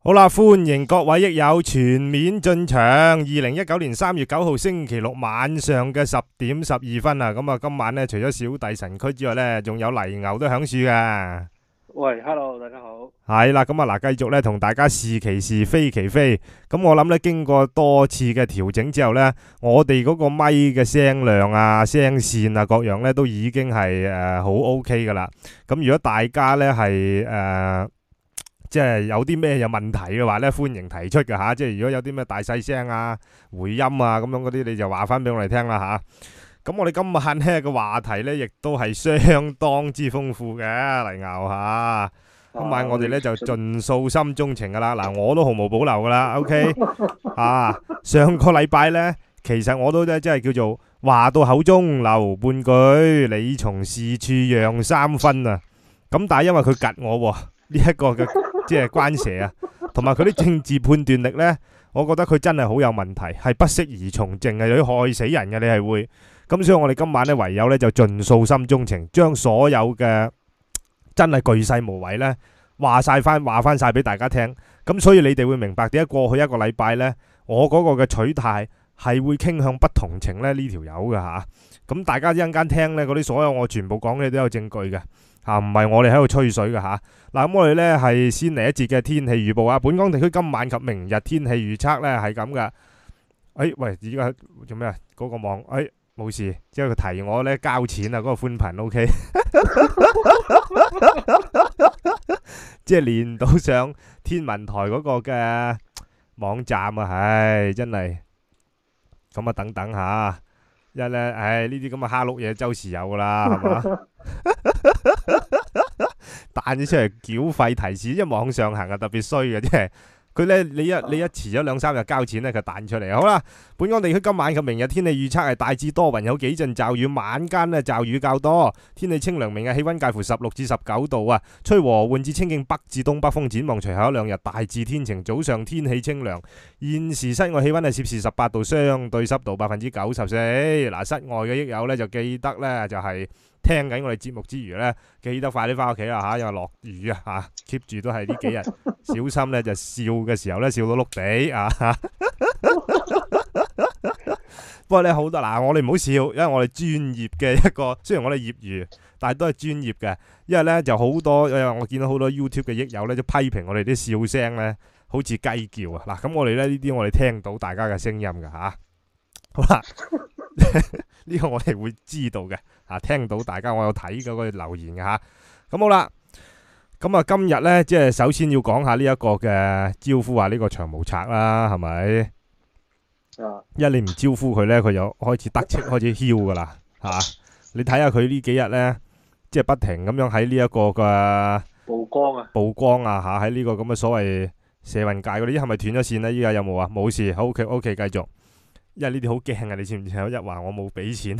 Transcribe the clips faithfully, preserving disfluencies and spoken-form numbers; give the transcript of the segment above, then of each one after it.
好啦，歡迎各位益友全面進場。二零一九年三月九號星期六晚上嘅十點十二分啊！咁啊，今晚呢，除咗小弟神區之外呢，仲有泥牛都響樹嘅。 喂，hello，大家好。 係啦，咁啊嗱，繼續呢，同大家是其是非其非。咁我諗呢，經過多次嘅調整之後呢，我哋嗰個咪嘅聲量啊、聲線啊各樣呢，都已經係誒好 OK 噶啦。咁如果大家呢係誒，呃即係有啲咩有問題嘅話咧，歡迎提出嘅吓。即係如果有啲咩大細聲啊、回音啊咁樣嗰啲，你就話翻俾我哋聽啦吓。咁我哋今晚咧嘅話題咧，亦都係相當之豐富嘅，泥牛吓。今晚我哋咧就盡訴心中情噶啦。嗱，我都毫無保留噶啦。OK 啊，上個禮拜咧，其實我都咧即係叫做話到口中留半句，你從事處讓三分啊。咁但係因為佢夾我喎。呢一個嘅即係關蛇啊，同埋佢啲政治判斷力呢，我覺得佢真係好有問題，係不適宜從政嘅，有啲害死人嘅，你係會。咁所以我哋今晚呢，唯有呢就盡訴心中情，將所有嘅真係巨細無遺呢話晒翻話翻晒俾大家聽。咁所以你哋會明白點解過去一個禮拜呢，我嗰個嘅取態係會傾向不同情呢呢條友嘅吓。咁大家一陣間聽呢嗰啲所有我全部講嘅都有證據嘅。吓，唔係我哋喺度吹水嘅吓。嗱，咁我哋呢係先嚟一節嘅天氣預報啊。本港地區今晚及明日天氣預測呢係咁嘅。誒，喂，而家做咩啊？嗰個網，誒，冇事，即係佢提我呢交錢啊，嗰個寬頻 OK， 即係連到上天文台嗰個嘅網站啊，唉，真係咁啊，等等下。一咧，唉，呢啲咁嘅蝦碌嘢周時有噶啦，係嘛？彈咗出嚟繳費提示，因為網上行啊特別衰嘅，即係佢咧你一你一遲咗兩三日交錢咧，佢彈出嚟。好啦，本港地區今晚及明日天氣預測係大致多雲，有幾陣驟雨，晚間咧驟雨較多，天氣清涼，明日氣溫介乎十六至十九度啊，吹和緩至清勁北至東北風。展望隨後一兩日大致天晴，早上天氣清涼。現時室外氣溫係攝氏十八度，相對濕度百分之九十四。嗱，室外嘅益友咧就記得咧就係、是。聽緊我哋節目之餘呢，記得快啲翻屋企啦吓，因為落雨啊吓 ，keep 住都係呢幾日，小心呢就笑嘅時候呢，笑到碌地啊！不過呢，好多嗱，我哋唔好笑，因為我哋專業嘅一個，雖然我哋業餘，但係都係專業嘅。因為呢就好多，因為我見到好多 YouTube 嘅益友呢，都批評我哋啲笑聲呢好似雞叫啊！嗱，咁我哋咧呢啲我哋聽到大家嘅聲音噶吓，好啦。呢個我哋會知道嘅，啊聽到大家我有睇嗰個留言嘅吓，咁好啦，咁啊今日呢，即係首先要講下呢一個嘅招呼下呢個長毛賊啦，係咪？啊，因為你唔招呼佢呢，佢就開始得戚，開始囂噶啦，吓，你睇下佢呢幾日呢，即係不停咁樣喺呢一個嘅曝光啊， 曝光啊吓，喺呢個咁嘅所謂社運界嗰啲，係咪斷咗線呢？依家有冇啊？冇事 ，OK OK， 繼續。因為呢啲好驚啊！你知唔知？一話我冇俾錢，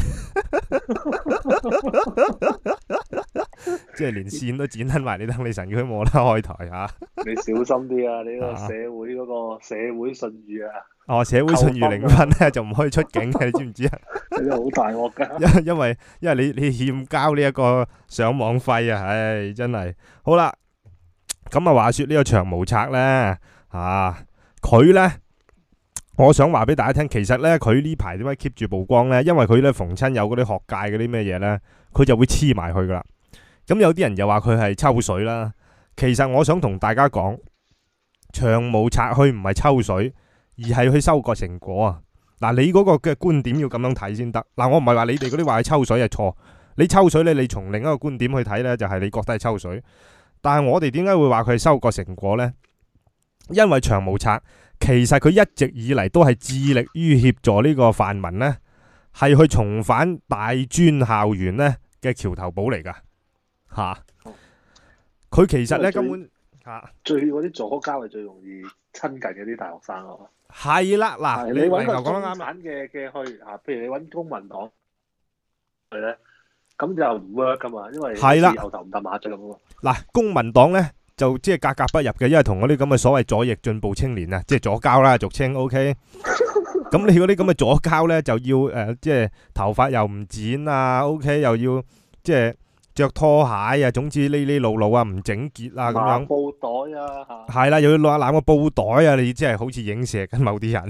即係連線都剪親埋，你等你神區冇得開台吓。 你小心啲啊！你個社會嗰個社會信譽啊。 哦，社會信譽零分咧就唔可以出境嘅，你知唔知啊？ 你好大鑊噶。 因因為因為你你欠交呢一個上網費啊，唉，真係好啦。咁啊，話說呢個長毛賊咧，啊，佢咧。我想話俾大家聽，其實咧佢呢排點解 keep 住曝光咧？因為佢咧逢親有嗰啲學界嗰啲咩嘢咧，佢就會黐埋去噶啦。咁有啲人又話佢係抽水啦。其實我想同大家講，長毛賊去唔係抽水，而係去收割成果啊！嗱，你嗰個嘅觀點要咁樣睇先得。嗱，我唔係話你哋嗰啲話係抽水係錯，你抽水咧，你從另一個觀點去睇咧，就係你覺得係抽水。但係我哋點解會話佢係收割成果咧？因為長毛賊。其實佢一直以嚟都係致力於協助呢個泛民呢，係去重返大專校園呢嘅橋頭堡嚟噶吓。佢、啊、其實呢根本吓最嗰啲左膠係最容易親近嗰啲大學生咯。 係啦，嗱， 你揾個講得啱嘅嘅去吓，譬如你揾公民黨係咧，咁就唔 work 噶嘛，因為係啦，由頭唔搭馬仔咁啊。嗱， 公民黨呢。就即係格格不入嘅，因為同嗰啲咁嘅所謂左翼進步青年啊，即係左膠啦，俗稱 OK。咁你嗰啲咁嘅左膠呢，就要誒、呃，即係頭髮又唔剪啊 ，OK，又要即係着拖鞋啊，總之呢呢路路啊，唔整潔啊咁樣。 布袋啊， 係啦，又要攞攬個布袋啊，你真係好似影射緊某啲人。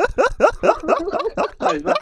係咩？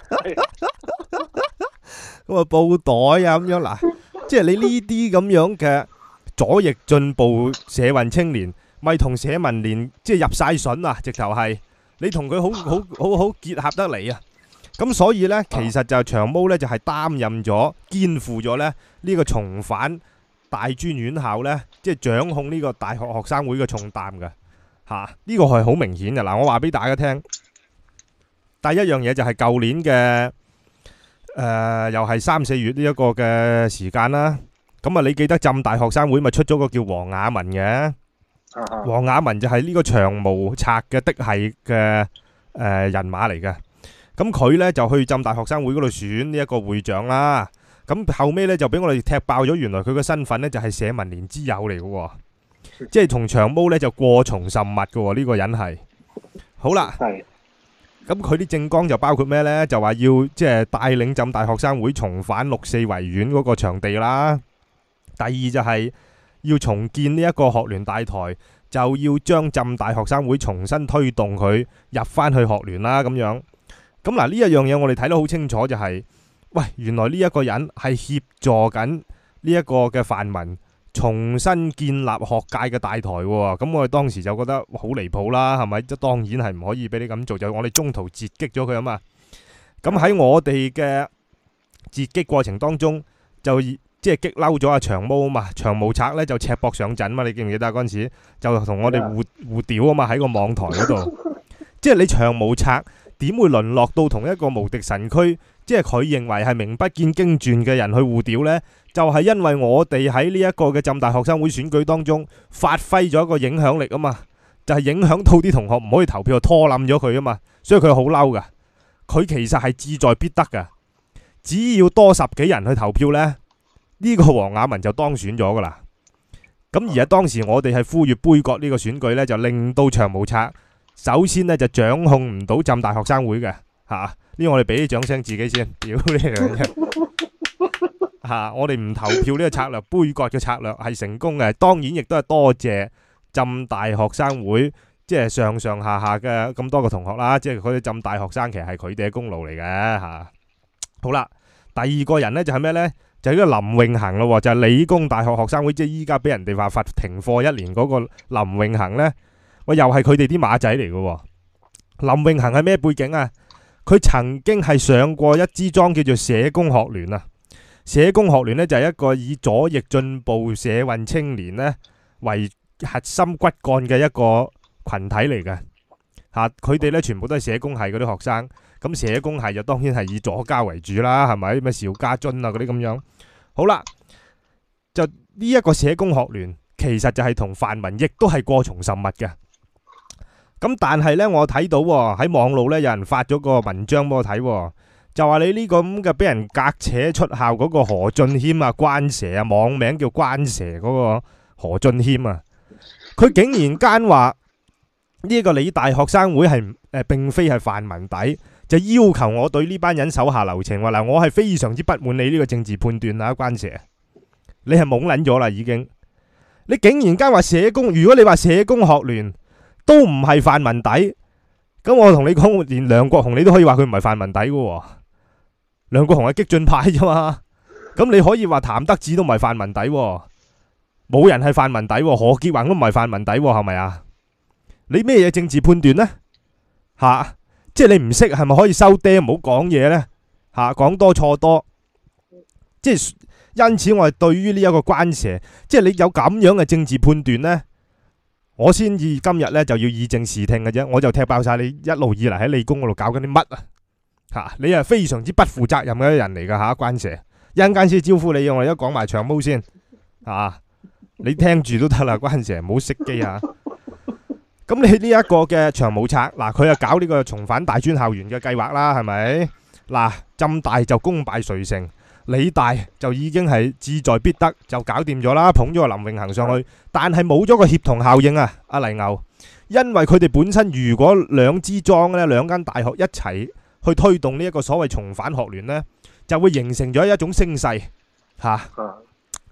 咁啊，布袋啊咁樣嗱，即係你呢啲咁樣嘅左翼進步社運青年，咪同社民連即係入晒筍啊！直頭係你同佢好好好好結合得嚟啊！咁所以呢，其實就長毛呢，就係擔任咗、肩負咗咧呢個重返大專院校呢，即係掌控呢個大學學生會嘅重擔嘅嚇。呢個係好明顯嘅嗱，我話俾大家聽，第一樣嘢就係舊年嘅。誒、呃、又係三四月呢一個嘅時間啦，咁啊你記得浸大學生會咪出咗個叫黃雅文嘅？黃雅文就係呢個長毛策嘅嫡系嘅誒人馬嚟嘅，咁佢呢就去浸大學生會嗰度選呢一個會長啦，咁後尾呢，就俾我哋踢爆咗，原來佢嘅身份呢就係社民連之友嚟嘅，即係同長毛呢就過從甚密嘅，呢、這個人係好啦。咁佢啲政綱就包括咩呢？就話要即係帶領浸大學生會重返六四維園嗰個場地啦。第二就係要重建呢一個學聯大台，就要將浸大學生會重新推動佢入翻去學聯啦。咁樣咁嗱，呢一樣嘢我哋睇得好清楚，就係喂，原來呢一個人係協助緊呢一個嘅泛民重新建立學界嘅大台喎，咁我哋當時就覺得好離譜啦，係咪？即當然係唔可以俾你咁做，就我哋中途截擊咗佢啊嘛。咁喺我哋嘅截擊過程當中，就即係激嬲咗阿長毛啊嘛，長毛賊呢就赤膊上陣嘛，你記唔記得嗰陣時就同我哋互互屌啊嘛，喺個網台嗰度，即係你長毛賊點會淪落到同一個無敵神區，即係佢認為係名不見經傳嘅人去互屌呢？就係因為我哋喺呢一個嘅浸大學生會選舉當中發揮咗一個影響力啊嘛，就係影響到啲同學唔可以投票，拖冧咗佢啊嘛，所以佢好嬲噶。佢其實係志在必得噶，只要多十幾人去投票呢，呢個黃雅文就當選咗噶啦。咁而家當時我哋係呼籲杯葛呢個選舉呢，就令到長毛賊首先呢就掌控唔到浸大學生會嘅吓。呢個我哋俾啲掌聲自己先，屌呢樣嘢。吓、啊！我哋唔投票呢個策略，杯葛嘅策略係成功嘅。當然亦都係多謝浸大學生會，即係上上下下嘅咁多個同學啦。即係佢哋浸大學生，其實係佢哋嘅功勞嚟嘅吓。好啦，第二個人呢就係咩呢？就係、是、呢個林永恒咯，就係、是、理工大學學生會，即係依家俾人哋話罰停課一年嗰個林永恒呢。喂，又係佢哋啲馬仔嚟嘅。林永恒係咩背景啊？佢曾經係上過一支莊叫做社工學聯啊。社工學聯呢，就係一個以左翼進步社運青年呢為核心骨幹嘅一個群體嚟嘅吓，佢哋呢全部都係社工系嗰啲學生，咁社工系就當然係以左膠為主啦，係咪咩邵家臻啊嗰啲咁樣？好啦，就呢一個社工學聯其實就係同泛民亦都係過從甚密嘅。咁但係呢，我睇到喺網路呢，有人發咗個文章俾我睇。就話你呢個咁嘅俾人隔扯出校嗰個何俊謙啊，關蛇啊，網名叫關蛇嗰個何俊謙啊，佢竟然間話呢個理大學生會係誒、呃，並非係泛民底，就要求我對呢班人手下留情。話嗱，我係非常之不滿你呢個政治判斷啊，關蛇，你係懵捻咗啦已經。你竟然間話社工，如果你話社工學聯都唔係泛民底，咁我同你講，連梁國雄你都可以話佢唔係泛民底噶。梁國雄係激進派啫嘛，咁你可以話譚德志都唔係泛民底，冇人係泛民底，何潔宏都唔係泛民底，係咪啊？你咩嘢政治判斷呢？吓、啊，即係你唔識，係咪可以收爹唔好講嘢呢？吓、啊，講多錯多，即係因此我係對於呢一個關蛇，即係你有咁樣嘅政治判斷呢，我先至今日呢就要以正視聽嘅啫，我就踢爆晒你一路以嚟喺理工嗰度搞緊啲乜啊！吓，你係非常之不負責任嘅人嚟噶吓，關蛇，一陣間先招呼你，我而家講埋長毛先，啊，你聽住都得啦，關蛇，唔好熄機啊！咁你呢一個嘅長毛賊，嗱，佢又搞呢個重返大專校園嘅計劃啦，係咪？嗱，浸大就功敗垂成，理大就已經係志在必得，就搞掂咗啦，捧咗個林永恒上去，但係冇咗個協同效應啊，阿黎牛，因為佢哋本身如果兩支莊呢，兩間大學一齊去推動呢一個所謂重返學聯呢，就會形成咗一種聲勢吓，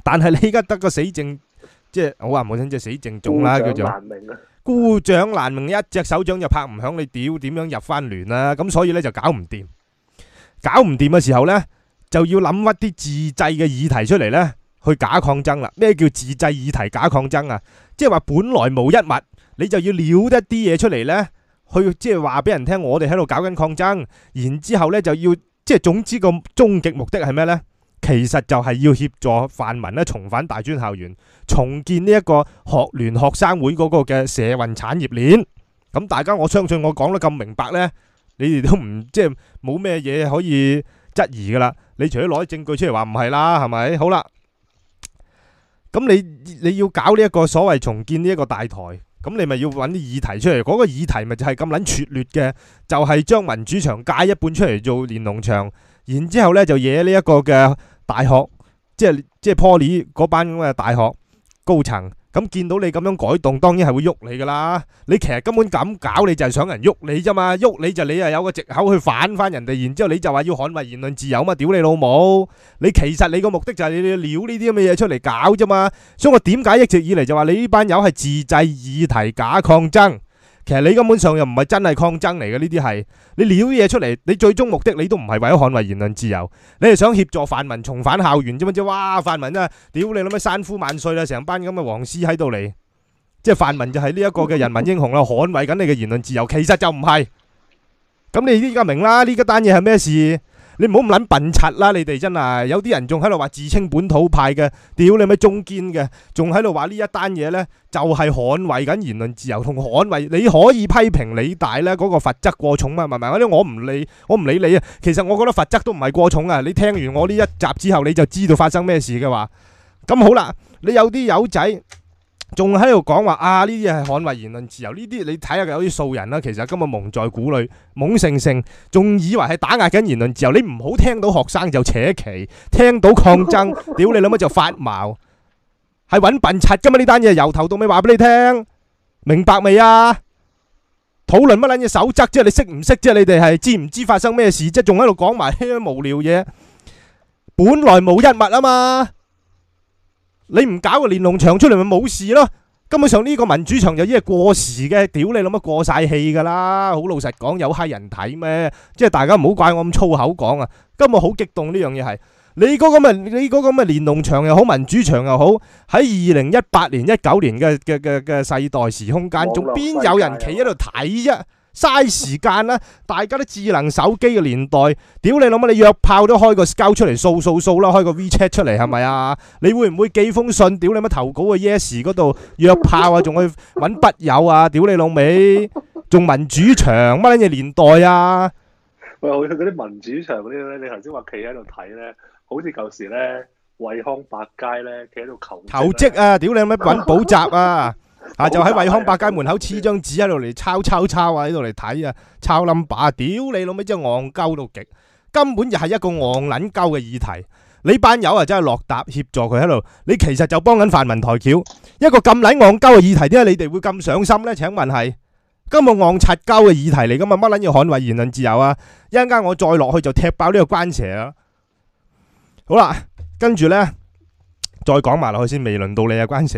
但係你而家得個死症，即係我話冇聽，即係死症種啦，叫做孤掌難鳴，一隻手掌就拍唔響，你屌點樣入翻聯啊？咁所以咧就搞唔掂，搞唔掂嘅時候咧，就要諗一啲自製嘅議題出嚟咧，去假抗爭啦。咩叫自製議題假抗爭啊？即係話本來無一物，你就要撩一啲嘢出嚟咧，去即係話俾人聽，我哋喺度搞緊抗爭，然之後咧就要即係總之個終極目的係咩咧？其實就係要協助泛民咧重返大專校園，重建呢一個學聯學生會嗰個嘅社運產業鏈。咁大家我相信我講得咁明白呢，你哋都唔即係冇咩嘢可以質疑噶啦。你除咗攞啲證據出嚟話唔係啦，係咪？好啦，咁你你要搞呢一個所謂重建呢一個大台，咁你咪要揾啲議題出嚟。嗰個議題咪就係咁撚拙劣嘅，就係將民主牆界一半出嚟做連儂牆，然之後呢就惹呢一個嘅大學，即係即係 Poly 嗰班咁嘅大學高層，咁見到你咁樣改動，當然係會喐你噶啦。你其實根本咁搞，你就係想人喐你啫嘛，喐你就你又有個藉口去反翻人哋，然之後你就話要捍衛言論自由嘛，屌你老母！你其實你個目的就係你要撩呢啲咁嘅嘢出嚟搞啫嘛。所以我點解一直以嚟就話你呢班友係自製議題假抗爭？其實你根本上又唔係真係抗爭嚟嘅，呢啲係你撩嘢出嚟，你最終目的你都唔係為咗捍衛言論自由，你係想協助泛民重返校園啫嘛？即係哇，泛民啊，屌你諗咩山呼萬歲啦，成班咁嘅黃絲喺度嚟，即係泛民就係呢一個嘅人民英雄啦，捍衛緊你嘅言論自由，其實就唔係。咁你依家明啦，呢個單嘢係咩事？你唔好咁撚笨柒啦！你哋真係有啲人仲喺度話自稱本土派嘅，屌你咪中堅嘅，仲喺度話呢一單嘢呢，就係捍衛緊言論自由同捍衛。你可以批評理大呢嗰個罰則過重嘛？係咪？嗰啲我唔理，我唔理你啊。其實我覺得罰則都唔係過重啊。你聽完我呢一集之後，你就知道發生咩事嘅話，咁好啦。你有啲友仔仲喺度講話啊，呢啲係捍衛言論自由，呢啲你睇下有啲素人啦，其實根本蒙在鼓裏，懵盛盛，仲以為係打壓緊言論自由。你唔好聽到學生就扯旗，聽到抗爭，屌你諗乜就發毛，係揾笨柒噶嘛？呢單嘢由頭到尾話俾你聽，明白未啊？討論乜撚嘢守則啫？你識唔識啫？你哋係知唔知發生咩事啫？仲喺度講埋啲無聊嘢，本來無一物啊嘛。你唔搞個連儂牆出嚟咪冇事咯。根本上呢個民主牆就已經係過時嘅，屌你諗乜過晒氣噶啦。好老實講，有閪人睇咩？即係大家唔好怪我咁粗口講啊。根本好激動呢樣嘢係你嗰個咁嘅你嗰個咁嘅連儂牆又好，民主牆又好，喺二零一八年、一九年嘅嘅嘅嘅世代時空間，仲邊有人企喺度睇啫？嘥時間啦！大家都智能手機嘅年代，屌你諗乜？你約炮都開個 Scout 出嚟掃掃掃啦，開個 WeChat 出嚟係咪啊？你會唔會寄封信？屌你乜投稿嘅 Yes 嗰度約炮啊？仲去揾筆友啊？屌你老味，仲民主牆乜嘢年代啊？ 喂，好似嗰啲民主牆嗰啲咧，你頭先話企喺度睇咧，好似舊時咧惠康百佳咧企喺度求求職啊！屌你乜揾補習啊！啊！就喺惠康百佳門口黐張紙喺度嚟抄抄抄啊！喺度嚟睇啊，抄 number 啊！屌你老味，真係戇鳩到極，根本就係一個戇撚鳩嘅議題。你班友啊，真係落搭協助佢喺度，你其實就幫緊泛民抬轎。一個咁撚戇鳩嘅議題，點解你哋會咁上心呢？請問係根本戇柒鳩嘅議題嚟噶嘛？乜撚要捍衛言論自由啊？一陣間我再落去就踢爆呢個關蛇啊！好啦，跟住呢，再講埋落去先，未輪到你啊，關蛇。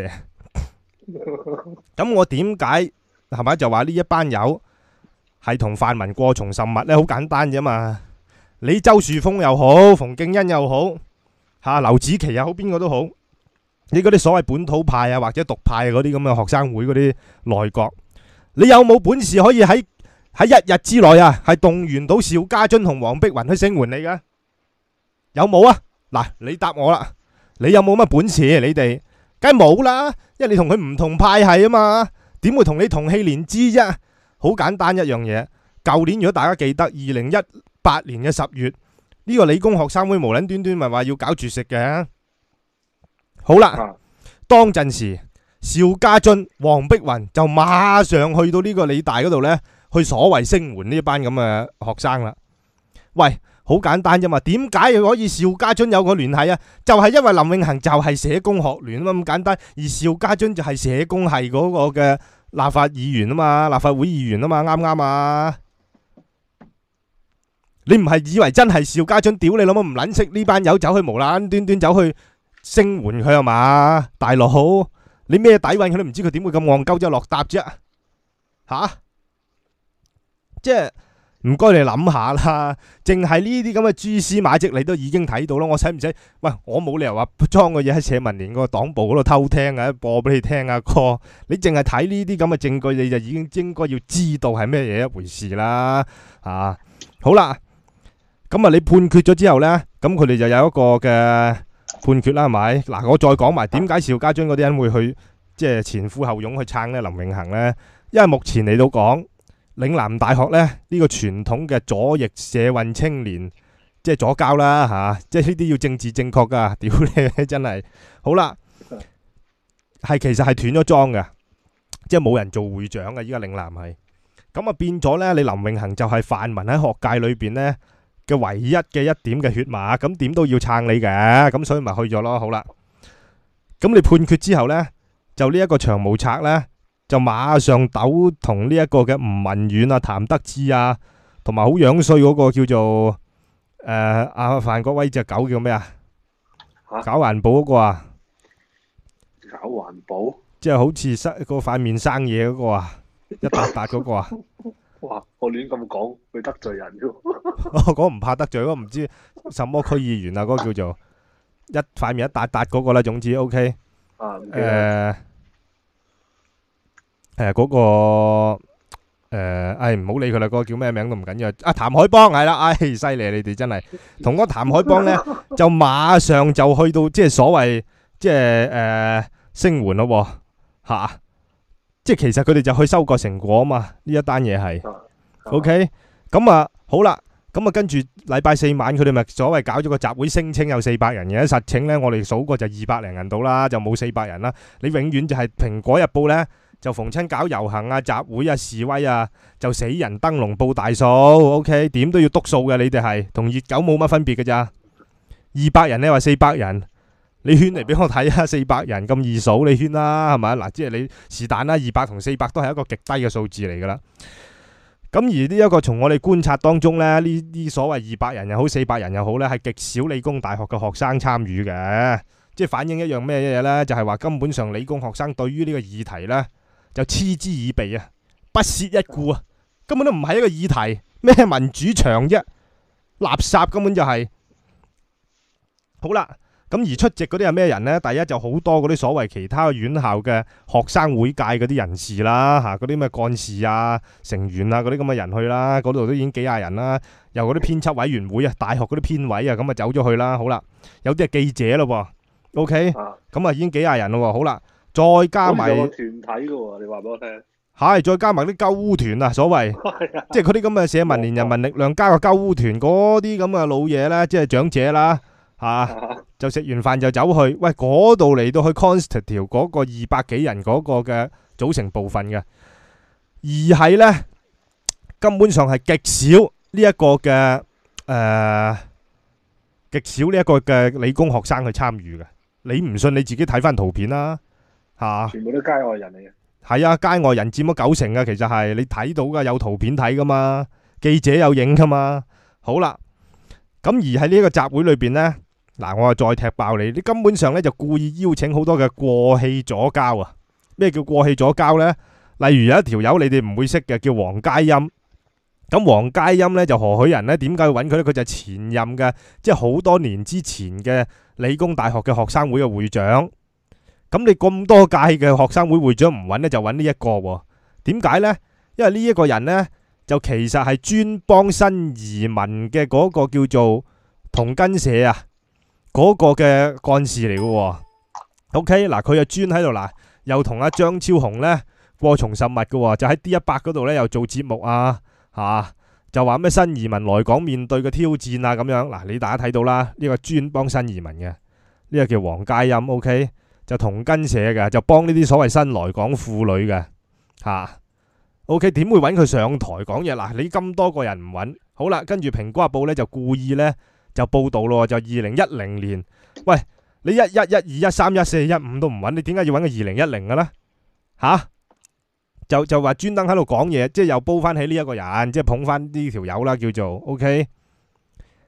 咁我點解係咪就話呢一班友係同泛民過從甚密呢？好簡單啫嘛！你周樹峰又好，馮敬恩又好，吓劉子琪又好，邊個都好，你嗰啲所謂本土派啊或者獨派嗰啲咁嘅學生會嗰啲內閣，你有冇本事可以喺喺一日之內啊，係動員到邵家臻同黃碧雲去聲援你㗎？有冇啊？嗱，你答我啦，你有冇乜本事？你哋梗係冇啦。因為你同佢唔同派系啊嘛，點會同你同氣連枝啫？好簡單一樣嘢。舊年如果大家記得，二零一八年嘅十月，呢、這個理工學生會無撚端端咪話要搞絕食嘅。好啦，啊、當陣時邵家臻、黃碧雲就馬上去到呢個理大嗰度呢，去所謂聲援呢班咁嘅學生啦。喂！好簡單啫嘛，點解可以邵家臻有個聯繫啊？就係、是、因為林永恒就係社工學聯啊嘛，咁簡單。而邵家臻就係社工系嗰個嘅立法議員啊嘛，立法會議員啊嘛，啱唔啱啊？你唔係以為真係邵家臻？屌你老母唔撚識呢班友走去無啦端端走去聲援佢係嘛？大佬，你咩底蘊佢都唔知，佢點會咁戇鳩之後落搭啫？吓，即係唔該你諗下啦。淨係呢啲咁嘅蛛絲馬跡，你都已經睇到啦。我使唔使？喂，我冇理由話裝個嘢喺社民連個黨部嗰度偷聽啊，播俾你聽啊哥。你淨係睇呢啲咁嘅證據，你就已經應該要知道係咩嘢一回事啦。啊，好啦，咁啊，你判決咗之後呢，咁佢哋就有一個嘅判決啦，係咪？嗱，我再講埋點解邵家臻嗰啲人會去即係前呼後擁去撐呢林永恒呢？因為目前嚟到講，嶺南大學呢，呢、呢個傳統嘅左翼社運青年，即係左膠啦嚇，即係呢啲要政治正確噶，屌你真係好啦，係其實係斷咗莊嘅，即係冇人做會長嘅，依家嶺南係咁啊，變咗呢，你林永恒就係泛民喺學界裏邊呢嘅唯一嘅一點嘅血馬，咁點都要撐你嘅，咁所以咪去咗咯。好啦，咁你判決之後呢，就呢一個長毛賊呢，就馬上鬥同呢一個嘅吳文遠啊、譚德志啊，同埋好樣衰嗰個叫做誒阿范國威隻狗叫咩啊？搞環保嗰個啊？ 搞環保？ 即係好似生個塊面生嘢嗰個啊，一笪笪嗰個啊？ 哇！我亂咁講，會得罪人嘅。 嗰個唔怕得罪，嗰個唔知什麼區議員啊，嗰個叫做一塊面一笪笪嗰個啦。總之 OK。 啊， 誒。誒，嗰個誒，唉，唔好理佢啦，嗰個叫咩名都唔緊要。啊，譚海邦係啦，唉，犀利，你哋真係同嗰個譚海邦咧，就馬上就去到即係所謂即係誒聲援咯，吓，即係其實佢哋就去收割成果啊嘛。呢一單嘢係 OK，咁啊好啦，咁啊跟住禮拜四晚佢哋咪所謂搞咗個集會，聲稱有四百人嘅，實情咧我哋數過就二百零人到啦，就冇四百人啦。你永遠就係蘋果日報咧。就逢親搞遊行啊、集會啊、示威啊，就死人燈籠報大數 ，OK， 點都要督數嘅，你哋係同熱狗冇乜分別嘅咋？二百人你話四百人，你圈嚟俾我睇下，四百人咁易數，你圈啦，係咪？嗱，即係你是但啦，二百同四百都係一個極低嘅數字嚟噶啦。咁而呢一個從我哋觀察當中咧，呢啲所謂二百人又好、四百人又好咧，係極少理工大學嘅學生參與嘅，即係反映一樣咩嘢咧？就係話根本上理工學生對於呢個議題咧。就嗤之以鼻啊，不屑一顧啊，根本都唔係一個議題，咩民主牆啫，垃圾根本就係、是。好啦，咁而出席嗰啲係咩人呢？第一就好多嗰啲所謂其他院校嘅學生會界嗰啲人士啦，嚇嗰啲咩幹事啊、成員啊嗰啲咁嘅人去啦，嗰度都已經幾廿人啦。由嗰啲編輯委員會啊、大學嗰啲編委啊，咁啊走咗去啦。好啦，有啲係記者咯喎 ，OK，咁啊已經幾廿人咯喎。好啦。再加埋有個團體嘅喎，你話俾我聽。 係，再加埋啲鳩污團啊，所謂，即係嗰啲咁嘅社民連人民力量加個鳩污團嗰啲咁嘅老嘢咧，即係長者啦，嚇、啊，就食完飯就走去，喂，嗰度嚟到去 constitute 嗰個二百幾人嗰個嘅組成部分嘅，而係咧根本上係極少呢一個嘅誒，極少呢一個嘅理工學生去參與嘅，你唔信你自己睇翻圖片啦。吓，全部都街外人嚟嘅。 係啊，街外人佔咗九成嘅，其實係你睇到噶，有圖片睇噶嘛，記者有影噶嘛。好啦，咁而喺呢個集會裏邊呢，嗱，我啊再踢爆你，你根本上呢就故意邀請好多嘅過氣左膠啊。咩叫過氣左膠呢？例如有一條友你哋唔會識嘅，叫黃佳音。咁黃佳音呢就何許人呢？點解要揾佢呢？佢就係前任嘅，即係好多年之前嘅理工大學嘅學生會嘅會長。咁你咁多屆嘅學生會會長唔揾呢，就揾呢一個喎？點解呢？因為呢一個人呢，就其實係專幫新移民嘅嗰個叫做同根社啊，嗰個嘅幹事嚟嘅。OK， 嗱，佢又專喺度嗱，又同阿張超雄呢過從甚密嘅，就喺 D 一百嗰度呢又做節目啊，吓就話咩新移民來港面對嘅挑戰啊咁樣。嗱，你大家睇到啦，呢個專幫新移民嘅，呢個叫黃佳音。OK。就同根社嘅，就幫呢啲所謂新來港婦女嘅，吓、啊、，OK， 點會揾佢上台講嘢？嗱，你咁多個人唔揾，好啦，跟住蘋果日報呢就故意呢就報道咯，就二零一零年，喂，你一一一二一三一四一五都唔揾，你點解要揾個二零一零嘅呢？吓、啊，就就話專登喺度講嘢，即係又煲翻起呢一個人，即係捧翻呢條友啦，叫做 OK。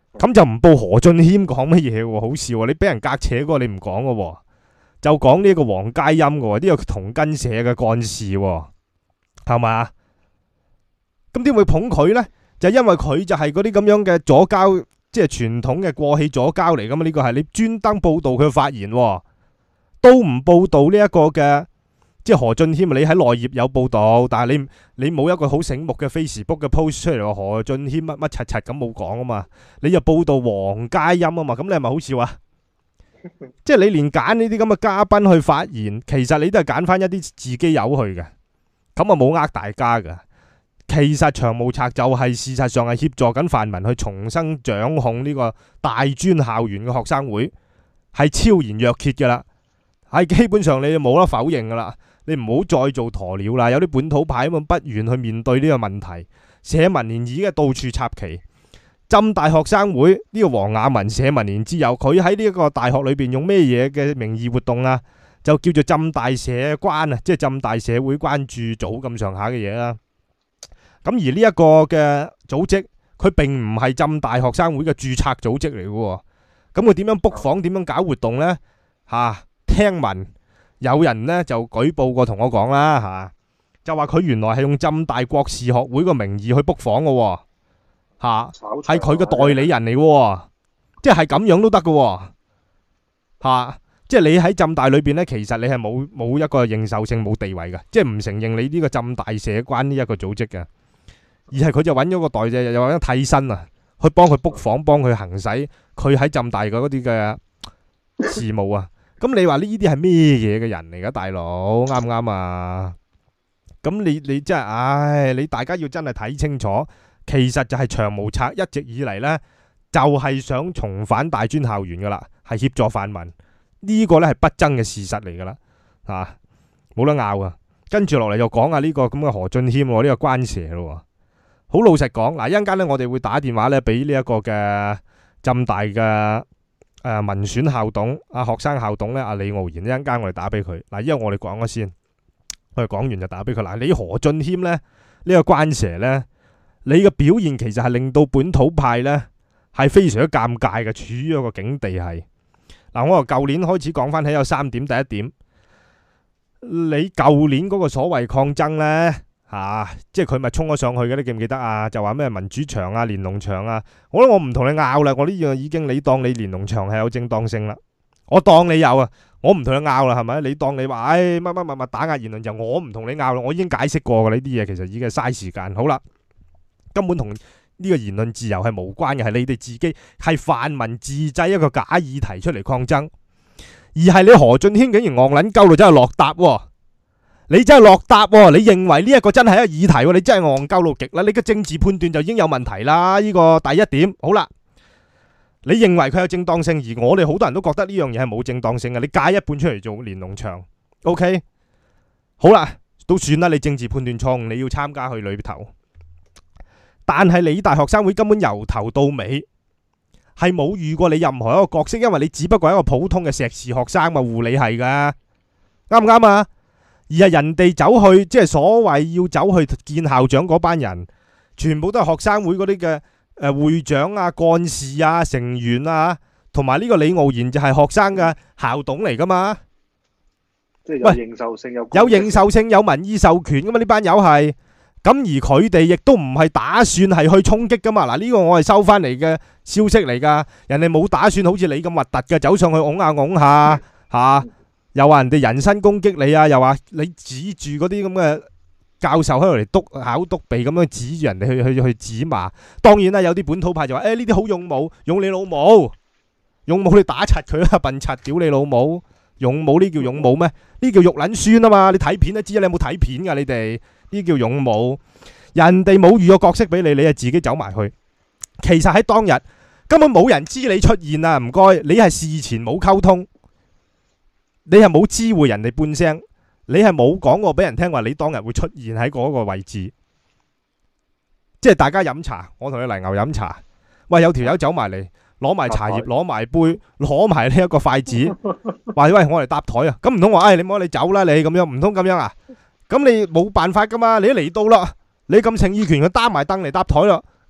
咁就唔報何俊謙講乜嘢喎？好笑啊！你俾人隔扯嗰個你唔講嘅喎，就講呢個黃佳音嘅喎，呢個同根社嘅幹事喎，係嘛？咁點會捧佢呢？就因為佢就係嗰啲咁樣嘅左膠，即係傳統嘅過氣左膠嚟噶嘛？呢個係你專登報導佢發言喎，都唔報導呢一個嘅。即係何俊謙，你喺內頁有報道，但係你你冇一個好醒目嘅 Facebook 嘅 post 出嚟話何俊謙乜乜柒柒咁冇講啊嘛，你就報道黃佳音啊嘛，咁你係咪好笑啊？即係你連揀呢啲咁嘅嘉賓去發言，其實你都係揀翻一啲自己有去嘅，咁啊冇呃大家噶。其實長毛賊就係事實上係協助緊泛民去重新掌控呢個大專校園嘅學生會，係超然若揭噶啦，係基本上你冇得否認噶啦。你唔好再做鴕鳥啦，有啲本土派咁不願去面對呢個問題，社民連已經到處插旗。浸大學生會呢、呢個黃雅文社民連之友，佢喺呢一個大學裏邊用咩嘢嘅名義活動啊？就叫做浸大社關啊，即係浸大社會關注組咁上下嘅嘢啦。咁而呢一個嘅組織，佢並唔係浸大學生會嘅註冊組織嚟嘅喎。咁佢點樣 book 房，點樣搞活動呢？嚇、啊，聽聞。有人呢就舉報過同我講啦嚇，就話佢原來係用浸大國事學會個名義去 book 房嘅喎嚇，係佢嘅代理人嚟喎，即係咁樣都得嘅喎嚇，即係你喺浸大裏邊呢，其實你係冇冇一個認受性冇地位嘅，即係唔承認你呢個浸大社關呢一個組織嘅，而係佢就揾咗個代理，又揾替身啊，去幫佢 book 房，幫佢行使佢喺浸大嘅嗰啲嘅事務啊。咁你話呢啲係咩嘢嘅人嚟噶，大佬啱唔啱啊？咁你你真係，唉，你大家要真係睇清楚，其實就係長毛賊一直以嚟呢，就係、是、想重返大專校園噶啦，係協助泛民，呢、這個呢係不爭嘅事實嚟噶啦，吓冇得拗啊！跟住落嚟就講下呢個咁嘅何俊謙呢、這個關蛇咯，好老實講，嗱一陣間呢，我哋會打電話呢俾呢一個嘅浸大嘅。誒、呃，民選校董啊，學生校董咧，阿李傲然，一陣間我哋打俾佢。嗱，因為我哋講咗先，我哋講完就打俾佢。嗱，你何俊謙咧，呢、這個關蛇咧，你嘅表現其實係令到本土派咧係非常之尷尬嘅，處於一個境地係。嗱，我由舊年開始講翻起有三點，第一點，你舊年嗰個所謂抗爭咧。吓、啊，即係佢咪衝咗上去嘅，你記唔記得啊？就話咩民主牆啊、連儂牆啊，我覺得我唔同你拗啦，我呢樣已經你當你連儂牆係有正當性啦，我當你有啊，我唔同你拗啦，係咪？你當你話，唉乜乜乜乜打壓言論就我唔同你拗啦，我已經解釋過嘅呢啲嘢，其實已經係嘥時間。好啦，根本同呢個言論自由係無關嘅，係你哋自己係泛民自製一個假議題出嚟抗爭，而係你何俊謙竟然戇撚鳩到真係落答喎。你真係落答喎！你認為呢一個真係一個議題喎？你真係戇鳩到極啦！你嘅政治判斷就已經有問題啦！呢個第一點，好啦，你認為佢有正當性，而我哋好多人都覺得呢樣嘢係冇正當性嘅。你介一半出嚟做連儂牆 ，OK？ 好啦，都算啦，你政治判斷錯誤，你要參加去裏頭。但係你大學生會根本由頭到尾係冇遇過你任何一個角色，因為你只不過係一個普通嘅碩士學生嘛，護理系噶，啱唔啱啊？而係人哋走去，即係所謂要走去見校長嗰班人，全部都係學生會嗰啲嘅誒會長啊、幹事啊、成員啊，同埋呢個李傲然就係學生嘅校董嚟噶嘛。 即係有認受性，有有認受性，有民意授權噶嘛？呢班友係咁，而佢哋亦都唔係打算係去衝擊噶嘛。嗱，呢個我係收翻嚟嘅消息嚟噶，人哋冇打算好似你咁核突嘅走上去拱下拱下吓。又話人哋人身攻擊你啊！又話你指住嗰啲咁嘅教授喺度嚟督考督鼻咁樣指住人哋去去去指罵。當然啦，有啲本土派就話：誒呢啲好勇武，勇你老母，勇武你打柒佢啦，笨柒屌你老母，勇武呢叫勇武咩？呢叫肉撚酸啊嘛！你睇片都知，你有冇睇片㗎？你哋呢叫勇武。人哋冇預個角色俾你，你係自己走埋去。其實喺當日根本冇人知你出現啊！唔該，你係事前冇溝通。你係冇知會人哋半聲，你係冇講過俾人聽話你當日會出現喺嗰個位置，即係大家飲茶，我同你嚟牛飲茶，喂有條友走埋嚟，攞埋茶葉，攞埋杯，攞埋呢一個筷子，話喂我嚟搭台啊，咁唔通話唉你唔好你走啦你咁樣，唔通咁樣啊？咁你冇辦法噶嘛，你都嚟到啦，你咁情意權佢擔埋凳嚟搭台啦，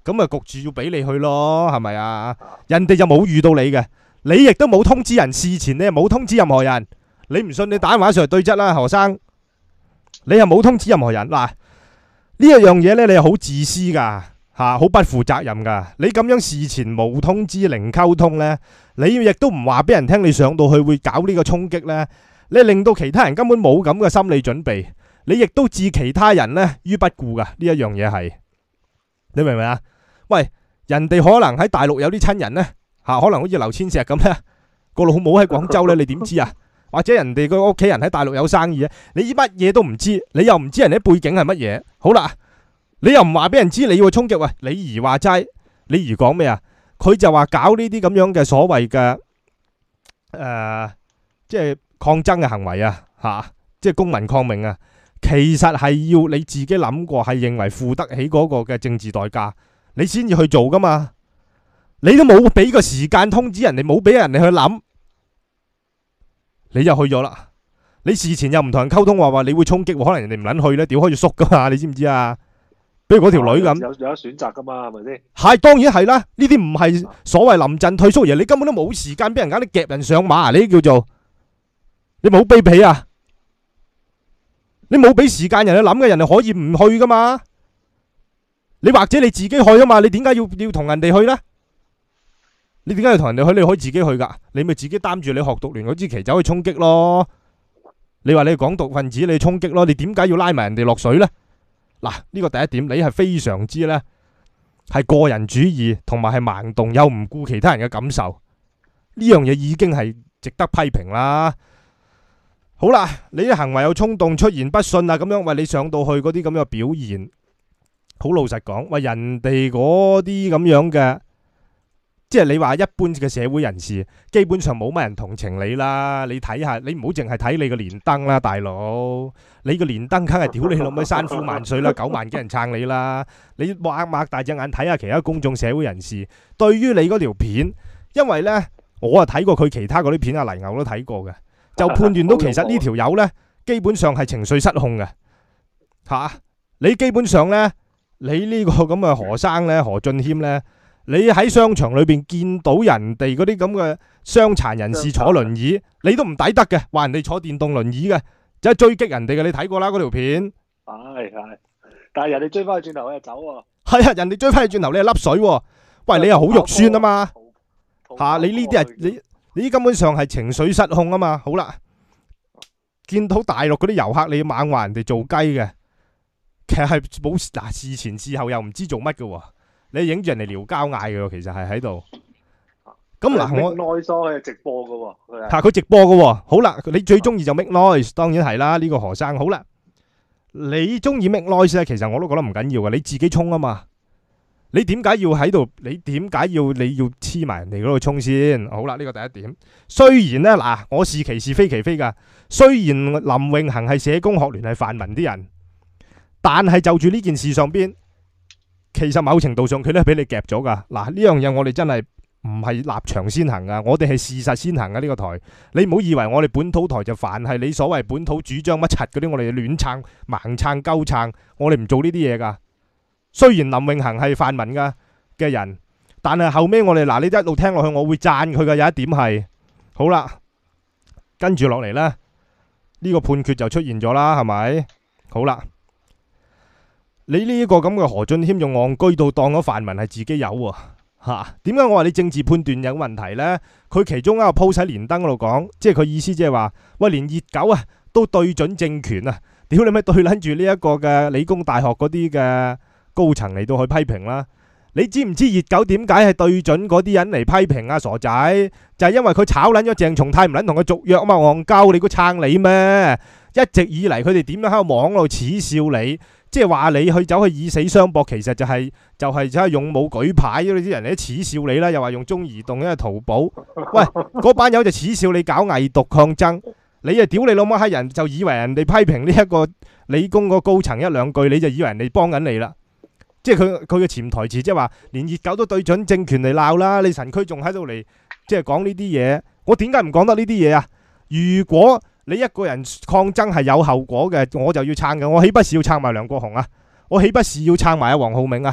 咁啊焗住要俾你去咯，係咪啊？人哋就冇遇到你嘅，你亦都冇通知人，事前你又冇通知任何人。你唔信你打電話上嚟對質啦，何生，你係冇通知任何人。嗱，呢一樣嘢呢，你係好自私噶吓，好不負責任噶。你咁樣事前冇通知、零溝通呢，你亦都唔話俾人聽，你上到去會搞呢個衝擊呢，你令到其他人根本冇咁嘅心理準備，你亦都置其他人呢於不顧噶。呢一樣嘢係，你明唔明啊？喂，人哋可能喺大陸有啲親人呢，吓，可能好似劉千石咁呢，個老母喺廣州呢，你點知啊？或者人哋個屋企人喺大陸有生意啊，你乜嘢都唔知，你又唔知人哋背景係乜嘢。好啦，你又唔話俾人知你要衝擊。喂，李儀話齋，李儀講咩啊？佢就話搞呢啲咁樣嘅所謂嘅誒，即係抗爭嘅行為啊，吓，即係公民抗命啊。其實係要你自己諗過，係認為付得起嗰個嘅政治代價，你先至去做噶嘛。你都冇俾個時間通知人哋，冇俾人哋去諗。你就去咗啦，你事前又唔同人溝通，話話你會衝擊，可能人哋唔撚去咧，屌開住縮噶嘛，你知唔知啊？比如嗰條女咁， 有有得選擇噶嘛，係咪先？ 係當然係啦，呢啲唔係所謂臨陣退縮嘢，你根本都冇時間俾人揀，你夾人上馬啊！呢啲叫做你冇卑鄙啊！你冇俾時間人去諗嘅，人哋可以唔去噶嘛？你或者你自己去啊嘛？你點解要要同人哋去呢？你點解要同人哋去？你可以自己去噶，你咪自己擔住你學獨聯嗰支旗走去衝擊咯。你話你係港獨分子，你衝擊咯。你點解要拉埋人哋落水呢？嗱，呢個第一點，你係非常之呢，係個人主義，同埋係盲動，又唔顧其他人嘅感受。呢樣嘢已經係值得批評啦。好啦，你啲行為有衝動，出言不遜啊，咁樣喂，你上到去嗰啲咁樣嘅表現，好老實講，喂，人哋嗰啲咁樣嘅。即係你話一般嘅社會人士，基本上冇乜人同情你啦。你睇下，你唔好淨係睇你個連登啦，大佬。你個連登梗係屌你老母山呼萬歲啦，九萬幾人撐你啦。你擘擘大隻眼睇下其他公眾社會人士對於你嗰條片，因為呢，我啊睇過佢其他嗰啲片，阿泥牛都睇過嘅，就判斷到其實呢條友呢，基本上係情緒失控嘅吓。你基本上呢，你呢個咁嘅何生呢，何俊謙呢。你喺商場裏邊見到人哋嗰啲咁嘅傷殘人士坐輪椅，你都唔抵得嘅，話人哋坐電動輪椅嘅，就係追擊人哋嘅。你睇過啦嗰條片， 係係，但係人哋追翻去轉頭，佢就走喎。 係啊，人哋追翻去轉頭，你係笠水喎。喂，你又好肉酸啊嘛嚇！你呢啲係你你根本上係情緒失控啊嘛。好啦，見到大陸嗰啲遊客，你猛話人哋做雞嘅，其實係冇嗱事前事後又唔知做乜嘅喎。你影住人哋撩交嗌嘅喎，其實係喺度。咁嗱，我 make noise 係直播嘅喎， 係佢直播嘅喎。好啦，你最中意就 make noise，當然係啦。呢個何生好啦，你中意 make noise 咧，其實我都覺得唔緊要嘅。你自己衝啊嘛，你點解要喺度？你點解要你要黐埋人哋嗰度衝先？好啦，呢個第一點。雖然咧嗱，我是其是非其非噶。雖然林永恆係社工學聯係泛民啲人，但係就住呢件事上邊。其實某程度上佢都係俾你夾咗噶。嗱，呢樣嘢我哋真係唔係立場先行噶，我哋係事實先行噶。呢個台你唔好以為我哋本土台就凡係你所謂本土主張乜柒嗰啲，我哋亂撐盲撐鳩撐，我哋唔做呢啲嘢噶。雖然林永恆係泛民噶嘅人，但係後尾我哋嗱，你一路聽落去，我會讚佢嘅。有一點係好啦，跟住落嚟呢，呢個判決就出現咗啦，係咪？好啦。你呢個咁嘅何俊謙用戇居到當咗泛民係自己有喎嚇？點解我話你政治判斷有問題呢？佢其中一個 post 喺連登嗰度講，即係佢意思即係話，喂，連熱狗啊都對準政權啊！屌你咪對撚住呢一個嘅理工大學嗰啲嘅高層嚟到去批評啦！你知唔知熱狗點解係對準嗰啲人嚟批評啊？傻仔，就係因為佢炒撚咗鄭松泰，唔撚同佢續約啊嘛！戇鳩，你估撐你咩？一直以嚟佢哋點樣喺個網度恥笑你？即係話你去走去以死相搏，其實就係、是、就係就係勇武舉牌，呢啲人嚟恥笑你啦，又話用中移動，因為淘寶。喂，嗰班友就恥笑你搞偽毒抗爭，你啊屌你老母閪人，就以為人哋批評呢一個理工個高層一兩句，你就以為人哋幫緊你啦。即係佢佢嘅潛台詞，即係話連熱狗都對準政權嚟鬧啦，你神區仲喺度嚟即係講呢啲嘢，我點解唔講得呢啲嘢啊？如果你一個人抗爭係有後果嘅，我就要撐嘅。我豈不是要撐埋梁國雄啊？我豈不是要撐埋阿黃浩銘啊？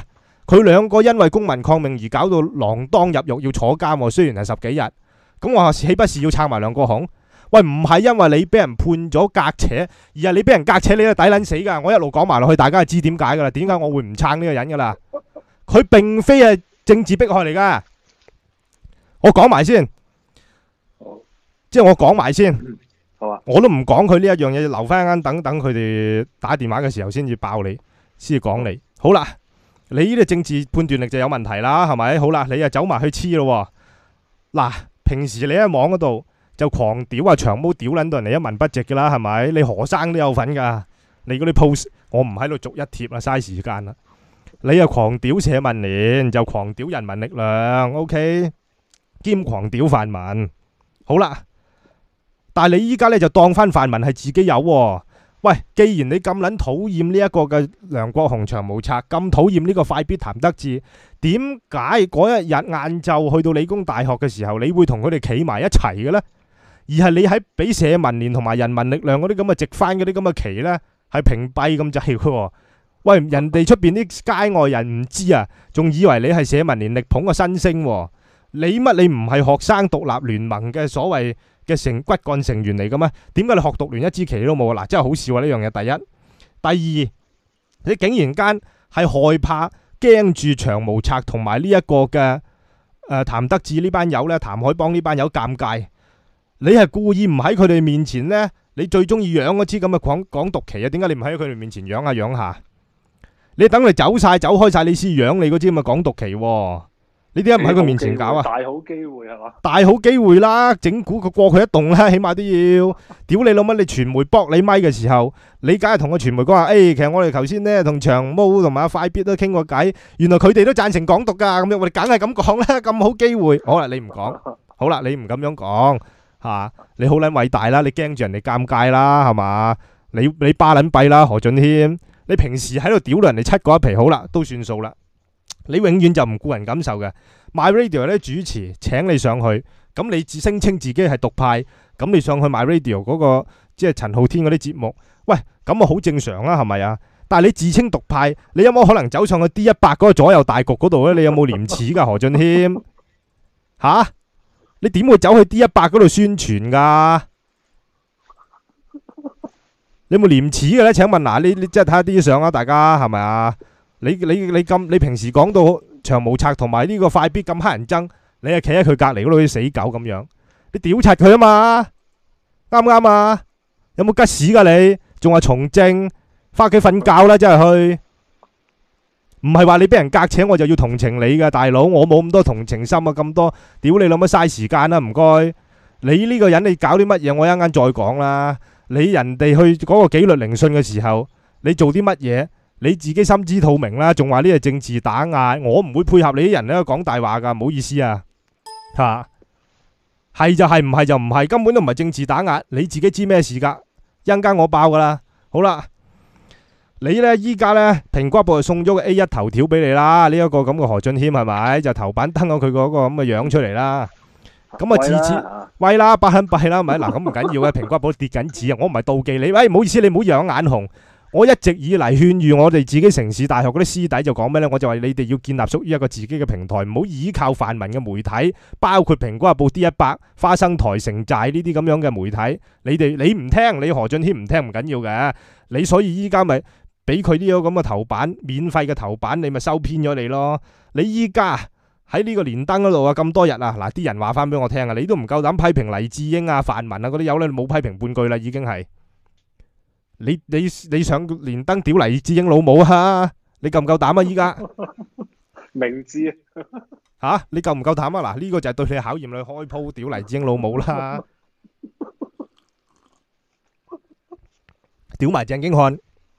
佢兩個因為公民抗命而搞到鋃鐺入獄要坐監喎，雖然係十幾日，咁我話豈不是要撐埋梁國雄？喂，唔係因為你俾人判咗隔扯，而係你俾人隔扯，你都抵撚死㗎。我一路講埋落去，大家就知點解㗎啦。點解我會唔撐呢個人㗎啦？佢並非係政治迫害嚟㗎。我講埋先，即係我講埋先。 好啊， 我都唔講佢呢一樣嘢，留翻間等等佢哋打電話嘅時候先至爆你，先至講你。好啦，你呢啲政治判斷力就有問題啦，係咪？好啦，你又走埋去黐咯。嗱，平時你喺網嗰度就狂屌啊，長毛屌撚到人哋一文不值噶啦，係咪？你何生都有份噶，你嗰啲 post 我唔喺度逐一貼啦，嘥時間啦。你又狂屌社民連，就狂屌人民力量 ，OK， 兼狂屌泛民。好啦。但係你依家咧就當翻泛民係自己有喎。喂，既然你咁撚討厭呢一個嘅梁國雄長毛賊，咁討厭呢個快必譚德志，點解嗰一日晏晝去到理工大學嘅時候，你會同佢哋企埋一齊嘅呢？而係你喺俾社民連同埋人民力量嗰啲咁嘅直翻嗰啲咁嘅旗呢，係屏蔽咁滯嘅。喂，人哋出邊啲街外人唔知啊，仲以為你係社民連力捧個新星喎。你乜你唔係學生獨立聯盟嘅所謂嘅成骨幹成員嚟嘅咩？點解你學獨聯一支旗都冇啊？嗱，真係好笑啊！呢樣嘢第一，第二，你竟然間係害怕驚住長毛賊同埋呢一個嘅誒譚德志呢班友呢，譚海邦呢班友尷尬，你係故意唔喺佢哋面前呢？你最中意養嗰支咁嘅港港獨旗啊？點解你唔喺佢哋面前養下養下？你等佢走晒走開晒，你先養你嗰支咁嘅港獨旗喎。你點解唔喺佢面前搞啊？ 大好機會係嘛？ 大好機會啦，整蠱佢過佢一動啦，起碼都要。屌你老乜！你傳媒搏你咪嘅時候，你梗係同個傳媒講話，誒，其實我哋頭先呢同長毛同埋阿快必都傾過偈，原來佢哋都贊成港獨噶，咁樣我哋梗係咁講啦，咁好機會。好啦，你唔講，好啦，你唔咁樣講吓，你好撚偉大啦，你驚住人哋尷尬啦，係嘛？你你巴撚閉啦，何俊謙，你平時喺度屌到人哋七個一皮，好啦，都算數啦。你永遠就唔顧人感受嘅。My Radio 咧主持請你上去，咁你自聲稱自己係獨派，咁你上去 My Radio 嗰個即係陳浩天嗰啲節目，喂，咁啊好正常啦，係咪啊？但係你自稱獨派，你有冇可能走上去 D 一百嗰個左右大局嗰度咧？你有冇廉恥噶何俊謙？吓？你點會走去 D 一百嗰度宣傳噶？你有冇廉恥嘅咧？請問嗱，你你即係睇下啲相啊，大家係咪啊？你你你咁，你平時講到長毛賊同埋呢個快必咁黑人憎，你係企喺佢隔離嗰度好似死狗咁樣，你屌柒佢啊嘛？啱唔啱啊？有冇吉屎噶你？仲話從政，翻屋企瞓覺啦，真係去。唔係話你俾人隔扯我就要同情你噶，大佬，我冇咁多同情心啊，咁多屌你老母嘥時間啦，唔該。你呢個人你搞啲乜嘢？我一陣間再講啦。你人哋去嗰個紀律聆訊嘅時候，你做啲乜嘢？你自己心知肚明啦，仲話呢係政治打壓，我唔會配合你啲人咧講大話噶，唔好意思啊，吓係就係，唔係就唔係，根本都唔係政治打壓，你自己知咩事噶？一陣間我爆噶啦，好啦，你呢依家呢，蘋果報就送咗個 A 一頭條俾你啦，呢一個咁嘅何俊謙係咪？就頭版登咗佢嗰個咁嘅樣出嚟啦，咁啊次次喂啦，百肯閉啦，咪嗱咁唔緊要嘅，蘋果報跌緊紙啊，我唔係妒忌你，喂唔好意思，你唔好養眼紅。我一直以嚟勸喻我哋自己城市大學嗰啲師弟就講咩呢？我就話你哋要建立屬於一個自己嘅平台，唔好依靠泛民嘅媒體，包括蘋果日報 D 一百、花生台、城寨呢啲咁樣嘅媒體。你哋你唔聽，你何俊謙唔聽唔緊要嘅，你所以依家咪俾佢呢個咁嘅頭版，免費嘅頭版，你咪收編咗你咯。你依家喺呢個連登嗰度啊，咁多日啊，嗱啲人話翻俾我聽啊，你都唔夠膽批評黎智英啊、泛民啊嗰啲友咧，你冇批評半句啦，已經係。你你你上連登屌黎智英老母啊？你夠唔夠膽啊？依家明知啊吓，你夠唔夠膽啊？嗱，呢個就係對你考驗，你開鋪屌黎智英老母啦，屌埋鄭經翰，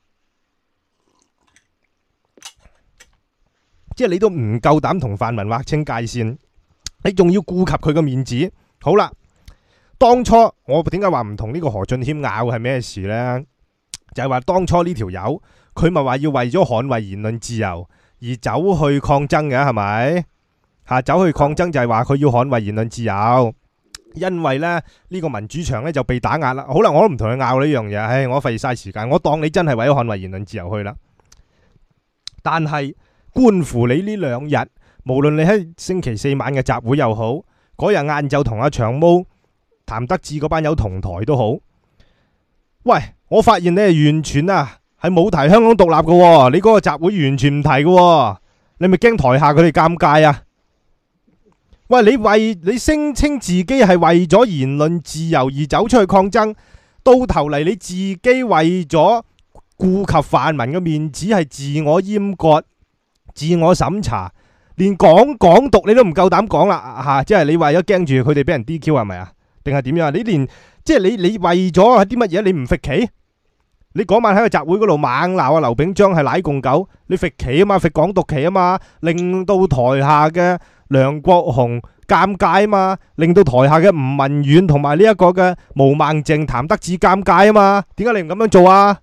即係你都唔夠膽同泛民劃清界線，你仲要顧及佢個面子。好啦，當初我點解話唔同呢個何俊謙拗係咩事呢？就係話當初呢條友佢咪話要為咗捍衛言論自由而走去抗爭嘅係咪？吓，走去抗爭就係話佢要捍衛言論自由，因為咧呢個民主牆咧就被打壓啦。好啦，我都唔同佢拗呢樣嘢，唉，我費事嘥時間，我當你真係為咗捍衛言論自由去啦。但係觀乎你呢兩日，無論你喺星期四晚嘅集會又好，嗰日晏晝同阿長毛、譚德志嗰班友同台都好。喂，我發現你係完全啊，係冇提香港獨立嘅喎，你嗰個集會完全唔提嘅喎，你咪驚台下佢哋尷尬啊？喂，你為你聲稱自己係為咗言論自由而走出去抗爭，到頭嚟你自己為咗顧及泛民嘅面子係自我閹割、自我審查，連講港獨你都唔夠膽講啦嚇！即係你為咗驚住佢哋俾人 D Q 係咪啊？定係點樣啊？你連即係你你為咗啲乜嘢？你唔揈企？你嗰晚喺個集會嗰度猛鬧啊劉炳章係奶共狗，你揈企啊嘛，揈港獨旗啊嘛，令到台下嘅梁國雄尷尬啊嘛，令到台下嘅吳文遠同埋呢一個嘅毛孟靜、譚德志尷尬啊嘛，點解你唔咁樣做啊？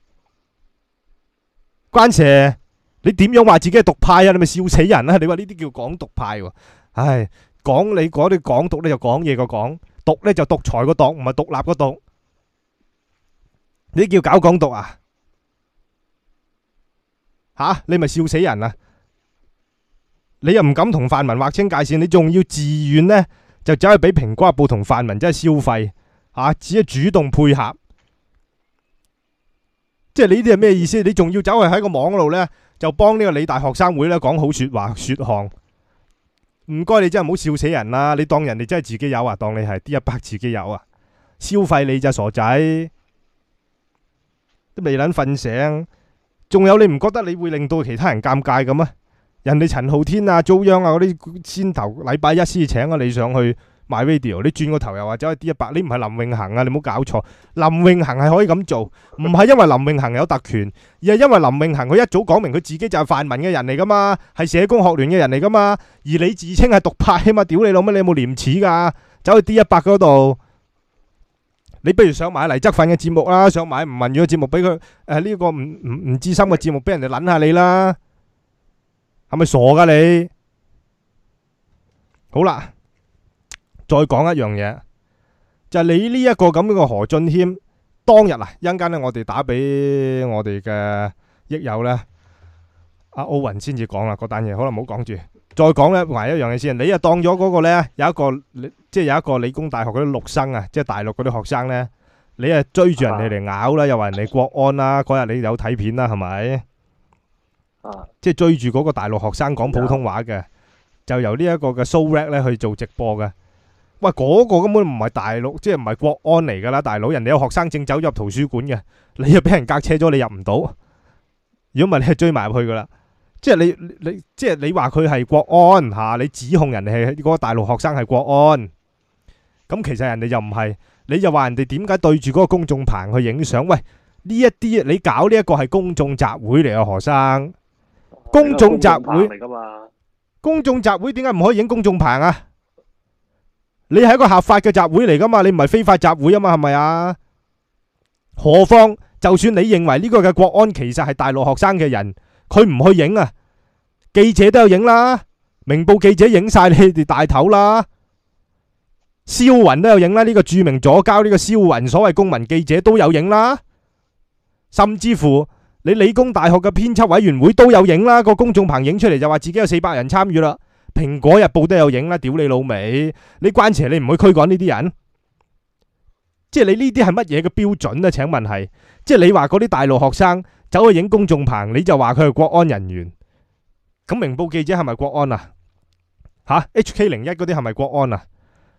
關 Sir， 你點樣話自己係獨派啊？你咪笑死人啦！你話呢啲叫港獨派喎？唉，講你嗰啲港獨咧就講嘢個講，獨咧就獨裁個獨，唔係獨立個獨。你叫搞港獨啊？吓，你咪笑死人啊！你又唔敢同泛民劃清界線，你仲要自願呢，就走去俾蘋果日報同泛民真係消費吓，只係主動配合。即係你呢啲係咩意思？你仲要走去喺個網度呢，就幫呢個理大學生會呢講好說話說項。唔該，你真係唔好笑死人啦！你當人哋真係自己有啊？當你係 D 一百自己有啊？消費你咋傻仔？都未撚瞓醒，仲有你唔覺得你會令到其他人尷尬咁啊？人哋陳浩天啊、遭殃啊嗰啲先頭禮拜一先請咗你上去買 video， 你轉個頭又話走去 D 一百，你唔係林永恒啊？你唔好搞錯，林永恒係可以咁做，唔係因為林永恒有特權，而係因為林永恒佢一早講明佢自己就係泛民嘅人嚟噶嘛，係社工學聯嘅人嚟噶嘛，而你自稱係獨派啊嘛，屌你老乜，你有冇廉恥噶？走去 D 一百嗰度。你不如上埋黎則奮嘅節目啦，上埋吳文遠嘅節目俾佢，誒呢個唔唔唔知心嘅節目俾人哋捻下你啦，係咪傻噶你？好啦，再講一樣嘢，就係你呢一個咁樣嘅何俊謙，當日啊，一陣間咧我哋打俾我哋嘅益友咧，阿奧雲先至講啦，嗰單嘢，好啦，唔好講住。再講咧，埋一樣嘢先。你又當咗嗰個咧，有一個即係有一個理工大學嗰啲陸生啊，即係大陸嗰啲學生咧，你啊追住人哋嚟咬啦，又話人哋國安啦，嗰日你有睇片啦，係咪？啊！即係追住嗰個大陸學生講普通話嘅，就由呢一個嘅 show rap 咧去做直播嘅。喂，嗰個根本唔係大陸，即係唔係國安嚟噶啦，大佬，人哋有學生證走入圖書館嘅，你又俾人隔車咗，你入唔到。如果唔係，你係追埋入去噶啦。即係你你即係你話佢係國安吓，你指控人哋係嗰個大陸學生係國安，咁其實人哋又唔係，你就話人哋點解對住嗰個公眾棚去影相？喂，呢一啲你搞呢一個係公眾集會嚟啊，何生？公眾集會嚟噶嘛？公眾集會點解唔可以影公眾棚啊？你係一個合法嘅集會嚟噶嘛？你唔係非法集會啊嘛？係咪啊？何況就算你認為呢個嘅國安其實係大陸學生嘅人。佢唔去影啊，記者都有影啦，明報記者影晒你哋大頭啦，蕭雲都有影啦，呢個著名左膠呢個蕭雲所謂公民記者都有影啦，甚至乎你理工大學嘅編輯委員會都有影啦，個公眾棚影出嚟就話自己有四百人參與啦，蘋果日報都有影啦，屌你老味，你關邪你唔去驅趕呢啲人，即係你呢啲係乜嘢嘅標準啊？請問係，即係你話嗰啲大陸學生走去影公眾棚，你就話佢係國安人員，咁明報記者係咪國安啊？吓 H K 零一嗰啲係咪國安啊？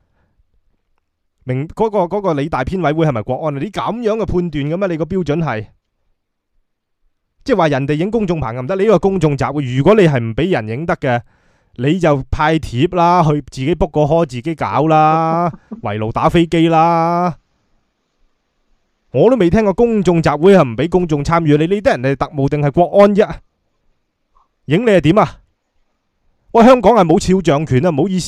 明嗰、嗰個、嗰個理大編委會係咪國安啊？你咁樣嘅判斷嘅咩？你個標準係，即係話人哋影公眾棚唔得，你呢個公眾集會，如果你係唔俾人影得嘅，你就派帖啦，去自己 book 個開，自己搞啦，圍爐打飛機啦。我都未聽過公眾集會係唔俾公眾參與，你理得人哋特務定係國安啫？影你係點啊？喂，香港係冇肖像權啊，唔好意思。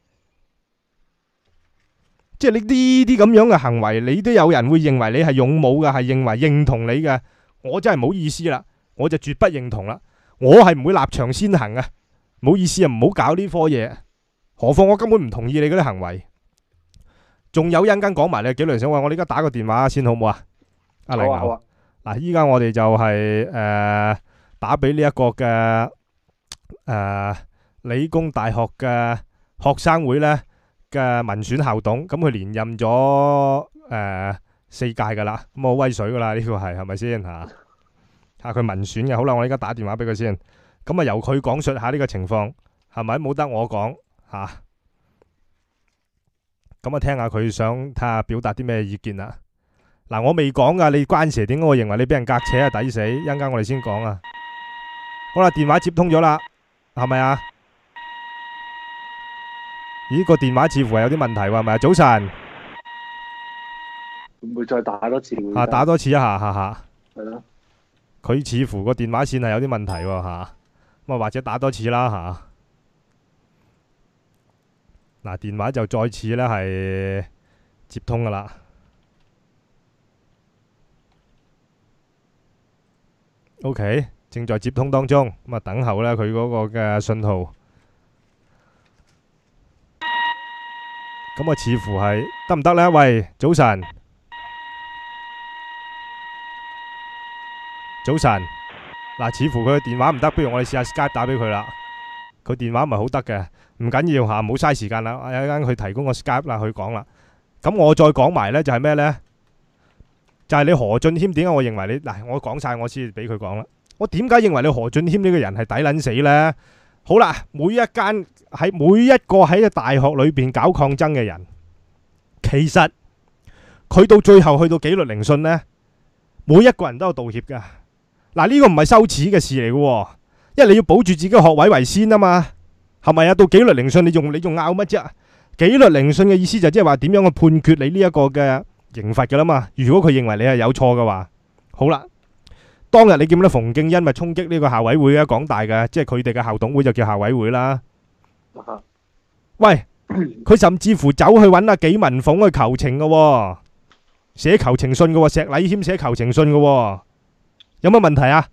即係你呢啲咁樣嘅行為，你都有人會認為你係勇武嘅，係認為認同你嘅，我真係唔好意思啦，我就絕不認同啦。我係唔會立場先行啊，唔好意思啊，唔好搞呢科嘢。何況我根本唔同意你嗰啲行為。仲有一陣間講埋你幾輪想話，我哋而家打個電話先好唔好啊？阿黎牛，嗱，依家我哋就係誒打俾呢一個嘅誒理工大學嘅學生會咧嘅民選校董，咁佢連任咗誒四屆噶啦，咁好威水噶啦，呢個係係咪先嚇？嚇佢民選嘅，好啦，我而家打電話俾佢先，咁啊由佢講述下呢個情況，係咪冇得我講嚇？咁啊聽下佢想睇下表達啲咩意見啊！嗱，我未講噶，你關蛇點解我認為你俾人隔扯啊？抵死！一陣間我哋先講啊！好啦，電話接通咗啦，係咪啊？咦，個電話似乎係有啲問題喎，係咪啊？早晨， 會唔會再打多次？ 啊，打多次一下，下下。 係咯。 佢似乎個電話線係有啲問題喎，嚇。咁啊，或者打多次啦，嚇。嗱，電話就再次咧係接通噶啦。OK，正在接通當中，咁啊等候咧佢嗰個嘅信號。咁啊似乎係得唔得咧？喂，早晨，早晨。嗱，似乎佢嘅電話唔得，不如我哋試下 Skype 打俾佢啦。佢電話唔係好得嘅，唔緊要嚇，唔好嘥時間啦。一陣間佢提供個 Skype 啦，佢講啦。咁我再講埋咧，就係咩咧？就係你何俊謙點解我認為你嗱，我講晒我先俾佢講啦。我點解認為你何俊謙呢個人係抵撚死呢？好啦，每一間喺每一個喺個大學裏邊搞抗爭嘅人，其實佢到最後去到紀律聆訊呢，每一個人都有道歉噶。嗱，呢個唔係羞恥嘅事嚟嘅，因為你要保住自己嘅學位為先啊嘛，係咪啊？到紀律聆訊你仲你仲拗乜啫？紀律聆訊嘅意思就即係話點樣去判決你呢一個嘅刑罰噶啦嘛。如果佢認為你係有錯嘅話，好啦，當日你見到馮敬恩咪衝擊呢個校委會啊，港大嘅，即係佢哋嘅校董會就叫校委會啦。喂，佢甚至乎走去揾阿紀文鳳去求情嘅，寫求情信嘅，石禮謙寫求情信嘅，有乜問題啊？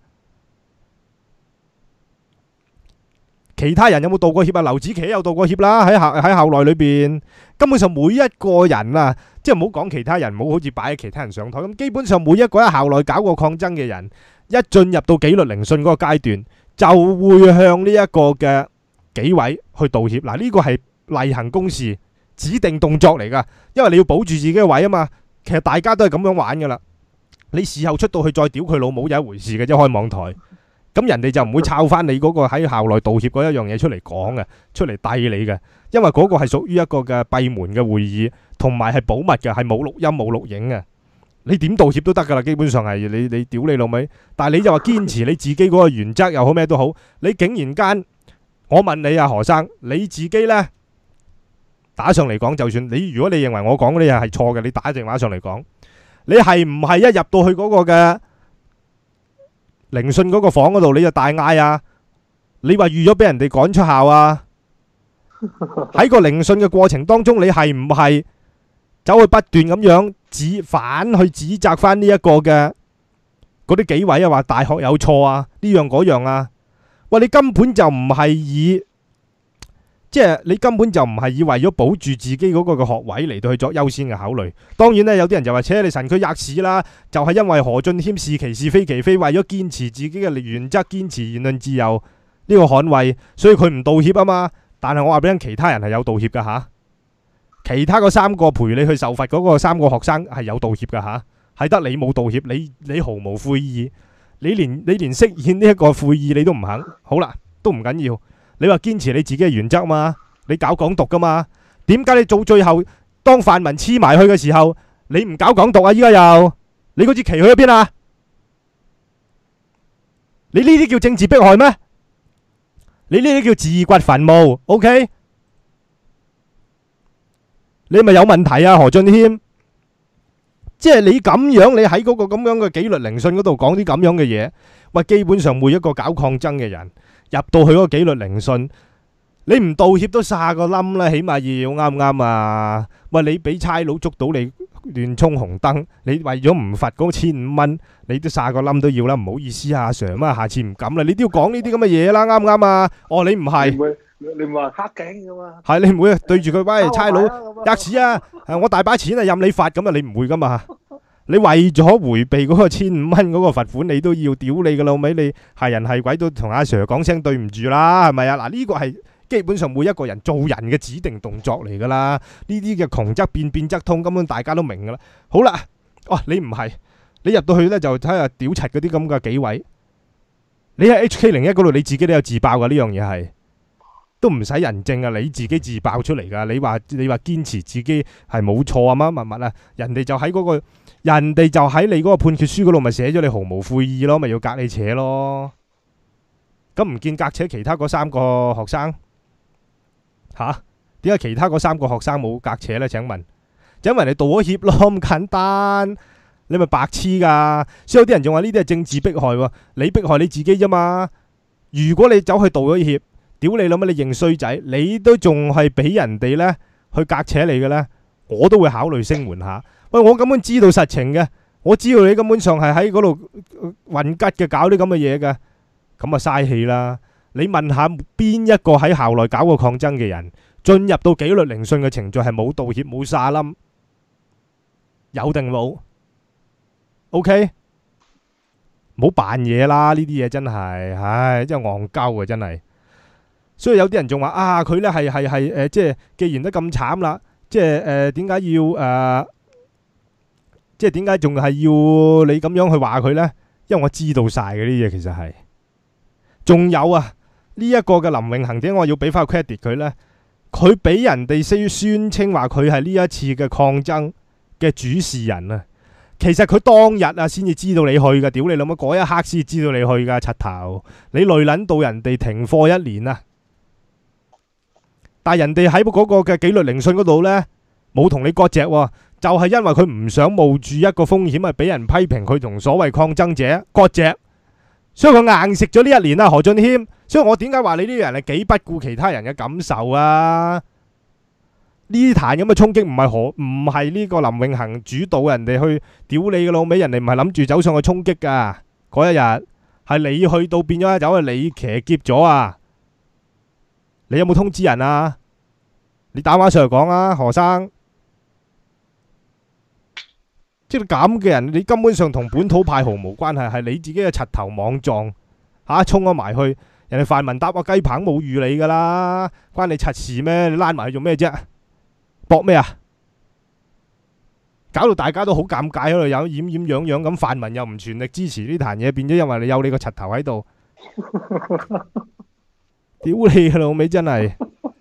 其他人有冇道過歉啊？劉子琪有道過歉啦，喺校喺校內裏邊，根本上每一個人啊，即係唔好講其他人，唔好好似擺喺其他人上台咁。基本上每一個喺校內搞過抗爭嘅人，一進入到紀律聆訊嗰個階段，就會向呢一個嘅紀委去道歉。嗱，呢個係例行公事，指定動作嚟噶，因為你要保住自己嘅位啊嘛。其實大家都係咁樣玩噶啦。你事後出到去再屌佢老母有一回事嘅啫，開網台。咁人哋就唔會抄翻你嗰個喺校內道歉嗰一樣嘢出嚟講嘅，出嚟遞你嘅，因為嗰個係屬於一個嘅閉門嘅會議，同埋係保密嘅，係冇錄音冇錄影嘅。你點道歉都得噶啦，基本上係你你屌你老味。但係你就話堅持你自己嗰個原則又好咩都好，你竟然間，我問你啊何生，你自己呢？打上嚟講，就算你如果你認為我講嗰啲嘢係錯嘅，你打電話上嚟講，你係唔係一入到去嗰個嘅聆訊嗰個房嗰度，你就大嗌啊？你話預咗俾人哋趕出校啊？喺個聆訊嘅過程當中，你係唔係走去不斷咁樣指反去指責翻呢一個嘅嗰啲紀委啊？話大學有錯啊？呢樣嗰樣啊？喂，你根本就唔係以即係你根本就唔係以為咗保住自己嗰個嘅學位嚟到去作優先嘅考慮。當然呢，有啲人就話：，扯你神佢吔屎啦！就係因為何俊謙是其是非其非，為咗堅持自己嘅原則，堅持言論自由呢個捍衛，所以佢唔道歉啊嘛。但係我話俾你聽，其他人係有道歉噶吓，其他嗰三個陪你去受罰嗰個三個學生係有道歉噶吓，係得你冇道歉，你你毫無悔意，你連你連飾演呢一個悔意你都唔肯。好啦，都唔緊要。你話堅持你自己嘅原則嘛？你搞港獨噶嘛？點解你做最後當泛民黐埋去嘅時候，你唔搞港獨啊？依家又你嗰支旗去咗邊啊？你呢啲叫政治迫害咩？你呢啲叫自掘墳墓 ？OK？ 你咪有問題啊，何俊謙！即係你咁樣，你喺嗰個咁樣嘅紀律聆訊嗰度講啲咁樣嘅嘢，喂，基本上每一個搞抗爭嘅人。入到去嗰個紀律聆訊，你唔道歉都殺個冧啦，起碼要啱唔啱啊？喂，你俾差佬捉到你亂衝紅燈，你為咗唔罰嗰千五蚊，你都殺個冧都要啦。唔好意思啊，阿 Sir 啊，下次唔敢啦。你都要講呢啲咁嘅嘢啦，啱唔啱啊？哦，你唔係，你唔會，你唔話黑警噶嘛？係你唔會對住佢喂差佬吔屎啊！我大把錢啊，任你罰咁啊，你唔會噶嘛？ 你為咗迴避嗰個千五蚊嗰個罰款，你都要屌你個老味，你係人係鬼都同阿 Sir 講聲對唔住啦，係咪啊？嗱，呢個係基本上每一個人做人嘅指定動作嚟噶啦。呢啲嘅窮則變，變則通，根本大家都明噶啦。好啦，哦，你唔係，你入到去呢，就睇下屌柒嗰啲咁嘅幾位。你喺 H K 零一嗰度，你自己都有自爆噶，呢樣嘢係都唔使人證啊，你自己自爆出嚟噶。你話你話堅持自己係冇錯啊乜乜乜啊，人哋就喺嗰個。人哋就喺你嗰個判決書嗰度，咪寫咗你毫無悔意咯，咪要隔你扯咯。咁唔見隔扯其他嗰三個學生吓？點解其他嗰三個學生冇隔扯呢？請問，就因為你道咗歉咯，咁簡單。你咪白痴噶。所以有啲人仲話呢啲係政治迫害喎，你迫害你自己啫嘛。如果你走去道咗歉，屌你諗乜？你認衰仔，你都仲係俾人哋呢去隔扯你嘅呢，我都會考慮聲援下。喂，我根本知道實情嘅，我知道你根本上係喺嗰度混吉嘅，搞啲咁嘅嘢嘅，咁啊嘥氣啦！你問下邊一個喺校內搞過抗爭嘅人，進入到紀律聆訊嘅程序係冇道歉冇沙冧，有定冇 ？OK， 唔好扮嘢啦！呢啲嘢真係，唉，真係戇鳩啊！真係，所以有啲人仲話啊，佢呢係係係誒，即係既然都咁慘啦，即係誒點解要誒？呃即係點解仲係要你咁樣去話佢呢？因為我知道晒嘅啲嘢，其實係仲有啊呢一個嘅林永恒，點解我要俾翻個 credit 佢呢？佢俾人哋宣宣稱話佢係呢一次嘅抗爭嘅主事人啊！其實佢當日啊先至知道你去噶，屌你老母嗰一刻先知道你去噶，柒頭你累撚到人哋停課一年啊！但係人哋喺嗰個嘅紀律聆訊嗰度呢，冇同你割席喎。就係因為佢唔想冒住一個風險，係俾人批評佢同所謂抗爭者割席，所以佢硬食咗呢一年啊，何俊謙。所以我點解話你呢個人係幾不顧其他人嘅感受啊？呢壇咁嘅衝擊唔係何唔係呢個林永恒主導，人哋去屌你嘅老味，人哋唔係諗住走上去衝擊噶。嗰一日係你去到變咗走，係你騎劫咗啊！你有冇通知人啊？你打電話上嚟講啊，何生。即係咁嘅人，你根本上同本土派毫無關係，係你自己嘅柒頭莽撞嚇，衝咗埋去，人哋泛民搭個雞棚冇預你噶啦，關你柒事咩？你拉埋去做咩啫？搏咩啊？搞到大家都好尷尬喺度，有掩掩樣樣咁，泛民又唔全力支持呢壇嘢，變咗因為你有你個柒頭喺度，屌你個老味真係！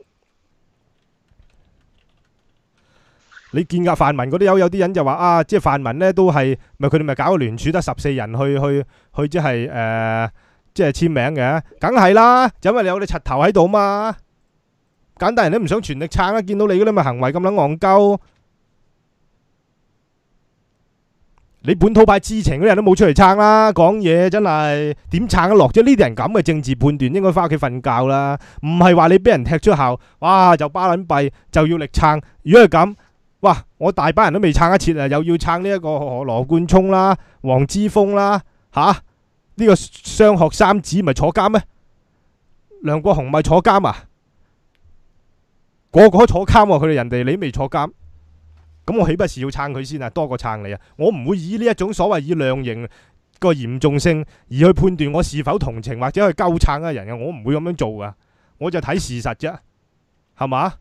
你見噶泛民嗰啲有有啲人就話啊，即係泛民呢都係咪佢哋咪搞個聯署得十四人去去去即係誒即係簽名嘅，梗係啦，就因為你有你柒頭喺度嘛。簡單人都唔想全力撐啊，見到你嗰啲咪行為咁撚戇鳩，你本土派知情嗰啲人都冇出嚟撐啦，講嘢真係點撐得落啫？呢啲人咁嘅政治判斷應該翻屋企瞓覺啦，唔係話你俾人踢出校，哇就巴撚閉就要力撐。如果係咁，哇！我大班人都未撐一切啊，又要撐呢一個羅冠聰啦、黃之鋒啦，吓呢、呢個雙學三子咪坐監咩？梁國雄咪坐監啊？個個都坐監喎，佢哋人哋你未坐監，咁我豈不是要撐佢先啊？多過撐你啊！我唔會以呢一種所謂以量刑個嚴重性而去判斷我是否同情或者去鳩撐嘅人嘅，我唔會咁樣做噶，我就睇事實啫，係嘛？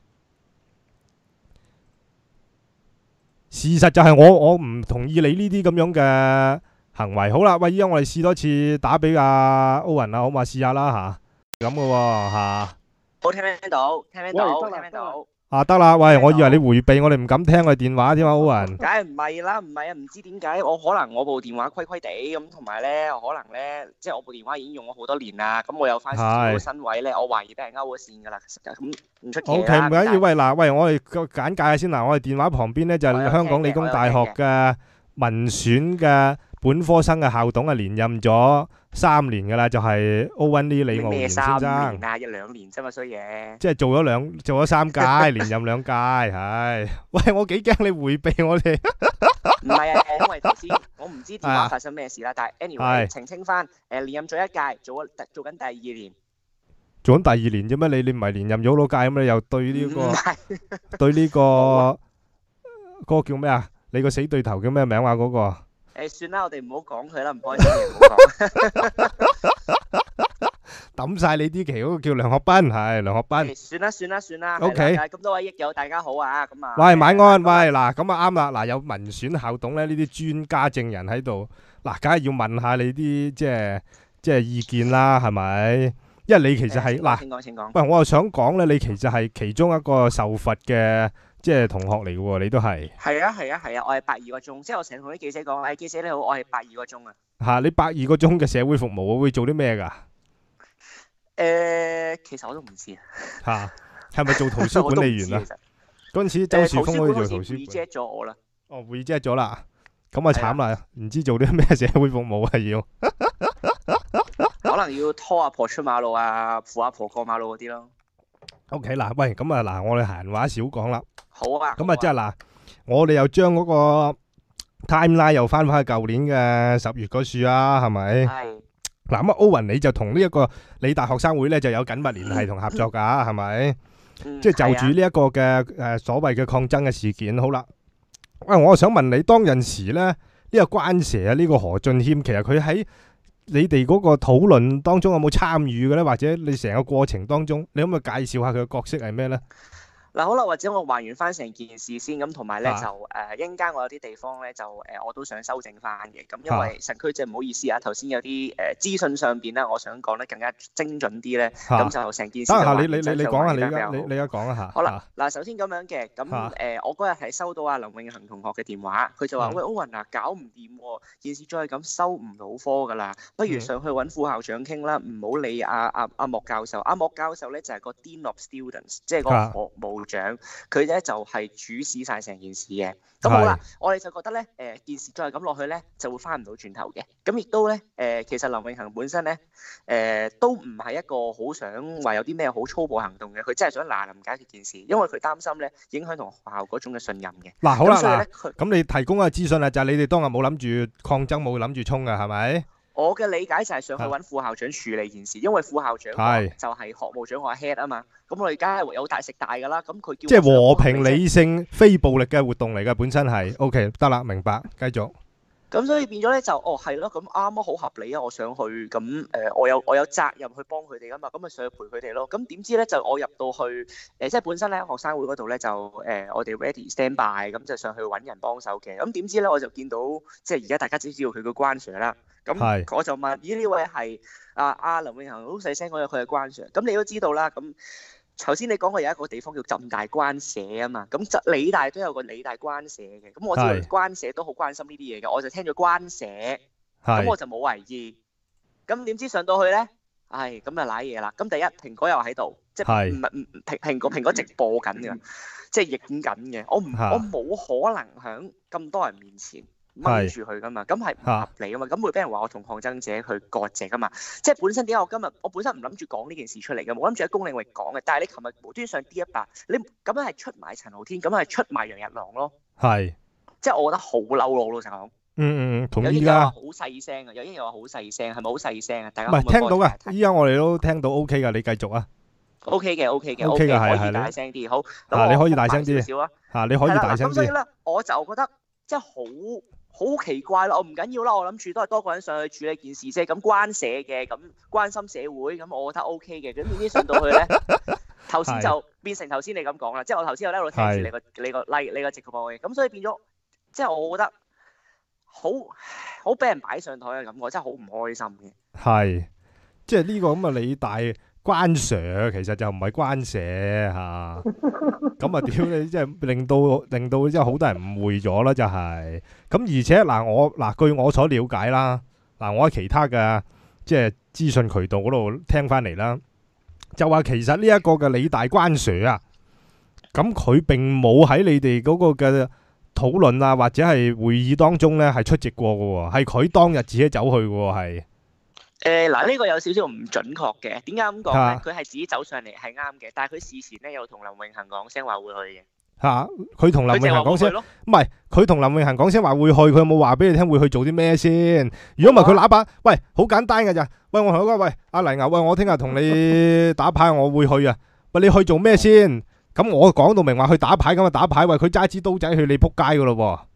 事實就係我我唔同意你呢啲咁樣嘅行為。好啦，喂，依家我哋試多次打俾阿歐文啊，好嘛？試下啦吓，咁嘅喎吓。 好，聽唔聽到？聽唔聽到？聽唔聽到？ 啊，得啦，喂，我以為你迴避，我哋唔敢聽佢電話添啊，歐文。 梗係唔係啦，唔係啊，唔知點解我可能我部電話虧虧地咁，同埋咧可能咧，即係我部電話已經用咗好多年啦，咁我有翻少少身位咧，我懷疑俾人勾咗線噶啦，咁唔出奇啦。O K，唔緊要， 喂嗱，喂，我哋個簡介下先嗱，我哋電話旁邊咧就係香港理工大學嘅民選嘅本科生嘅校董啊，連任咗三年噶啦，就係歐文呢李傲然先生。咩三年啊？一兩年啫嘛，衰嘢。 即係做咗兩做咗三屆，連任兩屆，係。喂，我幾驚你迴避我哋。 唔係啊，因為頭先我唔知電話發生咩事啦，但係 anyway 澄清翻，誒連任咗一屆，做咗做緊第二年。 做緊第二年啫咩？你你唔係連任咗好多屆咁，你又對呢個對呢個嗰個叫咩啊？ 你個死對頭叫咩名話嗰個？ 誒，算啦，我哋唔好講佢啦，唔開心嘅唔好講。 抌晒你啲旗嗰個叫梁學斌，係梁學斌。 誒算啦算啦算啦。 OK 咁多位益友大家好啊，咁啊。 喂，晚安。 誒喂，嗱，咁啊啱啦，嗱，有民選校董咧呢啲專家證人喺度，嗱，梗係要問下你啲即係即係意見啦，係咪？因為你其實係嗱， 請講請講。 喂，我又想講咧，你其實係其中一個受罰嘅即係同學嚟嘅喎，你都係。 係啊係啊係啊，我係八二個鐘，即係我成日同啲記者講，誒記者你好，我係八二個鐘啊。 嚇，你百二個鐘嘅社會服務會做啲咩㗎？ 誒，其實我都唔知啊。 嚇，係咪做圖書管理員啊？嗰陣時周樹峰可以做圖書館。 reject 咗我啦。 哦 reject 咗啦，咁啊慘啦，唔知做啲咩社會服務啊要。 可能要拖阿婆出馬路啊，扶阿婆過馬路嗰啲咯。 OK 嗱，喂，咁啊嗱，我哋閒話少講啦。 好啊。 咁啊即係嗱，我哋又將嗰個 timeline 又翻返去舊年嘅十月嗰處啊，係咪？ 係。 嗱咁啊，Owen 你就同呢一個理大學生會咧就有緊密聯繫同合作噶，係咪？ 嗯即係就住呢一個嘅誒所謂嘅抗爭嘅事件，好啦。喂，我想問你當陣時咧，呢個關蛇啊，呢個何俊謙，其實佢喺你哋嗰個討論當中有冇參與嘅咧？或者你成個過程當中，你可唔可以介紹下佢嘅角色係咩咧？ 嗱好啦，或者我還原翻成件事先，咁同埋咧啊就誒一陣間我有啲地方咧就誒、呃、我都想修正翻嘅，咁因為神區即係唔好意思啊，頭先有啲誒、呃、資訊上邊咧，我想講得更加精準啲咧，咁、 啊就成件事就等下你還原真相你你你講下你而家還原得比較好你你而家講一下。 好啦啊， 嗱，首先咁樣嘅，咁誒、 啊呃我嗰日係收到阿林永恒同學嘅電話，佢就話： 嗯喂，Owen啊，搞唔掂喎，件事再係咁收唔到科㗎啦，不如嗯上去揾副校長傾啦，唔好理阿阿阿莫教授。阿莫教授咧就係個 Dean of Students，即係個啊學務長，佢咧就係主使晒成件事嘅。咁好啦，我哋就覺得咧，誒、件事再係咁落去咧，就會翻唔到轉頭嘅。咁亦都咧，誒、其實林永恒本身咧，誒、都唔係一個好想話有啲咩好粗暴行動嘅，佢真係想嗱臨解決件事，因為佢擔心咧影響同學校嗰種嘅信任嘅。 嗱好啦咁所以咧， 嗱， 佢咁你提供嘅資訊啊，就係你哋當日冇諗住抗爭，冇諗住衝嘅係咪？ 我嘅理解就係上去揾副校長處理件事，因為副校長係就係學務長我 head 啊嘛。咁我哋梗係有大食大㗎啦。咁佢叫即係我上去和平幫佢理性非暴力嘅活動嚟嘅，本身係 OK 得啦，明白，繼續。 咁所以變咗咧就哦係咯，咁啱啊，好合理啊！我上去咁誒、呃我有我有責任去幫佢哋噶嘛，咁咪上去陪佢哋咯。咁點知咧就我入到去誒、呃即係本身咧學生會嗰度咧就誒、呃我哋 ready stand by，咁就上去揾人幫手嘅。咁點知咧我就見到即係而家大家只知道佢個關 Sir 啦。咁係我就問：咦呢位係啊阿林永恒好細聲講佢係關 Sir？咁你都知道啦。咁頭先你講過有一個地方叫浸大關社啊嘛，咁就理大都有個理大關社嘅，咁我知道係關社都好關心呢啲嘢嘅，我就聽咗關社，咁我係就冇為意，咁點知上到去咧，唉，咁就賴嘢啦。咁第一蘋果又喺度，即係係唔係唔蘋蘋果蘋果直播緊㗎，即係影緊嘅，我唔嚇我冇可能喺咁多人面前掹住佢噶嘛，咁係唔合理噶嘛，咁會俾人話我同抗爭者去割席噶嘛。即係本身點解我今日我本身唔諗住講呢件事出嚟嘅，冇諗住喺公領域講嘅，但係你琴日無端上 D 一百，你咁樣係出賣陳浩天，咁係出賣楊日郎咯。 係， 即係我覺得好嬲咯，老實講。 嗯嗯嗯，同有啲意㗎。 又話好細聲啊，有啲又話好細聲，係咪好細聲啊？大家唔係聽到㗎㗎，依家我哋都聽到 OK 㗎，你繼續啊。 O K 嘅 O K 嘅 OK 嘅係可以係大聲啲。好， 啊你可以咁我大聲啲少少啊。 嚇，你可以係啦大聲啲。 咁所以咧，我就覺得即係好好奇怪啦。我唔緊要啦，我諗住都係多個人上去處理件事啫。咁關社嘅，咁關心社會，咁我覺得 O K 嘅。咁點知上到去咧，頭先就變成頭先你咁講啦。即係我頭先有喺度聽住你個你個 like 你個直播嘅，咁所以變咗，即係我覺得好好俾人擺上台嘅感覺，真係好唔開心嘅。 係，即係呢個咁嘅理大關 Sir 其實就唔係關社嚇，咁啊屌你，即係令到令到即係好多人誤會咗啦，就係咁。而且嗱，我嗱據我所了解啦，嗱我喺其他嘅即係資訊渠道嗰度聽翻嚟啦，就話其實呢一個嘅理大關 Sir 啊，咁佢並冇喺你哋嗰個嘅討論啊或者係會議當中咧係出席過嘅喎，係佢當日自己走去嘅喎，係。 誒嗱，呢個有少少唔準確嘅。點解咁講啊咧？佢係自己走上嚟係啱嘅，但係佢事前咧有同林永恒講聲話會去嘅。 嚇！佢同林佢淨係永恒講聲， 話會去咯。 唔係佢同林永恒講聲話會去，佢有冇話俾你聽會去做啲咩先？如果唔係佢冇啊喇叭，喂，好簡單㗎咋？喂，我同佢講，喂，阿黎牛，喂，我聽日同你打牌，我會去啊。喂，你去做咩先？咁我講到明話去打牌，咁啊打牌，喂，佢揸支刀仔去你撲街㗎咯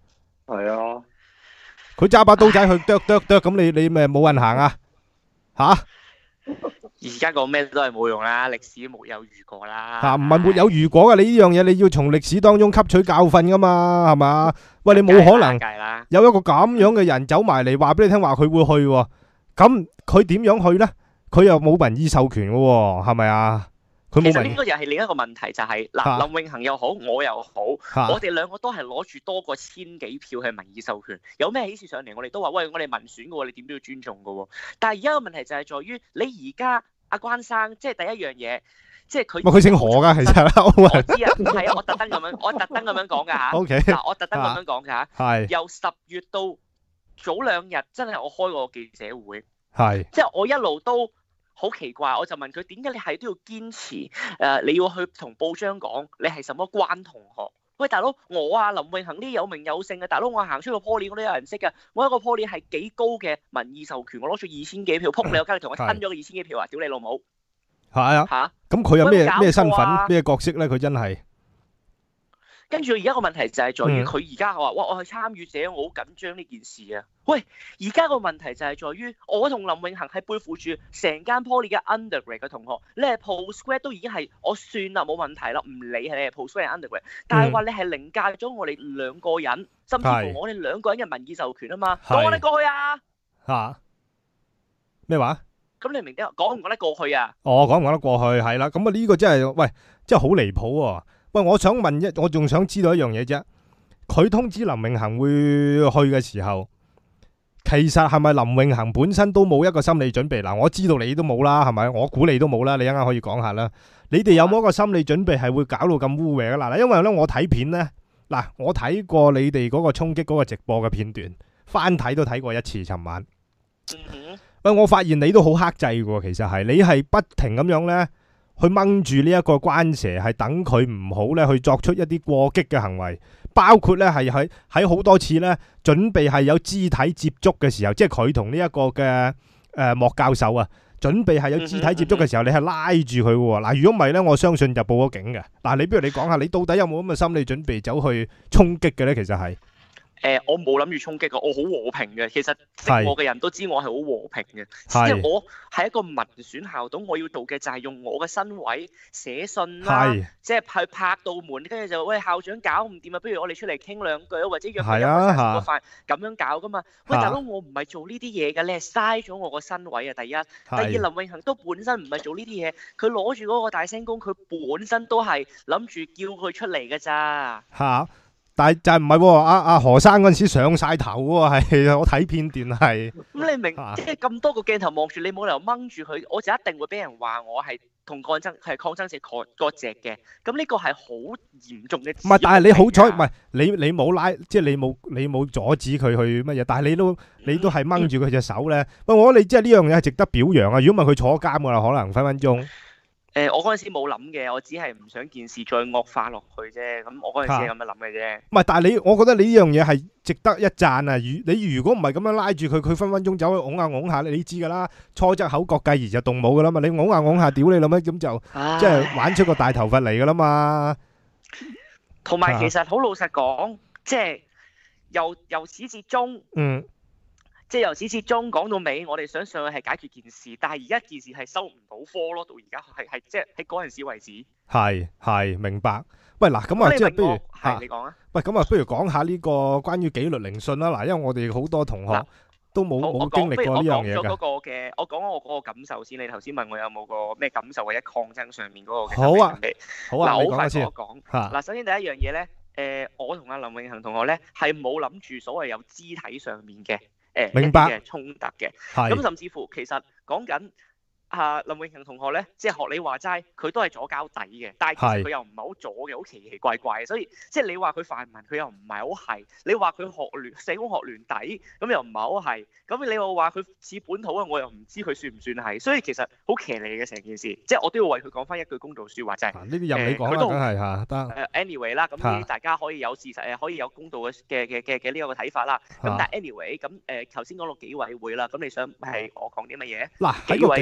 係啊， 佢揸把刀仔去剁剁剁，咁你你咪冇運行啊？吓？ 而家講咩都係冇用啦，歷史沒有如果啦。 吓，唔係沒有如果噶，你呢樣嘢你要從歷史當中吸取教訓噶嘛，係嘛？喂，你冇可能有一個咁樣嘅人走埋嚟話俾你聽話佢會去喎，咁佢點樣去呢？佢又冇民意授權嘅喎，係咪啊？佢冇民。 其實呢個又係另一個問題，就係嗱，林永恒又好，我又好，我哋兩個都係攞住多過千幾票係民意授權，有咩喜事上嚟，我哋都話喂，我哋民選嘅喎，你點都要尊重嘅喎。但係而家個問題就係在於你而家阿關生，即係第一樣嘢，即係佢。佢姓何㗎，其實。 我知啊，係啊，我特登咁樣，我特登咁樣講㗎嚇。 O K。 嗱，我特登咁樣講㗎嚇。 係。 由十月到早兩日，真係我開過記者會。 係。 即係我一路都。好奇怪，我就問佢點解你係都要堅持誒、呃？你要去同報章講你係什麼關同學？喂，大佬，我啊林永恒呢有名有姓嘅大佬，我行出個 poly 我都有人識㗎。我一個 poly 係幾高嘅民意授權，我攞住二千幾票，撲你個街，你同我吞咗個二千幾票啊！屌你老母！ 係啊。嚇！咁佢有咩咩身份咩角色咧？佢真係。 跟住而家個問題就係在於佢而家話：哇！我係參與者，我好緊張呢件事啊！喂，而家個問題就係在於我同林永恒係背負住成間 poly 嘅 undergrad 嘅同學，你係 postgrad 都已經係我算啦，冇問題啦，唔理係你係 postgrad 定 undergrad，但係話你係凌駕咗我哋兩個人，甚至乎我哋兩個人嘅民意授權啊嘛，講得過去啊？嚇咩話？ 咁你明點講唔講得過去啊？ 哦，講唔講得過去係啦，咁啊呢個真係喂，真係好離譜喎！喂，我想問一，我仲想知道一樣嘢啫。佢通知林永恒會去嘅時候，其實係咪林永恒本身都冇一個心理準備？嗱，我知道你都冇啦，係咪？我估你都冇啦。你一陣間可以講下啦。你哋有冇一個心理準備係會搞到咁污穢啊？嗱，因為咧我睇片咧，嗱我睇過你哋嗰個衝擊嗰個直播嘅片段，翻睇都睇過一次。尋晚，喂，我發現你都好克制嘅，其實係你係不停咁樣咧。去掹住呢一個關蛇，係等佢唔好咧去作出一啲過激嘅行為，包括咧係喺喺好多次咧準備係有肢體接觸嘅時候，即係佢同呢一個嘅誒、呃、莫教授啊，準備係有肢體接觸嘅時候，你係拉住佢喎。嗱，如果唔係咧，我相信就報咗警嘅。嗱，你不如你講下，你到底有冇咁嘅心理準備走去衝擊嘅咧？其實係。 誒、呃，我冇諗住衝擊㗎，我好和平嘅。其實識我嘅人都知我係好和平嘅，即係我係一個民選校董，我要做嘅就係用我嘅身位寫信啦，即係去拍到門，跟住就喂校長搞唔掂啊，不如我哋出嚟傾兩句，或者約佢飲個茶食個飯，咁樣搞噶嘛。喂，大佬，我唔係做呢啲嘢㗎，你係嘥咗我個身位啊！第一，第二，林永恒都本身唔係做呢啲嘢，佢攞住嗰個大聲公，佢本身都係諗住叫佢出嚟㗎咋。嚇！ 但係就係唔係喎？阿阿何生嗰陣時上曬頭喎，係我睇片段係。 咁你明，即係咁多個鏡頭望住你，冇理由掹住佢，我就一定會俾人話我係同抗爭係抗爭者割割席嘅。咁呢個係好嚴重嘅。唔係， 但係你好彩，唔係你你冇拉，即係你冇你冇阻止佢去乜嘢，但係你都你都係掹住佢隻手咧。喂，我覺得你即係呢樣嘢係值得表揚啊！如果唔係佢坐監㗎啦，可能分分鐘。 誒、呃，我嗰陣時冇諗嘅，我只係唔想件事再惡化落去啫。咁我嗰陣時係咁樣諗嘅啫。唔係， 但係你，我覺得你呢樣嘢係值得一讚啊！如你如果唔係咁樣拉住佢，佢分分鐘走去拱下拱下，你知㗎啦。初則口角，繼而就動武㗎啦嘛。你拱下拱下，屌你老咩，咁就即係玩出個大頭佛嚟㗎啦嘛。 同埋其實好老實講，即係由由始至終，嗯。即係由始至終講到尾，我哋想上去係解決件事，但係而家件事係收唔到科咯，到而家係係即係喺嗰陣時為止。係係明白。喂嗱，咁啊，即係不如係你講啊。喂，咁啊，不如講下呢個關於紀律聆訊啦。嗱，因為我哋好多同學都冇冇經歷過呢樣嘢㗎。我講咗嗰個嘅，我講我嗰個感受先。你頭先問我有冇個咩感受或者抗爭上面嗰個嘅準備。好啊，好啊，嗱，好快同我講。嗱，首先第一樣嘢咧，誒，我同阿林永恒同學咧係冇諗住所謂有肢體上面嘅。誒明白嘅衝突嘅，咁甚至乎其實講緊啊林永恒同學咧，即係學你話齋，佢都係左膠底嘅，但係其實佢又唔係好左嘅，好奇奇怪怪嘅，所以即係你話佢泛民，佢又唔係好係；你話佢學聯社工學聯底，咁又唔係好係。咁你又話佢似本土啊，我又唔知佢算唔算係。所以其實好騎呢嘅成件事，即係我都要為佢講翻一句公道説話，就係呢啲任你講啦，梗係嚇得。誒 anyway 啦，咁呢啲大家可以有事實誒，可以有公道嘅嘅嘅嘅嘅呢一個睇法啦。咁但係 anyway，咁誒頭先講到紀委會啦，咁你想係我講啲乜嘢？嗱喺紀委會嗰度。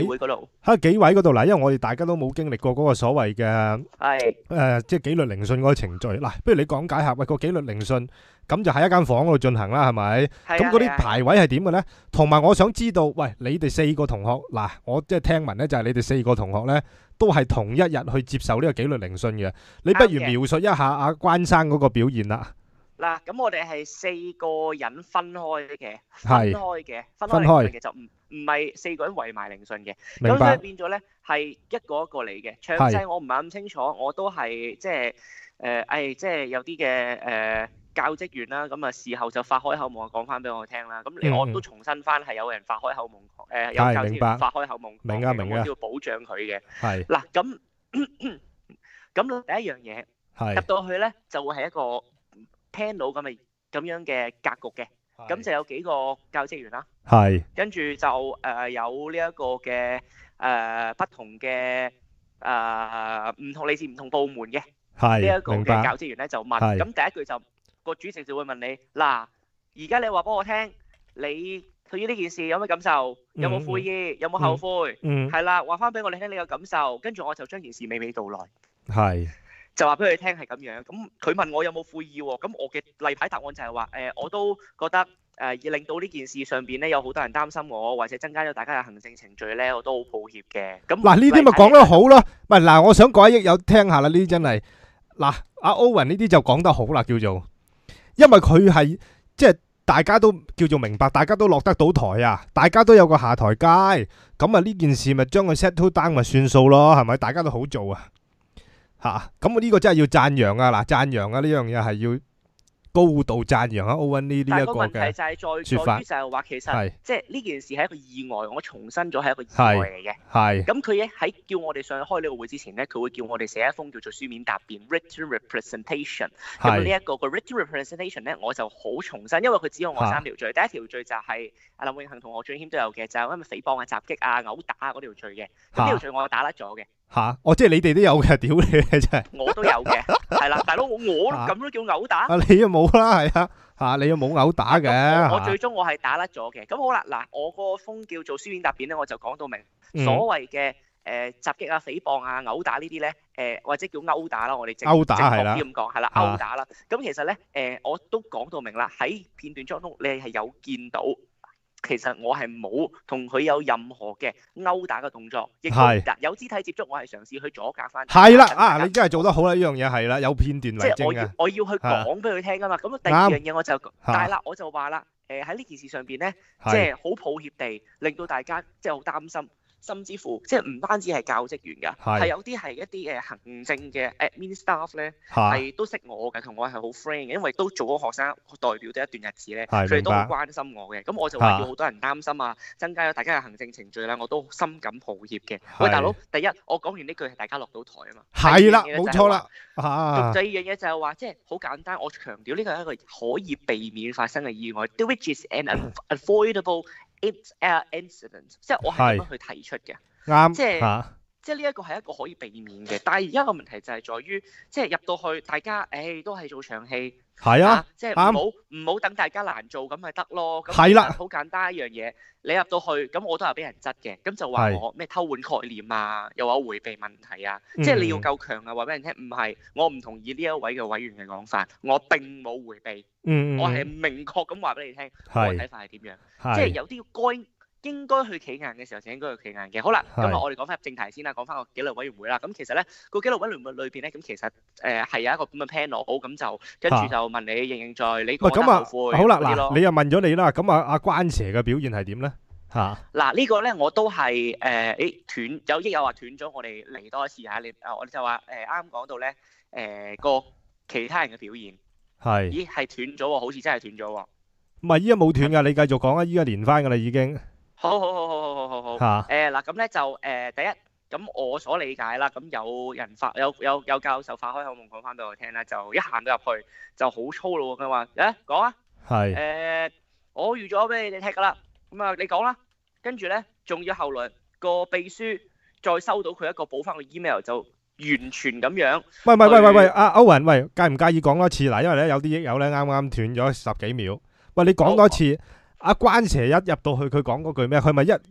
度。 喺紀委嗰度嗱，因為我哋大家都冇經歷過嗰個所謂嘅係誒，即係紀律聆訊嗰個程序。嗱，不如你講解下，喂個紀律聆訊咁就喺一間房嗰度進行啦，係咪？咁嗰啲排位係點嘅咧？同埋我想知道，喂，你哋四個同學嗱，我即係聽聞咧，就係你哋四個同學咧，都係同一日去接受呢個紀律聆訊嘅。你不如描述一下阿關生嗰個表現啦。 嗱，咁我哋係四個人分開嘅， 係分開嘅，分開聆訊嘅，就唔唔係四個人圍埋聆訊嘅。咁所以變咗咧係一個一個嚟嘅。詳細我唔係咁清楚，我都係即係誒，誒即係有啲嘅誒教職員啦，咁啊事後就發開口夢講翻俾我聽啦。咁你我都重申翻係有人發開口夢，誒有教職員發開口夢， 明啊明啊， 我都要保障佢嘅。 係嗱咁咁第一樣嘢入到去咧就會係一個 panel 咁嘅咁樣嘅格局嘅，咁就有幾個教職員啦， 係， 跟住就誒有呢一個嘅誒不同嘅誒唔同嚟自唔同部門嘅呢一個嘅教職員咧就問，咁第一句就個主席就會問你嗱，而家你話俾我聽，你對於呢件事有咩感受？有冇悔意？有冇後悔？嗯，係啦，話翻俾我哋聽你嘅感受，跟住我就將件事娓娓道來。 係。 就話俾佢聽係咁樣，咁佢問我有冇悔意喎？咁我嘅例牌答案就係話誒，我都覺得誒，而令到呢件事上邊咧有好多人擔心我，或者增加咗大家嘅行政程序咧，我都好抱歉嘅。咁嗱呢啲咪講得好咯？唔係嗱，我想改益有聽下啦，呢啲真係嗱阿 Owen 呢啲就講得好啦，叫做，因為佢係即係大家都叫做明白，大家都落得到台啊，大家都有個下台階，咁啊呢件事咪將佢 settle down 咪算數咯，係咪？大家都好做啊！吓，咁我呢個真係要讚揚啊！嗱，讚揚啊！呢樣嘢係要高度讚揚啊！Owen 呢呢一個嘅說法。但係個問題就係在在於就係話，其實即係呢件事係一個意外，我重申咗係一個意外嚟嘅。係。咁佢喺叫我哋上去開呢個會之前咧，佢會叫我哋寫一封叫做書面答辯 （written representation）。咁呢一個個 written representation 咧，我就好重申，因為佢只有我三條罪。第一條罪就係阿林永恆同何俊謙都有嘅，就係因為誹謗啊、襲擊啊、毆打啊嗰條罪嘅。咁呢條罪我打甩咗嘅。吓，哦，即係你哋都有嘅，屌你真係。我都有嘅，係啦，大佬，我咁都叫毆打？啊，你又冇啦，係啊，吓，你又冇毆打嘅。我最終我係打甩咗嘅。咁好啦，嗱，我個封叫做書面答辯咧，我就講到明，所謂嘅誒襲擊啊、誹謗啊、毆打呢啲咧，誒或者叫毆打啦，我哋正正確啲咁講，係啦，毆打啦。咁其實咧，誒我都講到明啦，喺片段當中你係有見到。其實我係冇同佢有任何嘅毆打嘅動作，亦都有肢體接觸，我係嘗試去阻隔翻。係啦，啊，你真係做得好啦！呢樣嘢係啦，有片段為證嘅。即係我要我要去講俾佢聽㗎嘛。咁第二樣嘢我就，但係啦，我就話啦，誒喺呢件事上邊咧，即係好抱歉地令到大家即係好擔心。甚至乎即係唔單止係教職員㗎，係有啲係一啲誒行政嘅 admin staff 咧，係都識我嘅，同我係好 friend 嘅，因為都做咗學生代表咗一段日子咧，佢哋都好關心我嘅。咁我就話要好多人擔心啊，增加咗大家嘅行政程序啦，我都深感抱歉嘅。喂，大佬，第一我講完呢句係大家落到台啊嘛，係啦，冇錯啦。咁第二樣嘢就係話，即係好簡單，我強調呢個係一個可以避免發生嘅意外 ，which is an unavoidable It's an incident， 即係我係咁樣去提出嘅，啱，即係、啊、即係呢一個係一個可以避免嘅。但係而家個問題就係在於，即係入到去，大家誒、哎、都係做場戲，係啊，啊，即係唔好唔好等大家難做咁咪得咯。係啦，好簡單一樣嘢，你入到去，咁我都係俾人質嘅，咁就話我咩偷換概念啊，又話迴避問題啊，嗯、即係你要夠強啊，話俾人聽，唔係我唔同意呢一位嘅委員嘅講法，我並冇迴避。嗯，我係明確咁話俾你聽，我嘅睇法係點樣，即係有啲該應該去企硬嘅時候就應該去企硬嘅。好啦，咁啊我哋講翻入正題先啦，講翻個紀律委員會啦。咁其實咧個紀律委員會裏邊咧，咁其實誒係有一個咁嘅 panel，好，咁就跟住就問你認唔認罪，你覺得後悔好啦，嗱，你又問咗你啦，咁啊阿關蛇嘅表現係點咧？嚇，嗱呢個咧我都係誒誒斷有益有話斷咗，我哋嚟多一次嚇你啊，我哋就話誒啱啱講到咧誒個其他人嘅表現。係，咦係斷咗喎，好似真係斷咗喎。 唔係，依家冇斷噶，你繼續講啊，依家連翻噶啦已經。 好好好好好好好好。嚇。誒嗱，咁咧就誒第一，咁我所理解啦，咁有人發有有有教授發開口夢講翻俾我聽咧，就一行到入去就好粗魯，佢話誒講啊。係。誒，我預咗俾你哋踢噶啦，咁啊你講啦，跟住咧仲要後來個秘書再收到佢一個補翻個 email 就。完全咁樣， 喂喂喂喂喂，阿歐文，喂，介唔介意講多次嗱？因為咧有啲益友咧啱啱斷咗十幾秒，喂，你講多次。阿關蛇一入到去，佢講嗰句咩？佢咪一嗱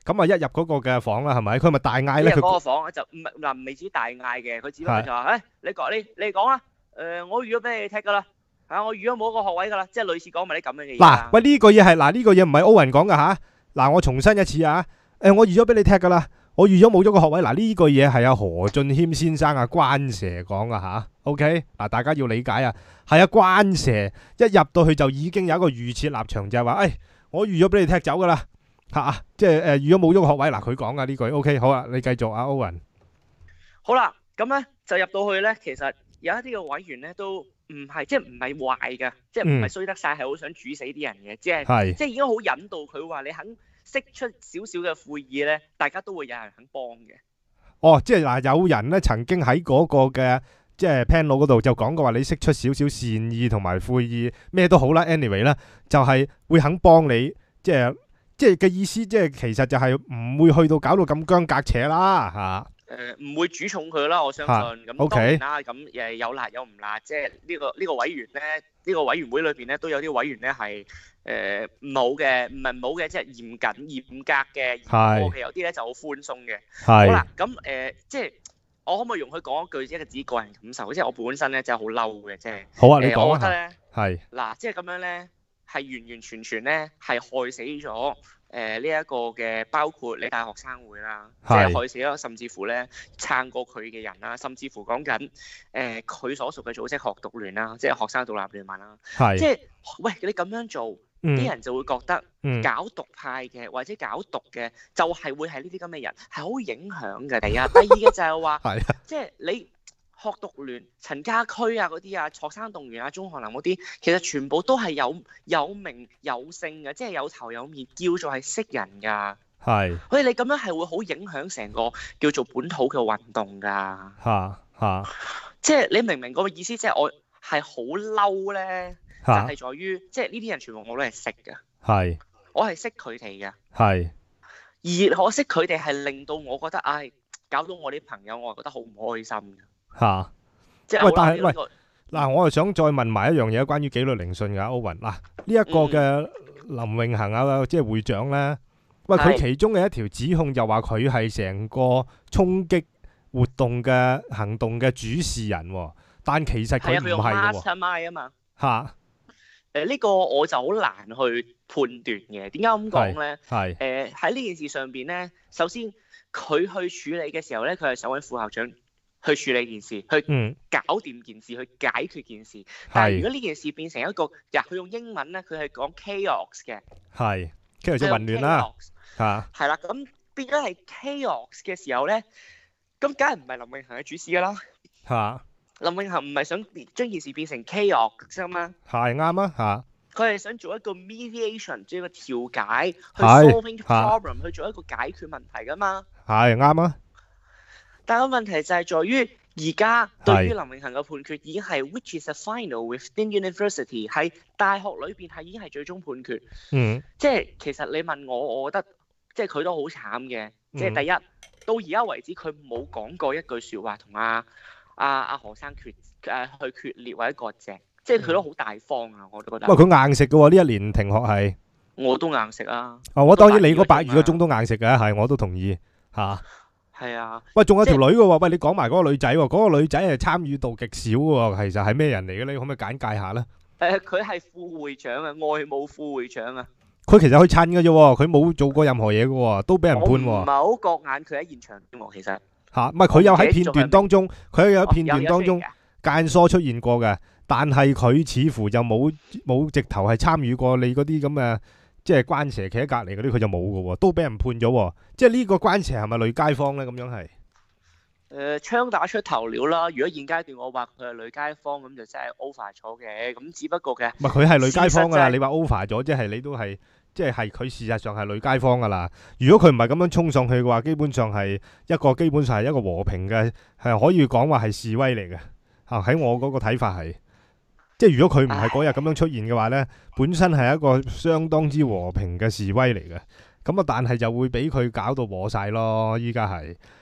咁啊一入嗰個嘅房啦，係咪？佢咪大嗌一咧？佢入嗰個房就唔係嗱，未至於大嗌嘅，佢只不過就話：，誒，你講你你講啦，誒，我預咗俾你踢噶啦，嚇我預咗冇一個學位噶啦，即係類似講埋啲咁樣嘅嘢。 嗱，喂呢個嘢係嗱呢個嘢唔係歐文講噶嚇，嗱我重申一次啊，誒我預咗俾你踢噶啦，我預咗冇咗個學位，嗱呢個嘢係阿何俊謙先生啊關蛇講噶嚇 ，OK，嗱大家要理解啊，係啊關蛇一入到去就已經有一個預設立場，就係話，誒我預咗俾你踢走噶啦。嚇，即係誒預咗冇咗個學位，嗱佢講噶呢句 OK 好啦，你繼續啊，歐文。 好啦，咁咧就入到去咧，其實有一啲嘅委員咧都唔係即係唔係壞嘅，即係唔係衰得晒，係好想煮死啲人嘅，即係即係已經好引導佢話你肯釋出少少嘅悔意咧，大家都會有人肯幫嘅。哦， 即係嗱有人咧曾經喺嗰個嘅即係 panel 嗰度就講過話，你釋出少少善意同埋悔意咩都好啦 ，anyway 啦，就係會肯幫你，即係。即係嘅意思，即係其實就係唔會去到搞到咁僵格扯啦嚇。 誒唔會主重佢啦，我相信。咁當然啦，咁誒有辣有唔辣，即係呢個呢個委員咧，呢個委員會裏邊咧都有啲委員咧係誒唔好嘅，唔係唔好嘅，即係嚴謹嚴格嘅，嚴苛嘅，有啲咧就好寬鬆嘅。係。好啦，咁誒即係我可唔可以容許講一句，即係自己個人感受，即係我本身咧真係好嬲嘅，即係。 好啊，你講啊。 我覺得咧係。嗱， 即係咁樣咧。係完完全全咧，係害死咗誒呢一個嘅，包括你大學生會啦，即係害死咗，甚至乎咧撐過佢嘅人啦，甚至乎講緊誒佢所屬嘅組織學獨聯啦，即係學生獨立聯盟啦，即係喂你咁樣做，啲、嗯、人就會覺得搞獨派嘅、嗯、或者搞獨嘅，就係會係呢啲咁嘅人，係好影響嘅。第一，第二嘅就係話，即係你。學獨聯、陳家駒啊嗰啲啊、學生動員啊、鐘漢林嗰啲，其實全部都係有有名有姓嘅，即係有頭有面，叫做係識人㗎。係。所以你咁樣係會好影響成個叫做本土嘅運動㗎。嚇嚇。即係你明唔明嗰個意思？即係我係好嬲咧，就係在於即係呢啲人全部我都係識嘅。係。我係識佢哋嘅。係。而可惜佢哋係令到我覺得，唉，搞到我啲朋友，我係覺得好唔開心嘅。吓，即係喂，但係喂，嗱，我又想再問埋一樣嘢，關於紀律聆訊嘅歐文，嗱，呢一個嘅林永恒啊，即係會長咧，喂，佢其中嘅一條指控就話佢係成個衝擊活動嘅行動嘅主事人，但其實佢唔係嘅喎。mastermind 啊嘛。吓，誒，呢個我就好難去判斷嘅，點解咁講咧？係，誒，喺呢件事上邊咧，首先佢去處理嘅時候咧，佢係想揾副校長。去處理件事，去搞掂件事，嗯、去解決件事。但係如果呢件事變成一個，呀，佢用英文咧，佢係講 chaos 嘅，係 chaos 即係混亂啦，嚇，係啦。咁變咗係 chaos 嘅時候咧，咁梗係唔係林永恒嘅主事噶啦？嚇、啊，林永恒唔係想將件事變成 chaos 啫嘛？係啱啊，嚇。佢係想做一個 mediation，做一個調解，去 solving problem，去做一個解決問題噶嘛？係啱啊。但係個問題就係在於而家對於林永恒嘅判決已經係 which is a final within university， 係大學裏邊係已經係最終判決。嗯，即係其實你問我，我覺得即係佢都好慘嘅。嗯、即係第一，到而家為止佢冇講過一句説話同阿阿阿何生決誒、啊、去決裂或者割席，即係佢都好大方啊！我都覺得。喂，佢硬食嘅喎，呢一年停學係。我都硬食啊！哦，我當然你嗰百二個鐘都硬食嘅，係我都同意嚇。係啊，喂，仲有條女嘅喎，喂，你講埋嗰個女仔喎，嗰個女仔係參與度極少嘅喎，其實係咩人嚟嘅咧？你可唔可以簡介下咧？誒，佢係副會長啊，外務副會長啊。佢其實去襯嘅啫，佢冇做過任何嘢嘅，都俾人判喎。我唔係好覺眼，佢喺現場添喎，其實嚇，唔係佢有喺片段當中，佢有喺片段當中間疏出現過嘅，但係佢似乎就冇冇直頭係參與過你嗰啲咁嘅。即係關蛇企喺隔離嗰啲，佢就冇嘅喎，都俾人判咗喎。即係呢個關蛇係咪女街坊咧？咁樣係誒槍打出頭鳥啦。如果現階段我話佢係女街坊，咁就真係 over 咗嘅。咁只不過嘅唔係佢係女街坊㗎啦。你話 over 咗，即係你都係即係係佢事實上係女街坊㗎啦。如果佢唔係咁樣衝上去嘅話，基本上係一個基本上係一個和平嘅，係可以講話係示威嚟嘅嚇。喺我嗰個睇法係。即係如果佢唔係嗰日咁樣出現嘅話呢，本身係一個相當之和平嘅示威嚟嘅，咁啊但係就會俾佢搞到和晒咯。依家係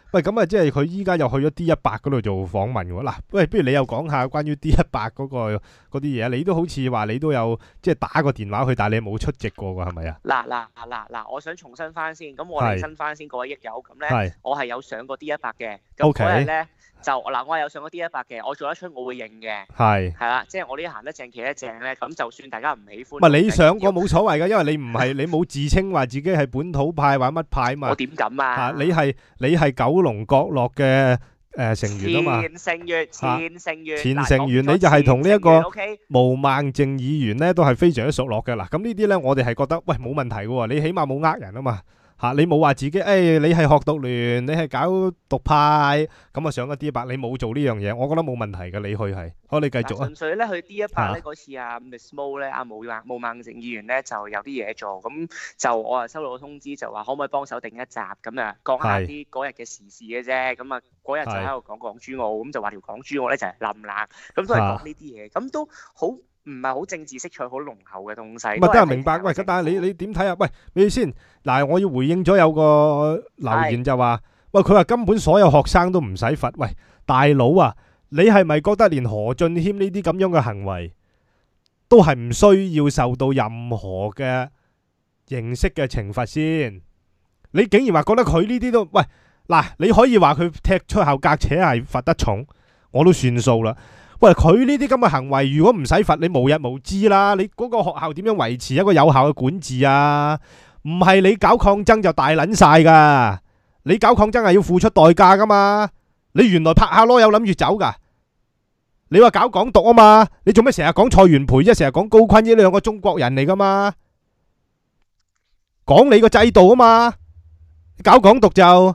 喂，咁啊，即係佢依家又去咗 D 一百嗰度做訪問喎。嗱，喂，不如你又講下關於 D 一百嗰個嗰啲嘢。你都好似話你都有即係打個電話去，但係你冇出席過㗎，係咪啊？ 嗱嗱嗱嗱，我想重新翻先，咁我嚟新翻先，各位益友，咁咧我係有上過 D 一百嘅，咁嗰日咧就嗱，我係有上過 D 一百嘅，我做得出我會認嘅，係係啦，即係我呢行得正企得正咧，咁就算大家唔喜歡， 唔係你上過冇所謂㗎，因為你唔係你冇自稱話自己係本土派或者乜派嘛。 我點敢啊？ 你係你係九龍角落嘅誒成員啊嘛。 前成員，前成員， 前成員你就係同呢一個毛孟靜議員咧都係非常之熟絡嘅。嗱，咁呢啲咧我哋係覺得喂冇問題嘅喎，你起碼冇呃人啊嘛。嚇！你冇話自己，誒你係學獨聯，你係搞獨派，咁啊上咗 D 一百，你冇做呢樣嘢，我覺得冇問題嘅，你去係，好你繼續啊。 純粹咧去 D 一百咧嗰次啊 Miss Mo 咧阿毛孟毛孟靜議員咧就有啲嘢做，咁就我啊收到個通知就話可唔可以幫手定一集咁啊講下啲嗰日嘅時事嘅啫，咁啊嗰日就喺度講港珠澳，咁就話條港珠澳咧就係冧冷，咁都係講呢啲嘢，咁都好。唔係好政治色彩好濃厚嘅東西。唔係都係明白。喂，但係你你點睇啊？喂，你先嗱，我要回應咗有個留言就話，喂，佢話根本所有學生都唔使罰。喂，大佬啊，你係咪覺得連何俊謙呢啲咁樣嘅行為都係唔需要受到任何嘅形式嘅懲罰先？你竟然話覺得佢呢啲都喂嗱，你可以話佢踢出校格且係罰得重，我都算數啦。喂，佢呢啲咁嘅行為，如果唔使罰，你無日無之啦。你嗰個學校點樣維持一個有效嘅管治啊？唔係你搞抗爭就大撚晒噶，你搞抗爭係要付出代價噶嘛。你原來拍下籮柚諗住走噶，你話搞港獨啊嘛？你做咩成日講蔡元培啫？成日講高坤呢兩個中國人嚟噶嘛？講你個制度啊嘛，搞港獨就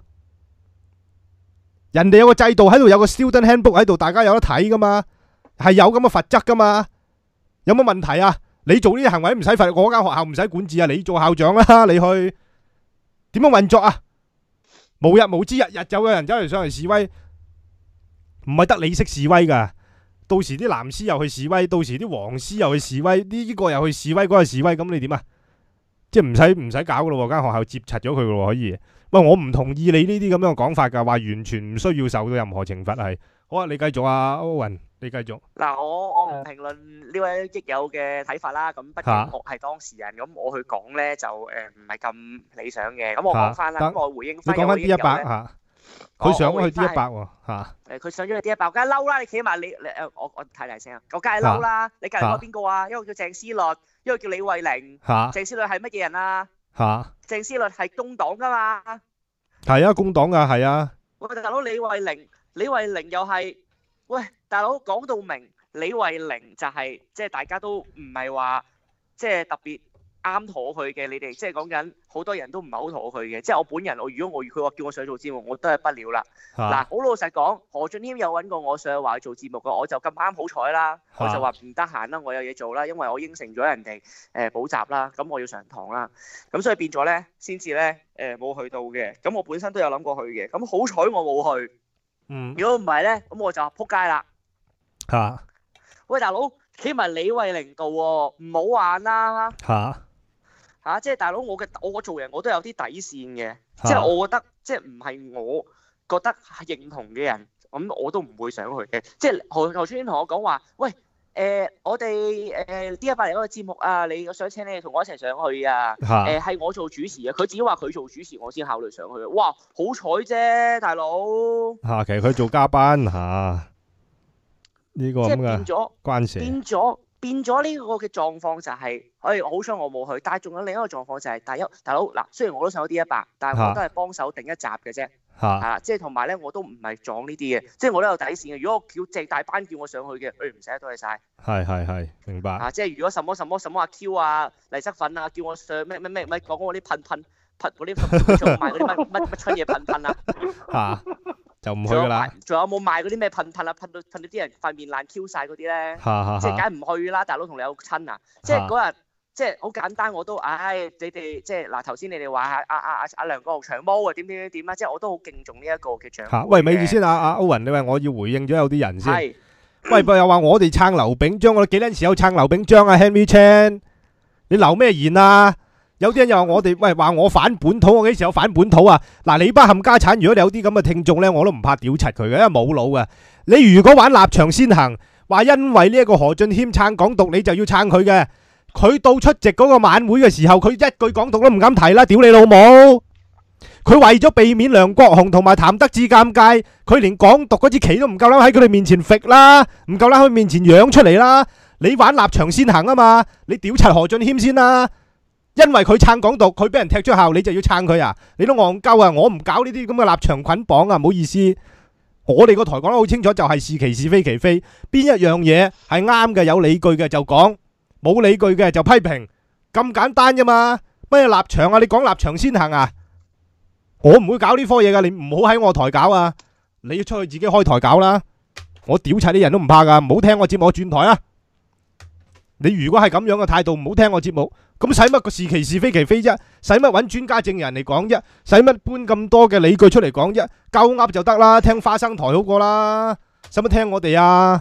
人哋有個制度喺度，有個 student handbook 喺度，大家有得睇噶嘛。係有咁嘅罰則噶嘛？有乜問題啊？你做呢啲行為唔使罰，我間學校唔使管治啊！你做校長啦，你去點樣運作啊？無日無之，日日就有人走嚟上嚟示威，唔係得你識示威噶。到時啲藍絲又去示威，到時啲黃絲又去示威，呢個又去示威，嗰個示威，咁你點啊？即係唔使唔使搞噶咯？間學校接柒咗佢噶咯，可以。喂，我唔同意你呢啲咁樣嘅講法噶，話完全唔需要受到任何懲罰係。好啊，你繼續啊，歐雲。你繼續嗱，我我唔評論呢位益友嘅睇法啦。咁畢竟我係當事人，咁我去講咧就誒唔係咁理想嘅。咁我講翻啦，咁我回應翻。 你講翻 D 一百嚇，佢上咗去 D 一百喎嚇。誒， 佢上咗去 D 一百，梗係嬲啦！你企埋你你誒，我我太大聲啊！我梗係嬲啦！你隔離嗰個邊個啊？一個叫鄭思律，一個叫李慧玲。嚇！鄭思律係乜嘢人啊？嚇！鄭思律係工黨噶嘛？ 係啊，工黨噶係啊。 喂，大佬李慧玲，李慧玲又係。喂，大佬講到明，李慧玲就係即係大家都唔係話即係特別啱妥佢嘅，你哋即係講緊好多人都唔係好妥佢嘅。即係我本人，我如果我佢話叫我上去做節目，我都係不了啦。嗱、啊，好老實講，何俊謙有揾過我上去話做節目嘅，我就咁啱好彩啦，我就話唔得閒啦，我有嘢做啦，因為我應承咗人哋誒補習啦，咁我要上堂啦，咁所以變咗咧，先至咧誒冇去到嘅。咁我本身都有諗過去嘅，咁好彩我冇去。嗯，如果唔係咧，咁我就撲街啦。吓、啊，喂，大佬企埋李慧玲度喎，唔好玩啦。吓吓，即係大佬，我嘅我做人我都有啲底線嘅，即係我覺得即係唔係我覺得認同嘅人，咁我都唔會上去嘅。即係何何川同我講話，喂。誒、呃，我哋誒 D 一百嚟嗰個節目啊，你我想請你同我一齊上去啊！誒、呃，係我做主持啊，佢自己話佢做主持，我先考慮上去。哇，好彩啫，大佬！嚇，其實佢做嘉賓嚇，呢、呢個咁嘅關事。變咗變咗呢個嘅狀況就係、是，哎，好彩我冇去，但係仲有另一個狀況就係、是，第一大佬嗱，雖然我都上咗 D 一百，但係我都係幫手定一集嘅啫。嚇、啊，即係同埋咧，我都唔係撞呢啲嘅，即係我都有底線嘅。如果我叫鄭大班叫我上去嘅，誒唔使多謝晒。係係係，明白。啊，即係如果什麼什麼什麼阿 Q 啊、黎則粉啊，叫我上咩咩咩咩講嗰啲噴噴噴嗰啲做賣嗰啲乜乜乜春嘢噴噴啊，嚇、啊、就唔去㗎啦。仲有冇賣嗰啲咩噴噴啊？噴到噴到啲人塊面爛 Q 晒嗰啲咧，即係梗係唔去啦。大佬同你有親啊，即係嗰日。即係好簡單，我都唉，你哋即係嗱頭先你哋話阿阿阿阿梁國雄長毛啊點點點點啊，即係我都好敬重呢一個嘅長毛。喂，咪住先啊，阿歐雲，你話我要回應咗有啲人先。係。喂，又話我哋撐劉炳章，我哋幾陣時有撐劉炳章啊 Henry Chan，你留咩言啊？ 有啲人又話我哋喂話我反本土，我幾時有反本土啊？嗱，你班冚家產，如果你有啲咁嘅聽眾呢，我都唔怕屌柒佢嘅，因為冇腦嘅。你如果玩立場先行，話因為呢一個何俊謙撐港獨，你就要撐佢嘅。佢到出席嗰個晚會嘅時候，佢一句港獨都唔敢提啦，屌你老母！佢為咗避免梁國雄同埋譚德志尷尬，佢連港獨嗰支旗都唔夠膽喺佢哋面前揈啦，唔夠膽喺佢面前揚出嚟啦。你玩立場先行啊嘛，你屌柒何俊謙先啦。因為佢撐港獨，佢俾人踢出校，你就要撐佢啊？你都戇鳩啊！我唔搞呢啲咁嘅立場捆綁啊，唔好意思。我哋個台講得好清楚，就係是其是非其非，邊一樣嘢係啱嘅有理據嘅就講，冇理據嘅就批評，咁簡單啫嘛。乜嘢立場啊？你講立場先行啊？我唔會搞呢科嘢噶，你唔好喺我台搞啊！你要出去自己開台搞啦。我屌柒啲人都唔怕噶，唔好聽我節目，我轉台啊！你如果係咁樣嘅態度，唔好聽我節目，咁使乜個是其是非其非啫？使乜揾專家證人嚟講啫？使乜搬咁多嘅理據出嚟講啫？夠噏就得啦，聽花生台好過啦，使乜聽我哋啊？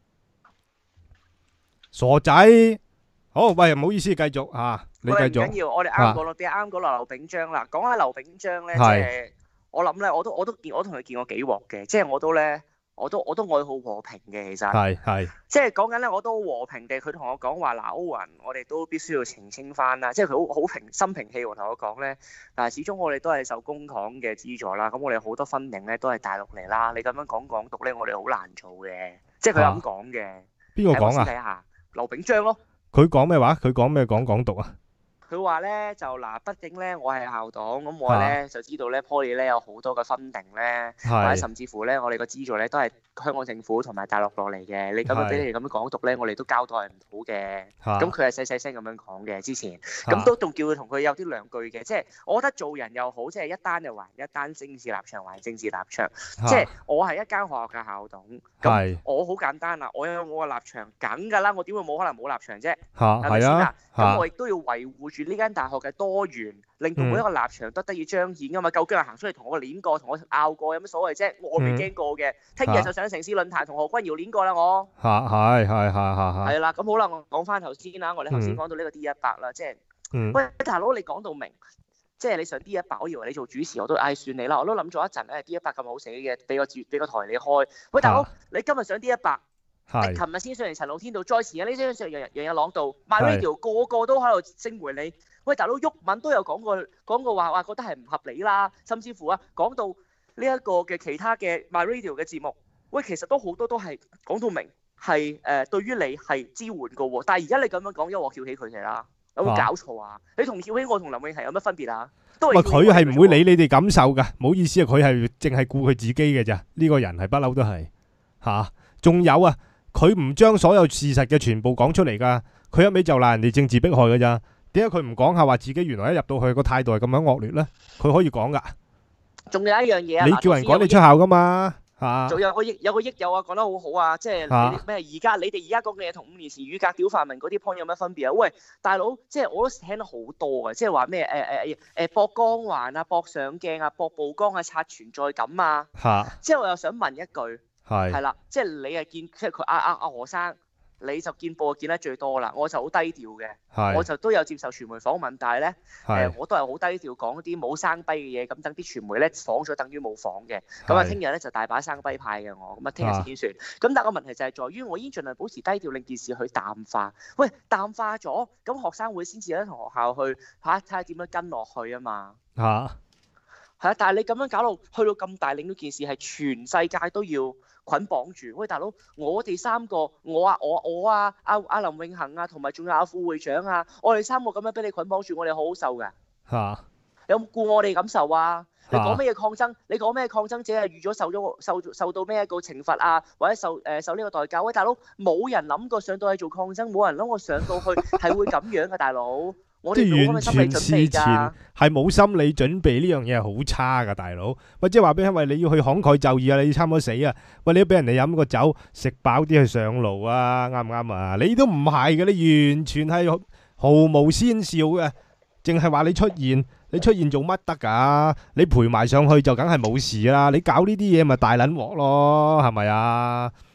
傻仔，好喂，唔好意思，繼續啊，你繼續。 唔緊要，我哋啱講落啲，啱講落劉炳章啦。講下劉炳章咧，即係我諗咧，我都我都見，我同佢見過幾鑊嘅，即係我都咧。我都我都愛好和平嘅，其實係係即係講緊咧，我都和平地，佢同我講話嗱，歐雲，我哋都必須要澄清翻啦，即係佢好好平心平氣和同我講咧，但係始終我哋都係受公帑嘅資助啦，咁我哋好多分明咧都係大陸嚟啦，你咁樣講港獨咧，我哋好難做嘅，即係佢咁講嘅。邊個講啊？睇下劉炳章咯。佢講咩話？佢講咩講港獨啊？佢話咧就嗱，畢竟咧我係校黨，咁我咧就知道咧 Poly 咧有好多嘅分定咧，或者甚至乎咧我哋個資助咧都係香港政府同埋大陸落嚟嘅。你咁樣俾你哋咁樣講獨咧，我哋都交代唔到嘅。咁佢係細細聲咁樣講嘅之前，咁都仲叫佢同佢有啲兩句嘅。即係我覺得做人又好，即係一單就還一單，政治立場還政治立場。即係我係一間學校嘅校董，咁我好簡單啦，我有我嘅立場，梗㗎啦，我點會冇可能冇立場啫？係咪先啊？咁我亦都要維護住呢間大學嘅多元，令到每一個立場都得以彰顯噶嘛。究竟係行出嚟同我練過，同我拗過，有乜所謂啫？我未驚過嘅，聽日就上城市論壇同何君堯練過啦，我。嚇係係係係係。係啦，咁好啦，我講翻頭先啦，我哋頭先講到呢個 D 一百啦，即係，喂大佬，你講到明，即係你上 D 一百，我以為你做主持，我都唉算你啦，我都諗咗一陣，誒 D 一百咁好死嘅，俾個俾個台你開。喂大佬，你今日上 D 一百？係，琴日先上嚟陳老天道，再前日呢張上楊楊日朗道 MyRadio 個個都喺度聲回你。喂，大佬，毓民都有講過講過話話覺得係唔合理啦，甚至乎啊講到呢一個嘅其他嘅 MyRadio 嘅節目，喂，其實都好多都係講到明係誒、呃、對於你係支援嘅喎，但係而家你咁樣講，一鑊翹起佢哋啦，有冇搞錯啊？你同翹起我同林永係有乜分別啊？都係佢係唔會理你哋感受㗎，唔好意思啊，佢係淨係顧佢自己嘅咋，呢、呢個人係不嬲都係嚇，仲有啊。佢唔將所有事實嘅全部講出嚟噶，佢一味就鬧人哋政治迫害噶咋？點解佢唔講下話自己原來一入到去個態度係咁樣惡劣呢？佢可以講噶。仲有一樣嘢啊，你叫人趕你出校噶嘛？嚇！仲有個益有個益友啊，講得好好啊，即係咩？而家你哋而家講嘅嘢同五年前乳格屌泛民嗰啲 point 有乜分別啊？喂，大佬，即係我都聽得好多啊，即係話咩誒誒誒誒博光環啊、博上鏡啊、博曝光啊、刷存在感啊。嚇！之後我又想問一句。係，係啦，即係你係見，即係佢阿阿阿何生，你就見報見得最多啦。我就好低調嘅，我就都有接受傳媒訪問，但係咧，誒、呃、我都係好低調講啲冇生低嘅嘢，咁等啲傳媒咧訪咗，等於冇訪嘅。咁啊，聽日咧就大把生低派嘅我，咁啊聽日先算。咁但係個問題就係在於，我已經盡量保持低調，令件事去淡化。喂，淡化咗，咁學生會先至咧同學校去嚇睇下點樣跟落去啊嘛。嚇、啊，係啊，但係你咁樣搞到去到咁大，令到件事係全世界都要捆綁住。喂，大佬，我哋三個，我啊，我我啊，阿阿林永恒啊，同埋仲有阿副會長啊，我哋三個咁樣俾你捆綁住，我哋好好受㗎。嚇、啊！有冇顧我哋感受啊？你講咩嘢抗爭？你講咩抗爭者係預咗受咗受受到咩一個懲罰啊？或者受誒、呃、受呢個代價？喂，大佬，冇人諗過上到去做抗爭，冇人諗過上到去係會咁樣嘅，大佬。即係完全事前係冇心理準備，呢樣嘢係好差噶，大佬。喂，即係話俾因為你要去慷慨就義啊，你差唔多死啊。喂，你都俾人哋飲個酒，食飽啲去上路啊，啱唔啱啊？你都唔係嘅，你完全係毫無先兆嘅，淨係話你出現，你出現做乜得噶？你陪埋上去就梗係冇事啦。你搞呢啲嘢咪大撚鑊咯，係咪啊？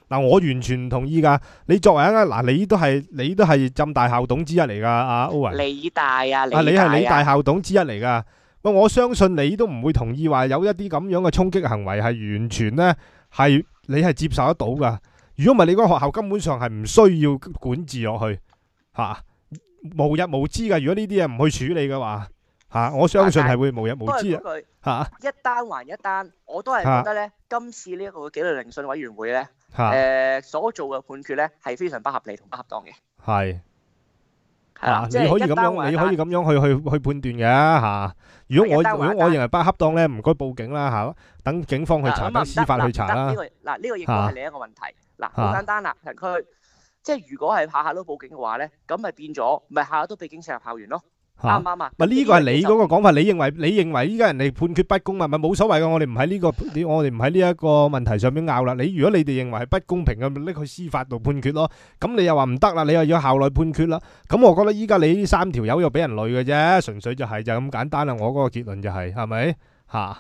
嗱，我完全唔同意㗎。你作為一個嗱，你都係你都係浸大校董之一嚟㗎，阿 Owen。 理大啊，理啊，你係大啊， 理大校董之一嚟㗎。喂，我相信你都唔會同意話有一啲咁樣嘅衝擊行為係完全呢，係你係接受得到㗎。如果唔係，你嗰個學校根本上係唔需要管治落去嚇、啊，無日無之㗎。如果呢啲嘢唔去處理嘅話嚇、啊，我相信係會無日無之都係嗰句啊嚇。 一單還一單，我都係覺得咧，今次呢一個紀律聆訊委員會咧， 嚇誒所做嘅判決咧係非常不合理同不恰當嘅。 係。 係啦， 啊， 即你可以咁係一單還樣， 一單你可以咁樣去去去判斷嘅嚇。如果我如係一單還一單果我認為不恰當咧，唔該報警啦嚇，等警方去查， 啊咁啊唔等司法得去查啦嗱唔得呢。個嗱呢個亦都係另一個問題。嗱好嚇簡單啦，佢即係如果係下下都報警嘅話咧，咁咪變咗咪下下都俾警察入校園咯，啱嚇唔啱啊？ 咪呢個係你嗰個講法，你認為你認為依家人哋判決不公嘛？咪冇所謂嘅，我哋唔喺呢個，我哋唔喺呢一個問題上面拗啦。你如果你哋認為係不公平嘅，咪拎去司法度判決咯。咁你又話唔得啦，你又要校內判決啦。咁我覺得依家你呢三條友又俾人累嘅啫，純粹就係就咁簡單啦。我嗰個結論就係係咪嚇？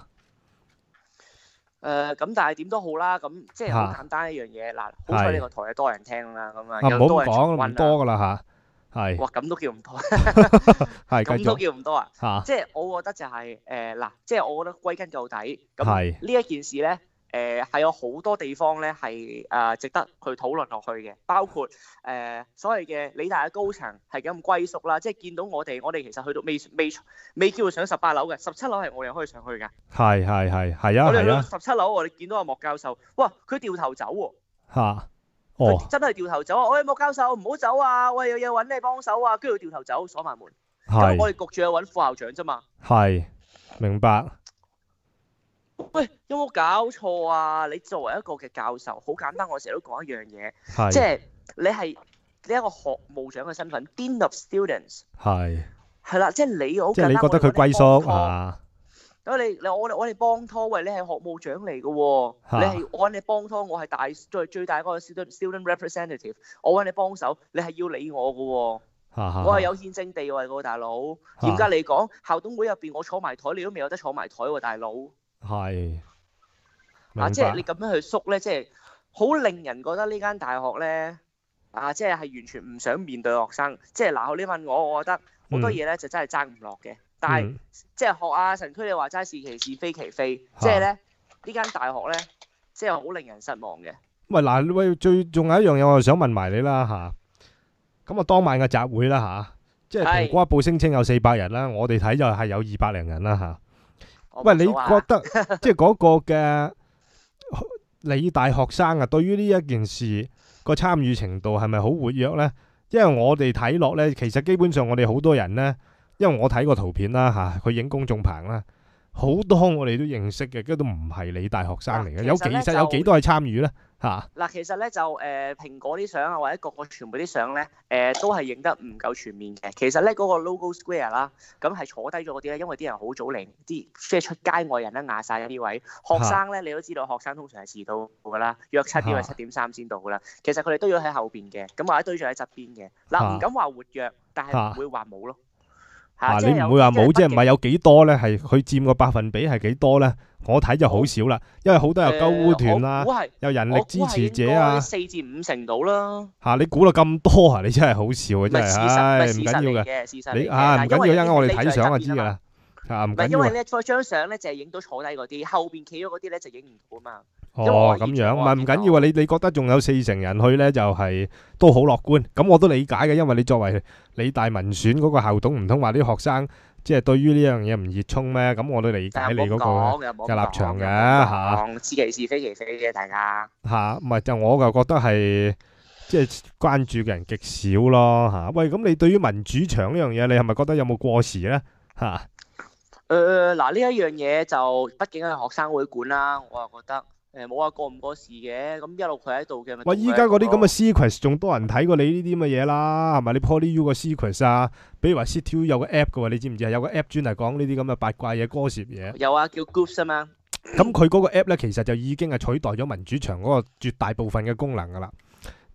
誒咁，但係點都好啦，咁即係好嚇簡單一樣嘢。嗱，好彩呢個台係多人聽啦，咁啊啊唔好有多人重咁講，唔溫啦。 多噶啦嚇，係哇，咁都叫唔多， 係繼咁都續叫唔多啊！ 嚇， 即係我覺得就係誒嗱，即係我覺得歸根究底，咁係呢一件事咧，誒係有好多地方咧係誒值得去討論落去嘅，包括誒所謂嘅理大嘅高層係咁歸屬啦，即係見到我哋，我哋其實去到未未未叫上十八樓嘅，十七樓係我哋可以上去㗎。 係係係係啊我哋去到係啊十七樓，我哋見到阿莫教授，哇！佢掉頭走喎。 嚇，哦佢真係掉頭走啊！喂，莫教授唔好走啊！喂，有嘢揾你幫手啊！跟住佢掉頭走，鎖埋門。咁我係哋焗住去揾副校長啫嘛。 係明白喂，有冇搞錯啊？你作為一個嘅教授，好簡單，我成日都講一樣嘢， 係即係你係你一個學務長嘅身份 ，Dean of Students， 係。 係啦，即係你好即係你簡單。 覺得佢歸宿嚇？ 咁你你我哋我哋幫拖，喂，你係學務長嚟嘅喎， 嚇你係我揾你幫拖，我係大最最大嗰個 student student representative，我揾你幫手，你係要理我嘅喎。 嚇嚇我係有憲政地位喎，大佬。嚴格嚟講，校董會入邊我坐埋台，你都未有得坐埋台喎，大佬。 係明啊，即係白你咁樣去縮咧，即係好令人覺得呢間大學咧，啊，即係係完全唔想面對學生。即係嗱，你問我，我覺得好多嘢咧就真係爭唔落嘅。但係嗯即係學阿神區你話齋是其是非其非，即係咧呢間大學咧，即係好令人失望嘅。 喂嗱，喂最仲有一樣嘢，我就想問埋你啦吓。咁啊，當晚嘅集會啦吓，即係係蘋果日報聲稱有四百人啦，我哋睇就係有二百零人啦吓。 我喂，你冇數啊覺得即係嗰個嘅理大學生啊，對於呢一件事個參與程度係咪好活躍呢？因為我哋睇落呢，其實基本上我哋好多人呢，因為我睇過圖片啦吓，佢影公眾棚啦，好多我哋都認識嘅，跟住都唔係理大學生嚟嘅，有其嗱其實呢就實有幾多係參與呢？吓？ 嗱，其實咧就誒蘋果啲相啊，或者各個傳媒啲相咧，誒都係影得唔夠全面嘅。其實咧嗰個 Logo Square 啦，咁係坐低咗嗰啲咧，因為啲人好早嚟，啲即係出街外人咧壓晒呢位。學生咧你都知道，學生通常係遲到㗎啦，約七點或者七點三先到㗎啦。其實佢哋都要喺後邊嘅，咁或者堆咗喺側邊嘅。嗱，唔敢話活躍，但係唔會話冇咯。 啊！ 嚇， 你唔會話冇，即係唔係有有幾多呢？係佢佔個百分比係幾多呢？我睇就好少啦，因為好多有鳩污團啦，有人力支持者啊， 四至五成到啦。 嚇你估到咁多啊！你真係好笑啊！真係， 唔係事實， 唉，唔唔係事實緊要嘅。 嚟嘅，事實嚟你嘅。 啊唔緊要，一陣間我哋睇睇相就知㗎啦。啊唔唔係因為緊要啊。 咧，嗰張相咧就係影到坐低嗰啲，後邊企咗嗰啲咧就影唔到啊嘛。因為哦我現咁樣，唔場我見係唔緊要啊！你你覺得仲有四成人去呢，就係都好樂觀。咁我都理解嘅，因為你作為理大民選嗰個校董，唔通話啲學生即係對於呢樣嘢唔熱衷咩？咁我都理解你嗰個嘅立場嘅嚇。 嚇，知其是非其非嘅，大家。 嚇，唔係就我就覺得係即係關注嘅人極少咯嚇。喂，咁你對於民主牆呢樣嘢，你係咪覺得有冇過時呢？嚇？ 誒嗱，呢一樣嘢就畢竟係學生會管啦，我又覺得誒冇話過唔過時嘅，咁一路佢喺度嘅咪。 喂，依家嗰啲咁嘅 secret 仲多人睇過你呢啲咁嘅嘢啦，係咪？你 PolyU 個 secret 啊，比如話 C T U 有個 app 嘅喎，你知唔知啊？有個 app 專係講呢啲咁嘅八卦嘢、歌詞嘢。 有啊，叫 Groups 啊嘛。 咁佢嗰個 app 咧，其實就已經係取代咗民主牆嗰個絕大部分嘅功能㗎啦。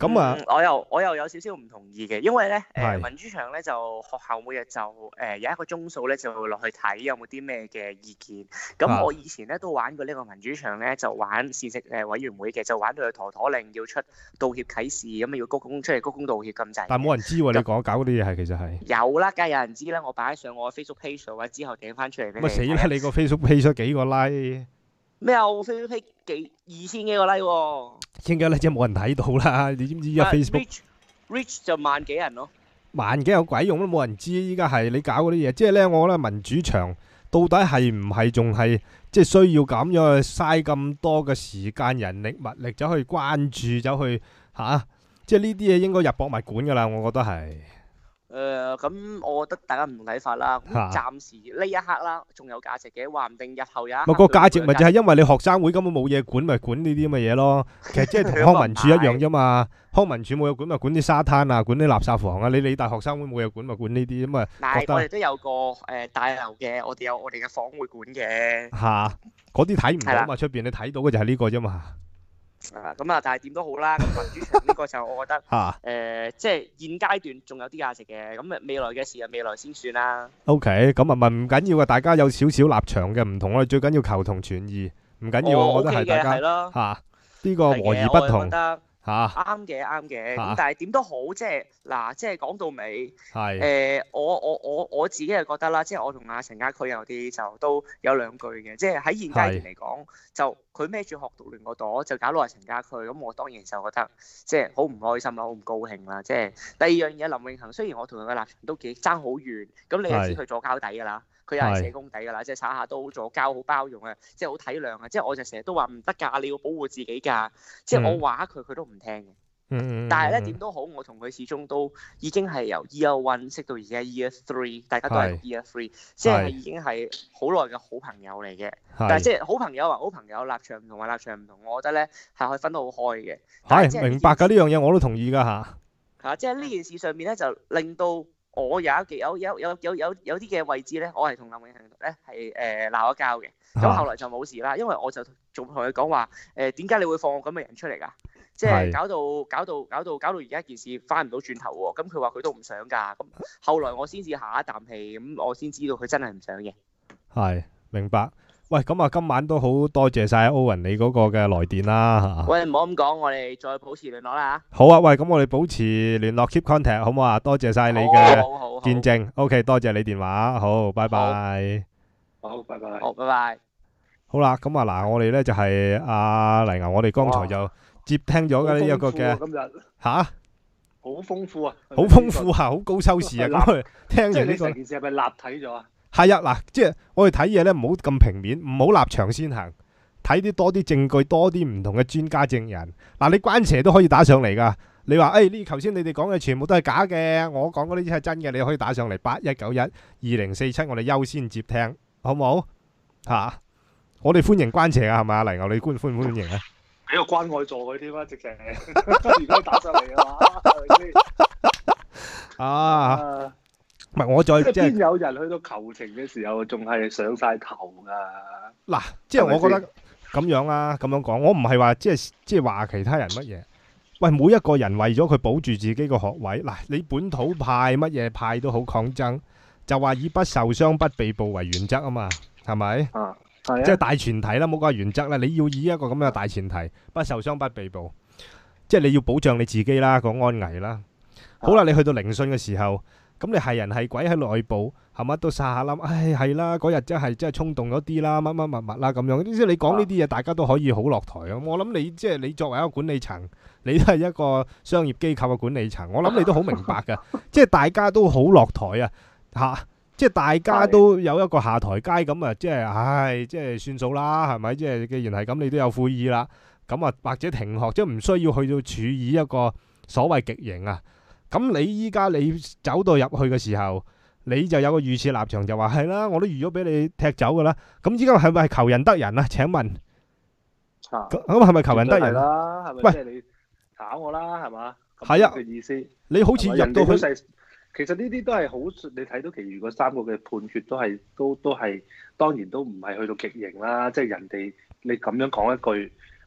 咁啊， 嗯，我又我又有少少唔同意嘅，因為咧誒係民主牆咧就學校每日就誒、呃、有一個鐘數咧就會落去睇有冇啲咩嘅意見。咁啊我以前咧都玩過呢個民主牆咧，就玩膳食誒委員會嘅，就玩到去陀陀令要出道歉啟事，咁啊要鞠躬出嚟鞠躬道歉咁滯。 但係冇人知喎，你講搞嗰啲嘢係其實係。 有啦，梗係有人知啦，我擺上我 Facebook page 度，或者之後掟翻出嚟俾你咁啊死啦！ 睇。 你個 Facebook page 咗幾個 like， 咩啊？我 Facebook page 幾二千幾個 like 喎。 千幾 like 即係冇人睇到啦。你知唔知而家 Facebook reach reach 就萬幾人咯。 萬幾有鬼用都冇人知，依家係你搞嗰啲嘢，即係咧，我覺得民主牆到底係唔係仲係即係需要咁樣去嘥咁多嘅時間、人力、物力走去關注，走去嚇、啊，即係呢啲嘢應該入博物館噶啦，我覺得係。 誒咁、呃，我覺得大家唔同睇法啦。咁嚇暫時呢一刻啦，仲有價值嘅，話唔定日後有一刻咪個價值佢咪就係因為你學生會根本冇嘢管，咪管呢啲咁嘅嘢咯。其實即係同康文署一樣啫嘛。康文署冇嘢管咪管啲沙灘啊，管啲垃圾房啊。你理大學生會冇嘢管咪管呢啲咁啊。 嗱， 覺得我哋都有個誒、呃、大樓嘅，我哋有我哋嘅房會管嘅。 嚇，嗰啲睇唔係啦到嘛，出邊你睇到嘅就係呢個啫嘛。 啊，咁啊，但係點都好啦。咁民主牆呢個就我覺得誒、 嚇呃，即係現階段仲有啲價值嘅。咁啊，未來嘅事啊，未來先算啦。 ，OK，咁啊咪唔緊要啊，大家有少少立場嘅唔同，我哋最緊要求同存異，唔緊要啊， 我我覺得 OK 嘅，係係大家咯， 嚇呢個係嘅， 和而不同我係覺得嚇， 啱嘅，啱嘅。 嚇咁但係點都好，即係嗱，即係講到尾。誒、 係我我我我自己係覺得啦，即係我同阿陳家駒有啲就都有兩句嘅，即係喺現階段嚟講，就佢孭住學獨聯個朵，就搞到阿陳家駒，咁我當然就覺得即係好唔開心啦，好唔高興啦。即係第二樣嘢，林永恆雖然我同佢嘅立場都幾爭好遠，咁你又知佢左膠底㗎啦，佢又係社工底㗎啦，即係耍下都好左膠，好包容啊，即係好體諒啊。即係我就成日都話唔得㗎，你要保護自己㗎。即係我話佢，佢都唔聽嘅。 嗯嗯， 但係咧點都好，我同佢始終都已經係由 year one 識到而家 year three，大家都係 year three，即係已經係好耐嘅好朋友嚟嘅。但係即係好朋友啊，好朋友立場唔同啊，立場唔同，我覺得咧係可以分得好開嘅。 係明白㗎，呢樣嘢我都同意㗎嚇。 嚇，即係呢件事上面咧，就令到我有一有有有有有有啲嘅位置咧，我係同林永恆咧係誒鬧咗交嘅。咁後來就冇事啦，因為我就仲同佢講話誒，點解你會放我咁嘅人出嚟㗎？即係搞到搞到搞到搞到而家件事翻唔到轉頭喎，咁佢話佢都唔想㗎，咁後來我先至下一啖氣，咁我先知道佢真係唔想嘅。 係明白。喂，咁啊，今晚都好多謝晒 Owen 你嗰個嘅來電啦嚇。 喂，唔好咁講，我哋再保持聯絡啦嚇。 好啊，喂，咁我哋保持聯絡 keep contact 好唔好啊？多謝晒你好嘅好好好見證。OK，多謝你電話，好，拜拜。 好，拜拜。 好，拜拜。 好啦，咁啊嗱，我哋咧就係阿黎牛，我哋剛才就接聽咗嘅呢一個嘅今日嚇， 好豐富啊， 好豐富啊，好高收視啊！咁佢聽即係你完呢個成件事係咪立體咗啊？ 係啊，嗱，即係我哋睇嘢咧，唔好咁平面，唔好立場先行，睇啲多啲證據，多啲唔同嘅專家證人。嗱，你關邪都可以打上嚟噶。你話誒呢頭先你哋講嘅全部都係假嘅，我講嗰啲係真嘅，你可以打上嚟八一九一二零四七，我哋優先接聽，好唔好？嚇，我哋歡迎關邪啊，係咪啊？黎牛，你歡歡唔歡迎啊？ 俾個關愛座佢添啊，直情。如果打上嚟嘅話，係咪先？ 啊，唔係我再即係邊有人去到求情嘅時候仲係上晒頭㗎？ 嗱，即係我覺得咁樣啦，咁樣講，我唔係話即係即係話其他人乜嘢。喂，每一個人為咗佢保住自己個學位，嗱，你本土派乜嘢派都好抗爭，就話以不受傷不被捕為原則啊嘛，係咪？ 啊，係啊。 即係大前提啦，冇講話原則啦，你要以一個咁樣嘅大前提，不受傷不被捕，即係你要保障你自己啦，個安危啦。好啦，你去到聆訊嘅時候，咁你係人係鬼喺內部，係乜都撒下諗，唉係啦，嗰日真係真係衝動咗啲啦，乜乜乜乜啦咁樣。即係你講呢啲嘢，大家都可以好落台啊。我諗你即係你作為一個管理層，你都係一個商業機構嘅管理層，我諗你都好明白㗎。即係大家都好落台啊，嚇！即係大家都有一個下台階咁啊，即係唉，即係算數啦，係咪？即係既然係咁，你都有悔意啦，咁啊或者停學，即係唔需要去到處以一個所謂極刑啊。咁你依家你走到入去嘅時候，你就有個預設立場，就話係啦，我都預咗俾你踢走噶啦。咁依家係咪求人得人啊？請問，咁係咪求人得人啦？係咪？喂，即係你炒我啦，係嘛？ 係啊， 嘅意思。 你好似入到去， 其實呢啲都係好，你睇到其餘嗰三個嘅判決都係都都係，當然都唔係去到極刑啦。即係人哋你咁樣講一句，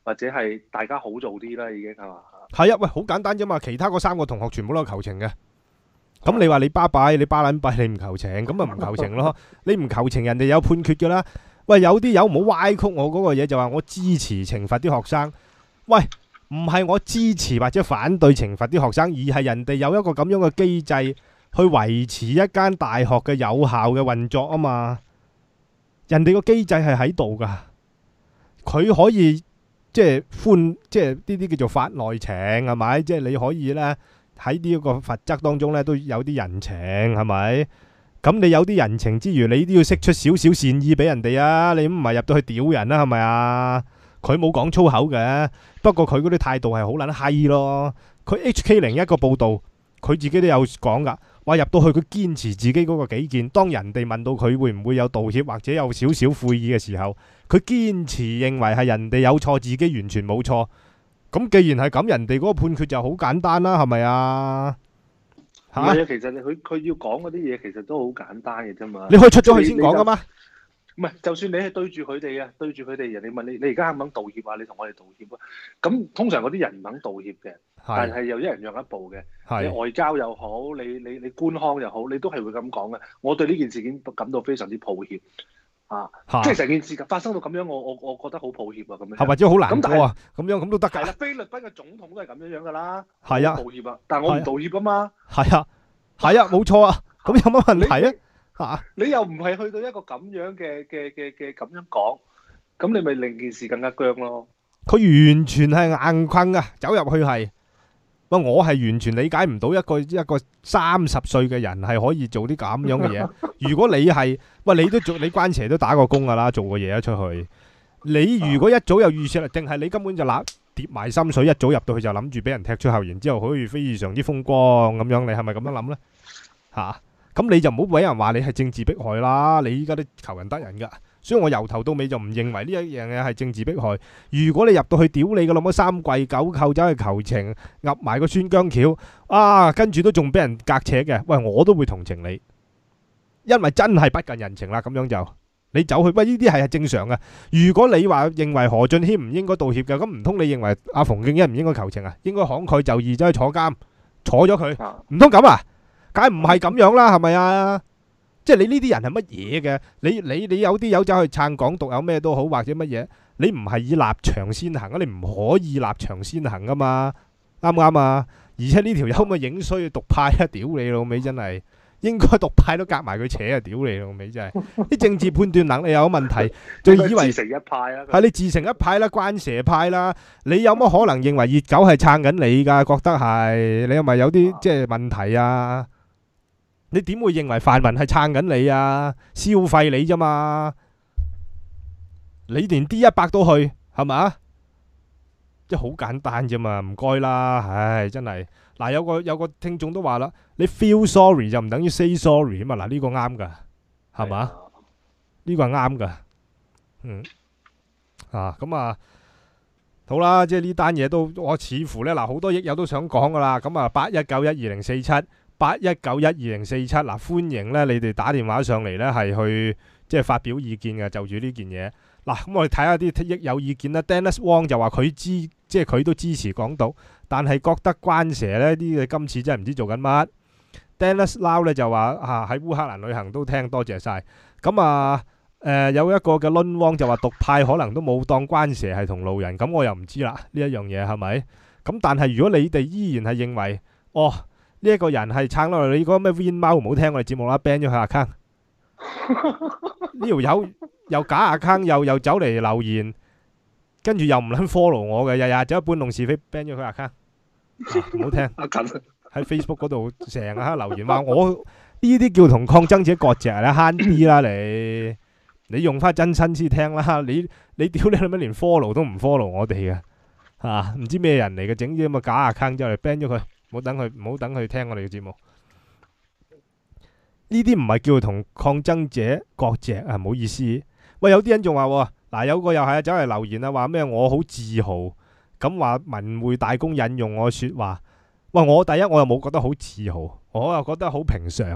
或者係大家好做啲啦，已經係嘛？ 係啊，喂，好簡單啫嘛，其他嗰三個同學全部都有求情嘅。咁你話你巴閉，你巴撚閉，你唔求情，咁咪唔求情咯。你唔求情，人哋有判決㗎啦。喂，有啲友唔好歪曲我嗰個嘢，就話我支持懲罰啲學生。喂，唔係我支持或者反對懲罰啲學生，而係人哋有一個咁樣嘅機制去維持一間大學嘅有效嘅運作啊嘛。人哋個機制係喺度㗎，佢可以即係寬，即係呢啲叫做法內情係咪？即係你可以呢。喺呢一個罰則當中咧，都有啲人情係咪？咁你有啲人情之餘，你都要釋出少少善意俾人哋啊！你唔係入到去屌人啦，係咪啊？佢冇講粗口嘅，不過佢嗰啲態度係好撚閪咯。佢 H K 零一個報導，佢自己都有講㗎，話入到去佢堅持自己嗰個己見。當人哋問到佢會唔會有道歉或者有少少悔意嘅時候，佢堅持認為係人哋有錯，自己完全冇錯。咁既然係咁，人哋嗰個判決就好簡單啦，係咪啊？ 嚇！唔係啊，其實佢佢要講嗰啲嘢，其實都好簡單嘅啫嘛。 你可以出咗去先講噶嘛？ 唔係，就算你係對住佢哋啊，對住佢哋人哋問你，你而家肯唔肯道歉啊？你同我哋道歉啊？咁通常嗰啲人唔肯道歉嘅，但係又一人讓一步嘅。你外交又好，你你你官腔又好，你都係會咁講嘅。我對呢件事件感到非常之抱歉。啊！即係成件事發生到咁樣，我我我覺得好抱歉啊！咁樣係或者好難過啊！咁樣咁都得㗎。 係啦，菲律賓嘅總統都係咁樣樣㗎啦。 係啊， 抱歉啊，但係我唔道歉啊嘛。 係啊，係啊，冇錯啊。咁有乜問題啊？嚇！ 你又唔係去到一個咁樣嘅嘅嘅嘅咁樣講，咁你咪令件事更加僵咯。 佢完全係硬困啊！走入去係。喂，我係完全理解唔到一個一個三十歲嘅人係可以做啲咁樣嘅嘢。如果你係，喂，你都做，你關斜都打過工㗎啦，做過嘢啊出去。你如果一早有預設，定係你根本就揦跌埋心水，一早入到去就諗住俾人踢出校園之後可以非常之風光咁樣，你係咪咁樣諗呢？嚇、啊，咁你就唔好俾人話你係政治迫害啦。你依家都求人得人㗎。所以我由頭到尾就唔認為呢一樣嘢係政治迫害。如果你入到去屌你個老母三跪九叩走去求情，噏埋個孫姜橋啊，跟住都仲俾人隔扯嘅，喂，我都會同情你，因為真係不近人情啦。咁樣就你走去，喂，呢啲係正常嘅。如果你話認為何俊謙唔應該道歉嘅，咁唔通你認為阿馮敬恩唔應該求情啊？應該慷慨就義走去坐監，坐咗佢，唔通咁啊？梗係唔係咁樣啦，係咪啊？即係你呢啲人係乜嘢嘅？你你你有啲友走去撐港獨有咩都好，或者乜嘢？你唔係以立場先行啊！你唔可以立場先行噶嘛？啱唔啱啊？而且呢條友咪影衰獨派啊！屌你老味真係，應該獨派都夾埋佢扯啊！屌你老味真係，啲政治判斷能力有問題，就以為自成一派啊！ 係你自成一派啦，關蛇派啦，你有乜可能認為熱狗係撐緊你㗎？覺得係你係咪有啲即係問題啊？你點會認為泛民係撐緊你啊？消費你啫嘛？你連 D 一百都去係咪？即係好簡單啫嘛，唔該啦，唉，真係嗱，有個有個聽眾都話啦，你 feel sorry 就唔等於 say sorry 啊嘛，嗱呢個啱噶，係嘛？呢個係啱噶，嗯啊咁啊好啦，即係呢單嘢都我似乎呢，嗱好多益友都想講噶啦，咁啊八一九一二零四七。八一九一二零四七嗱，歡迎咧你哋打電話上嚟咧，係去即係發表意見嘅，就住呢件嘢嗱。咁我哋睇下啲益友意見啦。Dennis Wong 就話佢支即係佢都支持港獨，但係覺得關蛇咧啲嘅今次真係唔知做緊乜。Dennis Lau 咧就話啊喺烏克蘭旅行都聽，多謝晒。咁啊誒、呃、有一個嘅 Lun Wong 就話獨派可能都冇當關蛇係同路人，咁我又唔知啦呢一樣嘢係咪？咁但係如果你哋依然係認為哦。呢一個人係撐落嚟，你嗰個咩 Win 貓唔好聽我哋節目啦 ，ban 咗佢 account。呢條友又假 account，又又走嚟留言，跟住又唔撚 follow 我嘅，日日走去搬弄是非 ，ban 咗佢 account。唔好聽。喺 Facebook 嗰度成日喺度留言話我呢啲叫同抗爭者割席啦，慳啲啦你。你用翻真身先聽啦，你你屌你乜連 follow 都唔 follow 我哋嘅嚇，唔知咩人嚟嘅，整啲咁嘅假 account 之後嚟 ban 咗佢。唔好等佢，唔好等佢聽我哋嘅節目。呢啲唔係叫同抗爭者割席啊，唔好意思。喂，有啲人仲話喎，嗱有個又係啊，走嚟留言啊，話咩我好自豪，咁話文匯大公引用我説話。喂，我第一我又冇覺得好自豪，我又覺得好平常。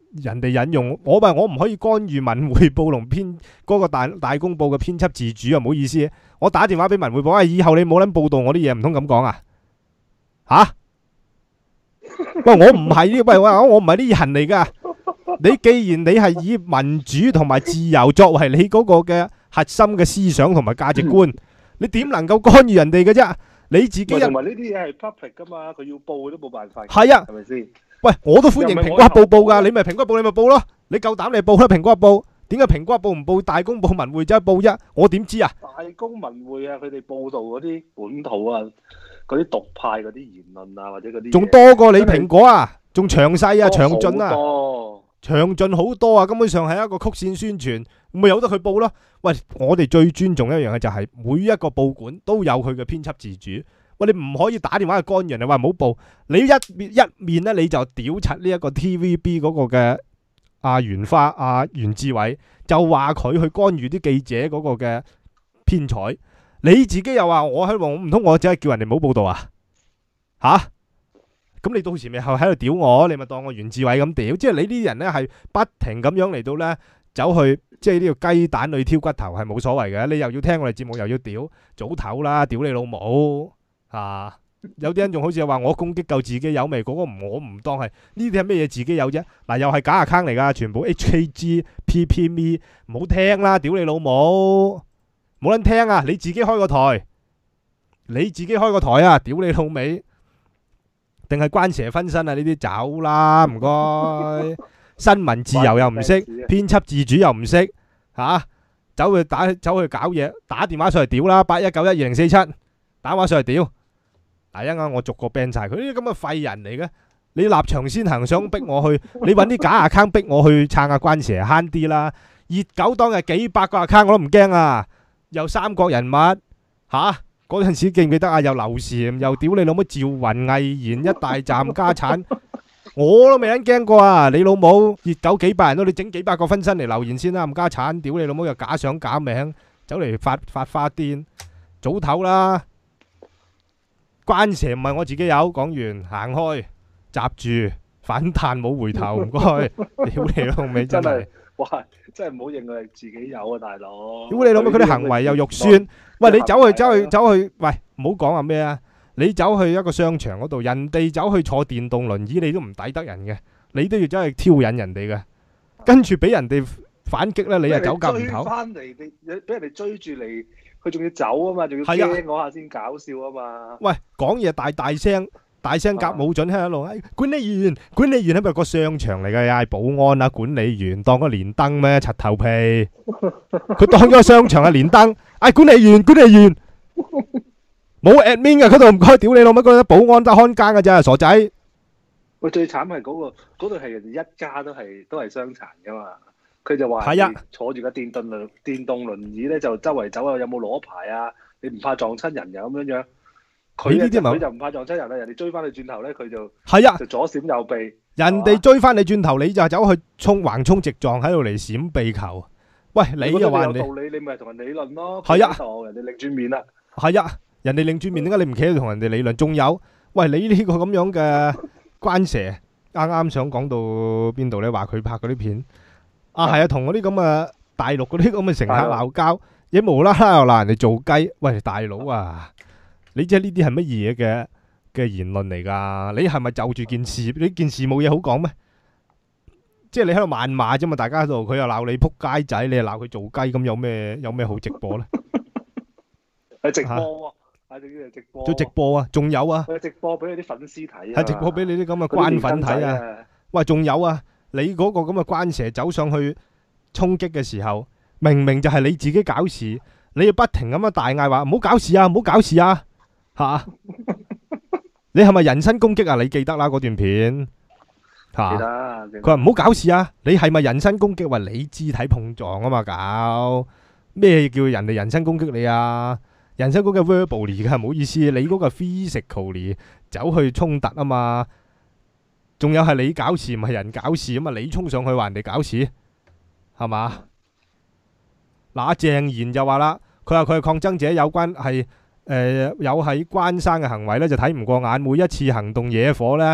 人哋引用，我咪我唔可以干預文匯報同編嗰個大大公報嘅編輯自主啊！唔好意思，我打電話俾文匯報啊，以後你冇撚報導我啲嘢，唔通咁講啊？嚇？喂，我唔係呢，喂喂，我唔係啲人嚟㗎。你既然你係以民主同埋自由作為你嗰個嘅核心嘅思想同埋價值觀，你點能夠干預人哋嘅啫？你自己同埋呢啲嘢係 public 㗎嘛，佢要報都冇辦法。 係啊， 係咪先？ 喂，我都歡迎蘋果日報報㗎，你咪蘋果日報你咪報咯，你夠膽你報啦蘋果日報，點解蘋果日報唔報大公報文匯就報啫？我點知啊？ 大公文匯啊，佢哋報導嗰啲本土啊，嗰啲獨派嗰啲言論啊，或者嗰啲仲多過你蘋果啊，仲詳細啊，詳盡啊， 多詳盡好多啊，根本上係一個曲線宣傳，咪由得佢報咯。喂，我哋最尊重一樣嘢就係每一個報館都有佢嘅編輯自主。喂，你唔可以打電話去干人，你話唔好報，你一面一面咧你就屌柒呢一個 T V B 嗰個嘅阿袁花阿袁志偉，就話佢去干預啲記者嗰個嘅編採，你自己又話我喺度，唔通我只係叫人哋唔好報道啊？吓？咁你到時咪喺度屌我，你咪當我袁志偉咁屌，即係你呢啲人咧係不停咁樣嚟到咧走去，即係呢個雞蛋裏挑骨頭係冇所謂嘅，你又要聽我哋節目又要屌，早唞啦，屌你老母！啊！有啲人仲好似話我攻擊夠自己有味，嗰、那個唔我唔當係呢啲係咩嘢自己有啫？嗱、啊，又係假 account 嚟噶，全部 H K G P P M， 唔好聽啦！屌你老母，冇人聽啊！你自己開個台，你自己開個台啊！屌你老味，定係關蛇分身啊？呢啲走啦，唔該。新聞自由又唔識，編輯自主又唔識，吓、啊、走去打走去搞嘢，打電話上嚟屌啦！八一九一二零四七，打電話上嚟屌。嗱，一陣我逐個 ban 晒佢，呢啲咁嘅廢人嚟嘅。你立場先行，想逼我去，你揾啲假 account 逼我去撐下關蛇，慳啲啦。熱狗當日幾百個 account 我都唔驚啊，又三國人物吓，嗰陣時記唔記得啊？又劉禪，又屌你老母趙雲、魏延一大站家產，我都未撚驚過啊！你老母熱狗幾百人都你整幾百個分身嚟留言先啦，冚家產，屌你老母又假相假名，走嚟發發花癲，早唞啦！關蛇唔係我自己有，講完行開，閘住反彈冇回頭，唔該。屌你老味真係， 哇！真係唔好認佢係自己有啊，大佬。 屌你老味，佢啲行為又肉酸。喂，你走去走去走去，喂，唔好講話咩啊？你走去一個商場嗰度，人哋走去坐電動輪椅，你都唔抵得人嘅，你都要走去挑釁人哋嘅，跟住俾人哋反擊咧，你又走夾唔唞。 翻嚟，你俾人哋追住嚟。佢仲要走啊嘛，仲要驚嗰下先搞笑啊嘛！ 喂，講嘢大大聲，大聲夾冇準喺度。哎，管理員，管理員係咪個商場嚟嘅？嗌保安啊，管理員當個連登咩？柒頭皮，佢當咗個商場係連登。哎，管理員，管理員，冇 admin 嘅，嗰度唔該，屌你老母，嗰啲保安得看更嘅咋，傻仔！ 喂，最慘係嗰個，嗰度係人哋一家都係都係傷殘噶嘛。佢就話： 係啊， 坐住個電動輪電動輪椅咧，就周圍走啊，有冇攞牌啊？你唔怕撞親人又咁樣樣。佢呢啲佢就唔怕撞親人啦，人哋追翻你轉頭咧，佢就係啊， 就左閃右避。 人哋追翻你轉頭，你就走去衝橫衝直撞喺度嚟閃避球。喂，你又話人哋有道理，你咪同人理論咯。 係啊， 人哋擰轉面啦。 係啊，人哋擰轉面，點解你唔企喺度同人哋理論？仲有，喂，你呢個咁樣嘅關蛇，啱啱想講到邊度咧？話佢拍嗰啲片。啊，係啊，同嗰啲咁嘅大陸嗰啲咁嘅乘客鬧交，嘢無啦啦又鬧人哋做雞。喂，大佬啊，你即係呢啲係乜嘢嘅嘅言論嚟㗎？你係咪就住件事？呢件事冇嘢好講咩？即係你喺度謾罵啫嘛，大家喺度，佢又鬧你仆街仔，你又鬧佢做雞，咁有咩有咩好直播咧？ 係直播喎，係直直播。 做直播啊，仲有啊， 係直播俾你啲粉絲睇啊。 係直播俾你啲咁嘅關粉睇啊。喂，仲有啊。你嗰個咁嘅關蛇走上去衝擊嘅時候，明明就係你自己搞事，你要不停咁樣大嗌話唔好搞事啊，唔好搞事啊，吓！你係咪人身攻擊啊？你記得啦嗰段片，吓！佢話唔好搞事啊，你係咪人身攻擊？話你肢體碰撞啊嘛，搞咩叫人哋人身攻擊你啊？人身攻擊 verbally 嘅，唔好意思，你嗰個 physically 走去衝突啊嘛。仲有係你搞事唔係人搞事啊嘛，你衝上去話人哋搞事，係嘛？嗱，阿鄭賢就話啦，佢話佢係抗爭者，有關係誒、呃、有喺關生嘅行為咧就睇唔過眼，每一次行動惹火咧，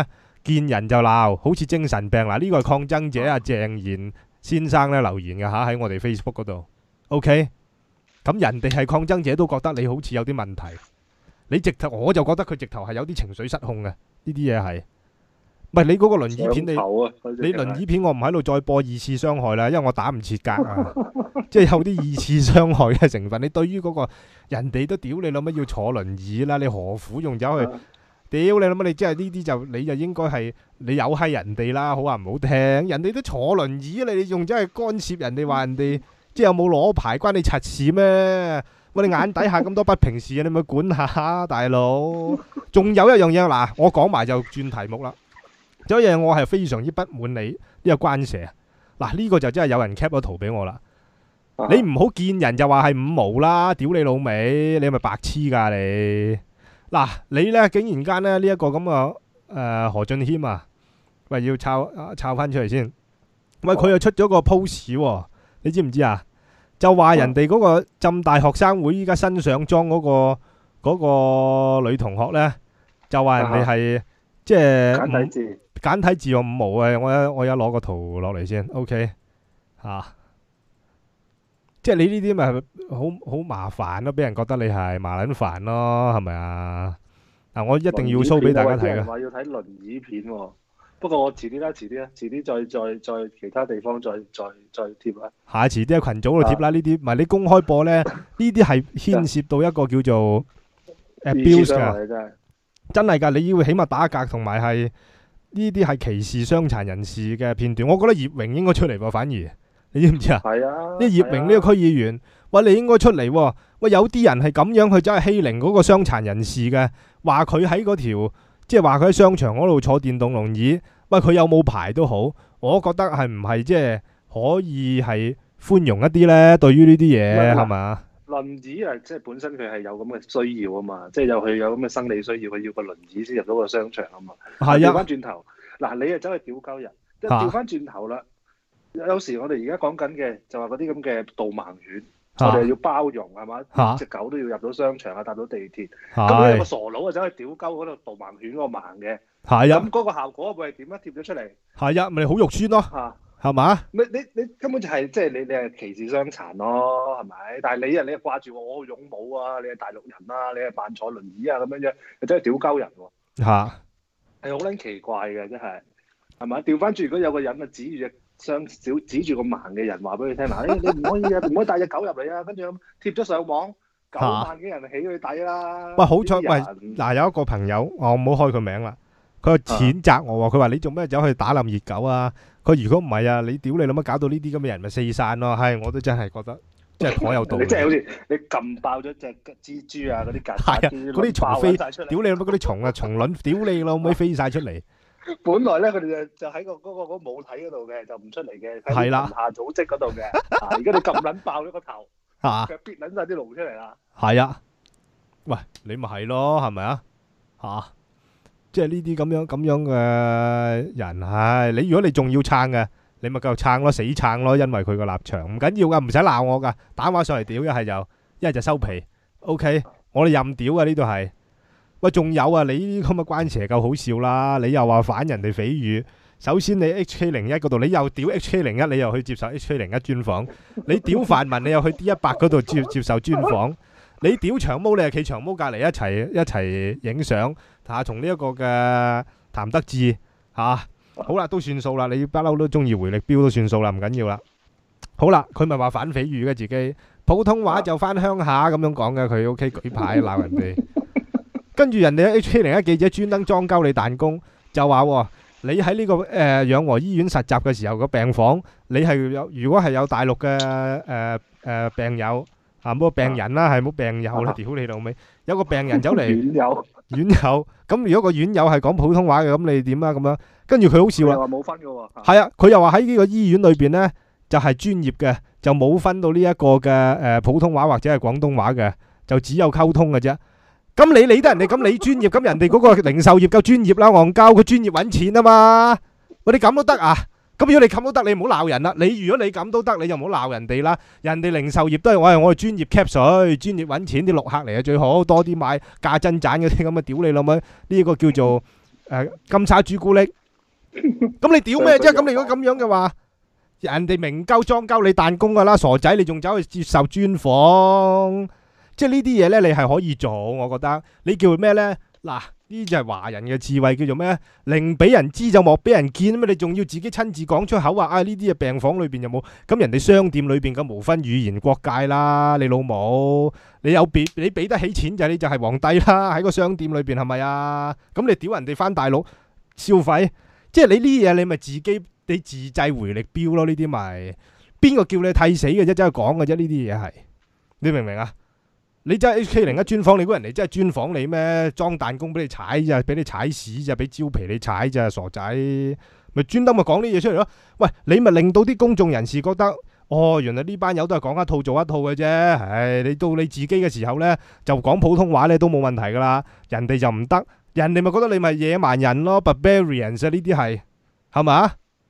見人就鬧，好似精神病嗱。呢個係抗爭者阿鄭賢先生咧留言嘅嚇，喺我哋 Facebook 嗰度。OK，咁人哋係抗爭者都覺得你好似有啲問題，你直頭我就覺得佢直頭係有啲情緒失控嘅。呢啲嘢係，唔係你嗰個輪椅片你你輪椅片我唔喺度再播二次傷害啦，因為我打唔切格啊，即係有啲二次傷害嘅成分。你對於嗰個人哋都屌你諗乜要坐輪椅啦，你何苦用走去？屌你諗乜？你即係呢啲就你就應該係你有閪人哋啦，好話唔好聽，人哋都坐輪椅，你你仲真係干涉人哋話人哋即係有冇攞牌關你柒事咩？喂，你眼底下咁多不平事，你咪管下大佬。仲有一樣嘢嗱，我講埋就轉題目啦。有一樣我係非常之不滿你呢個關蛇嗱，呢個就真係有人 cap 咗圖俾我啦。你唔好見人就話係五毛啦，屌你老味，你係咪白痴噶你？嗱，你咧竟然間咧呢一個咁嘅誒何俊謙啊，喂要抄抄翻出嚟先，喂佢又出咗個 post 喎，你知唔知啊？就話人哋嗰個浸大學生會依家新上莊嗰個嗰個女同學咧，就話人哋係即係簡體字， 簡體字我五毛啊！我有我有攞個圖落嚟先 ，OK 嚇。即係你呢啲咪好好麻煩咯，俾人覺得你係麻撚煩咯，係咪啊？嗱，我一定要 show 俾大家睇嘅。 話要睇輪椅片喎，不過我遲啲啦，遲啲啦，遲啲再再再其他地方再再再貼啦。 下遲啲喺群組度貼啦，呢啲唔係你公開播咧，呢啲係牽涉到一個叫做 abuse 㗎，真係㗎，你要起碼打格同埋係呢啲係歧視傷殘人士嘅片段。我覺得葉榮應該出嚟喎，反而。你知唔知啊？係啊！呢葉榮呢個區議員，喂，你應該出嚟喎。喂，有啲人係咁樣去走去欺凌嗰個傷殘人士嘅，話佢喺嗰條，即係話佢喺商場嗰度坐電動輪椅。喂，佢有冇牌都好，我覺得係唔係即係可以係寬容一啲咧？對於呢啲嘢係嘛？ 輪椅啊，即係本身佢係有咁嘅需要啊嘛，即係有佢有咁嘅生理需要，佢要個輪椅先入到個商場啊嘛。係啊。調翻轉頭，嗱，你啊走去屌鳩人，即係調翻轉頭啦。有時我哋而家講緊嘅就話嗰啲咁嘅導盲犬，啊、我哋要包容係嘛？隻、啊、狗都要入到商場啊，搭到地鐵。咁你有個傻佬啊，走去屌鳩嗰度導盲犬嗰個盲嘅。係啊。咁嗰個效果會係點啊？貼咗出嚟。係啊，咪好肉酸咯。嚇，係嘛？你你你根本就係即係你你係歧視傷殘咯，係咪？但係你啊，你係掛住我我勇武啊，你係大陸人啊，你係扮坐輪椅啊咁樣樣，你真係屌鳩人喎。嚇。係好撚奇怪嘅，真係係咪？調翻轉，如果有個人啊指住隻雙小指住個盲嘅人話俾佢聽嗱，你你唔可以啊，唔可以帶隻狗入嚟啊，跟住咁貼咗上網，九萬幾人起佢底啦。喂，好彩喂，嗱有一個朋友，我唔好開佢名啦，佢譴責我喎，佢話你做咩走去打冧熱狗啊？佢如果唔係啊，你屌你諗乜搞到呢啲咁嘅人咪四散咯？係，我都真係覺得真係頗有道理。你真係好似你撳爆咗隻蜘蛛啊，嗰啲曱甴，嗰啲蟲飛，屌你諗乜嗰啲蟲啊，蟲卵，屌你老味飛晒出嚟。本來咧，佢哋就就喺個嗰個嗰母體嗰度嘅，就唔出嚟嘅，喺地下組織嗰度嘅。而家你撳撚爆咗個頭，佢逼撚晒啲龍出嚟啦。係啊，喂，你咪係咯，係咪啊？嚇，即係呢啲咁樣咁樣嘅人，係你如果你仲要撐嘅，你咪繼續撐咯，死撐咯，因為佢個立場唔緊要噶，唔使鬧我噶，打話上嚟屌，一係就一係就收皮。OK，我哋任屌啊，呢度係。喂，仲有啊！你呢啲咁嘅關蛇夠好笑啦！你又話反人哋匪語，首先你 H K 零一嗰度，你又屌 H K 零一，你又去接受 H K 零一專訪，你屌泛民，你又去 D 一百嗰度接接受專訪，你屌長毛，你又企長毛隔離一齊一齊影相，嚇，同呢一個嘅譚德志嚇，好啦，都算數啦，你不嬲都中意回力標都算數啦，唔緊要啦。好啦，佢咪話反匪語嘅自己，普通話就翻鄉下咁樣講嘅，佢 OK 舉牌鬧人哋。跟住人哋 H K 零一記者專登裝鳩你彈弓，就話、哦、你喺呢、這個誒、呃、養和醫院實習嘅時候個病房，你係有如果係有大陸嘅誒誒病友啊，冇病人啦，係冇病友啦，屌你老味，有個病人走嚟，院友，院友，咁如果個院友係講普通話嘅，咁你點啊？咁樣，跟住佢好笑啦，話冇分嘅喎，係啊，佢又話喺呢個醫院裏邊咧，就係、是、專業嘅，就冇分到呢一個嘅誒、呃、普通話或者係廣東話嘅，就只有溝通嘅啫。咁你理得人哋，咁你專業，咁人哋嗰個零售業夠專業啦，戇鳩佢專業揾錢啊嘛。喂，你咁都得啊？咁如果你咁都得，你唔好鬧人啦。你如果你咁都得，你就唔好鬧人哋啦。人哋零售業都係我係我係專業 cap 水，專業揾錢啲陸客嚟嘅最好，多啲買價真賺嗰啲咁嘅屌你老母。呢個叫做誒金沙朱古力，咁你屌咩啫？咁你如果咁樣嘅話，人哋明鳩裝鳩你彈弓噶啦，傻仔，你仲走去接受專訪，即係呢啲嘢咧，你係可以做，我覺得。你叫咩咧？嗱，呢就係華人嘅智慧，叫做咩？寧俾人知就莫俾人見啊嘛！你仲要自己親自講出口話啊？呢啲嘢病房裏邊有冇？咁人哋商店裏邊咁無分語言國界啦，你老母，你有別你俾得起錢就你就係皇帝啦，喺個商店裏邊係咪啊？咁你屌人哋翻大陸消費，即係你呢啲嘢你咪自己。你自製回力鏢咯，呢啲咪邊個叫你替死嘅啫？真係講嘅啫，呢啲嘢係你明唔明啊？你真係 H K 零一專訪，你估人哋真係專訪你咩？裝彈弓俾你踩咋，俾你踩屎咋，俾蕉皮你踩咋，傻仔咪專登咪講啲嘢出嚟咯。喂，你咪令到啲公眾人士覺得，哦，原來呢班友都係講一套做一套嘅啫。唉，你到你自己嘅時候呢，就講普通話呢都冇問題噶啦。人哋就唔得，人哋咪覺得你咪野蠻人咯 ，barbarians 啊，呢啲係係咪？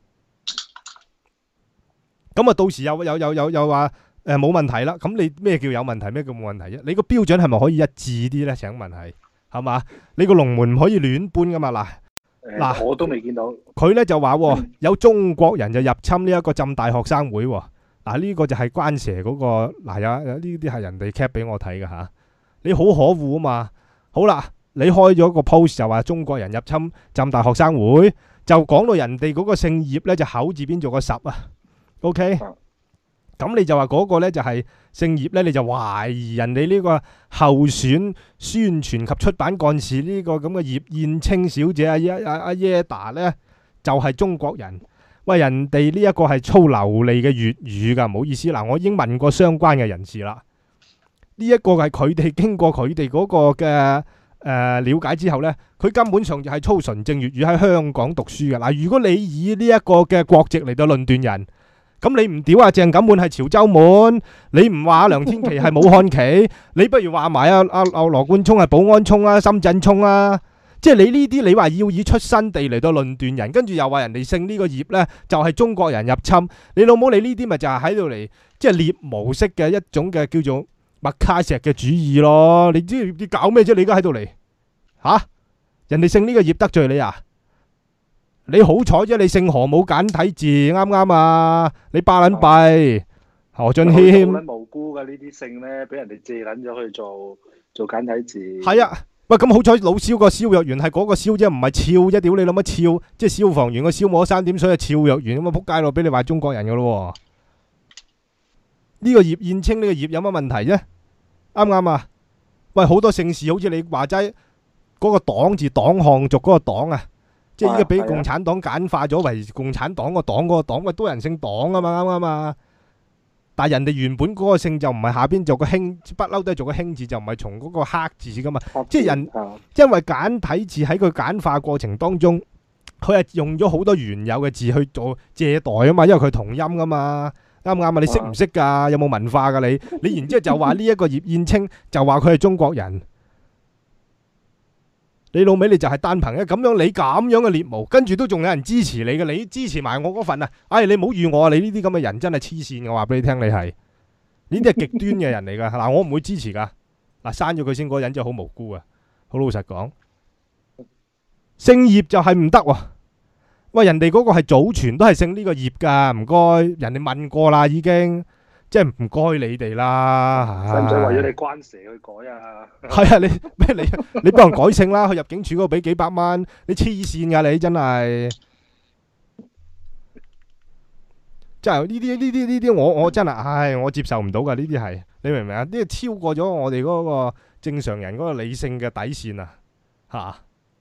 咁啊，到時又又又又又話誒冇問題啦。咁你咩叫有問題？咩叫冇問題啫？你個標準係咪可以一致啲咧？請問係係嘛？你個龍門唔可以亂搬噶嘛？嗱嗱、呃， 我都未見到佢咧就話有中國人就入侵呢一個浸大學生會。嗱、啊、呢、呢個就係關蛇嗰、嗰個嗱有有呢啲係人哋 cap 俾我睇嘅嚇。你好可惡啊嘛！好啦，你開咗個 post 就話中國人入侵浸大學生會，就講到人哋嗰個姓葉咧就口字邊做個十啊。OK，咁你就話嗰個咧就係姓葉咧，你就懷疑人哋呢個候選宣傳及出版幹事呢個咁嘅葉燕青小姐阿阿阿耶達咧就係中國人。喂，人哋呢一個係操流利嘅粵語噶，唔好意思嗱，我已經問過相關嘅人士啦。呢一個係佢哋經過佢哋嗰個嘅誒了解之後咧，佢根本上就係操純正粵語喺香港讀書嘅嗱。如果你以呢一個嘅國籍嚟到論斷人，咁你唔屌阿鄭錦滿係潮州滿，你唔話梁天琦係武漢旗，你不如話埋阿阿阿羅冠聰係寶安聰啊、深圳聰啊，即係你呢啲你話要以出生地嚟到論斷人，跟住又話人哋姓呢個葉呢，就係中國人入侵，你老母你呢啲咪就係喺度嚟即係獵巫式嘅一種嘅叫做麥卡錫嘅主義咯，你知你搞咩啫？你而家喺度嚟吓，人哋姓呢個葉得罪你啊？你好彩啫，你姓何冇簡體字，啱啱啊？你巴撚閉何俊謙， 好撚無辜嘅呢啲姓咧，俾人哋借撚咗去做做簡體字。 係啊，喂，咁好彩老蕭個蕭若元係嗰個蕭啫，唔係俏啫，屌你諗乜俏？即係消防員個消冇咗三點水係俏若元咁啊！仆街咯，俾你話中國人噶咯。呢個葉燕青呢個葉有乜問題啫？啱唔啱啊？喂，好多姓氏好似你話齋嗰個黨字黨項族嗰個黨啊。即係依家俾共產黨簡化咗為共產黨個黨嗰個黨，喂，多人姓黨啊嘛，啱唔啱啊？但係人哋原本嗰個姓就唔係下邊做個興，不嬲都係做個興字，就唔係從嗰個黑字噶嘛。即係人因為簡體字喺佢簡化過程當中，佢係用咗好多原有嘅字去做借代啊嘛，因為佢同音噶嘛，啱唔啱啊？你識唔識㗎？有冇文化㗎你？你然之後就話呢一個葉燕青就話佢係中國人。你老味你就係單憑嘅咁樣，你咁樣嘅獵巫，跟住都仲有人支持你嘅，你支持埋我嗰份啊！哎，你唔好預我啊！你呢啲咁嘅人真係黐線，我話俾你聽，你係呢啲係極端嘅人嚟噶。嗱，我唔會支持噶。嗱，刪咗佢先，嗰個人真係好無辜啊！好老實講，姓葉就係唔得喎。喂，人哋嗰個係祖傳都係姓呢個葉噶，唔該，人哋問過啦已經。即係唔該你哋啦， 使唔使為咗你關蛇去改啊？ 係啊，你咩你你幫人改姓啦，去入境處嗰度俾幾百蚊，你黐線噶你真係，真係呢啲呢啲呢啲我我真係，唉，我接受唔到噶呢啲係，你明唔明啊？呢個超過咗我哋嗰個正常人嗰個理性嘅底線啊，吓，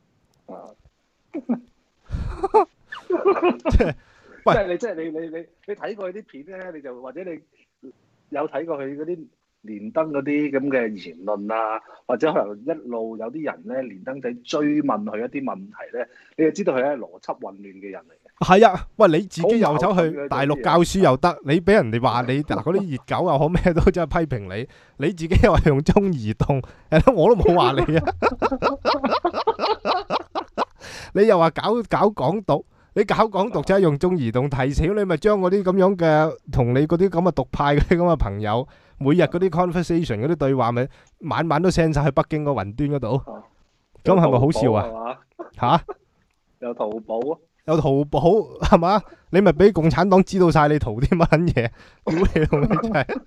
即係，喂， 即係你即係你你你你睇過佢啲片咧，你就或者你。有睇過佢嗰啲連登嗰啲咁嘅言論啊，或者可能一路有啲人咧連登仔追問佢一啲問題咧，你就知道佢係邏輯混亂嘅人嚟嘅。係啊，喂，你自己又走去大陸教書又得，你俾人哋話你嗱嗰啲熱狗又好咩都真係批評你，你自己又話用中移動，誒我都冇話你啊，你又話搞搞港獨。你搞港獨就係用中移動提醒你，咪將嗰啲咁樣嘅同你嗰啲咁嘅獨派嗰啲咁嘅朋友，每日嗰啲 conversation 嗰啲對話，咪晚晚都 send 晒去北京個雲端嗰度，咁係咪好笑啊？嚇！ 有淘寶啊， 有淘寶係嘛？你咪俾共產黨知道晒你淘啲乜撚嘢，屌你老味真係。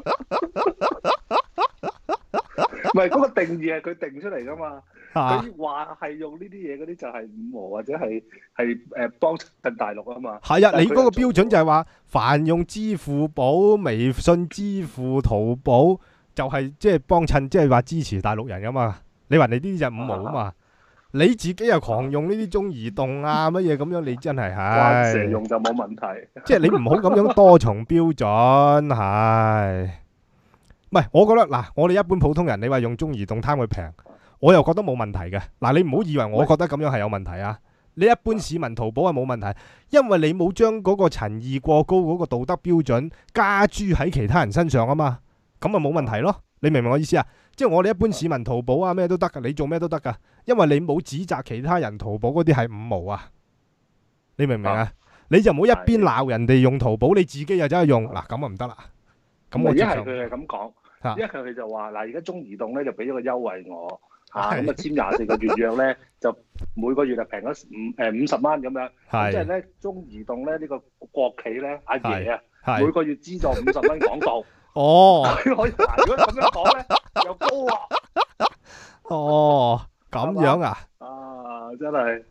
唔係嗰個定義係佢定出嚟噶嘛？ 啊佢話係用呢啲嘢嗰啲就係五毛或者係係誒幫襯大陸啊嘛。 係啊， 但係佢你嗰個標準就係話，凡用支付寶、微信支付、淘寶，就係即係幫襯，即係話支持大陸人噶嘛。你話你呢啲就五毛啊嘛，你自己又狂用呢啲中移動啊乜嘢咁樣，你真係話成係， 用就冇問題。 即係你唔好咁樣多重標準係。唔係，我覺得嗱，我哋一般普通人，你話用中移動貪佢平，我又覺得冇問題嘅。嗱，你唔好以為我覺得咁樣係有問題啊！你一般市民淘寶係冇問題，因為你冇將嗰個陳義過高嗰個道德標準加諸喺其他人身上啊嘛，咁咪冇問題咯。你明唔明我意思啊？即係我哋一般市民淘寶啊咩都得噶，你做咩都得噶，因為你冇指責其他人淘寶嗰啲係五毛啊。你明唔明啊？你就唔好一邊鬧人哋用淘寶，你自己又走去用，嗱咁啊唔得啦。咁我一接受。 係佢係咁講。一係佢就話嗱，而家中移動咧就俾咗個優惠我嚇，咁啊簽廿四個月約咧，就每個月就平咗五誒五十蚊咁樣。咁即係咧，中移動咧呢個國企咧，阿爺啊，每個月資助五十蚊廣告。 哦， 佢可以嗱，如果咁樣講咧，又高啊。 哦，咁樣啊？ 啊，真係。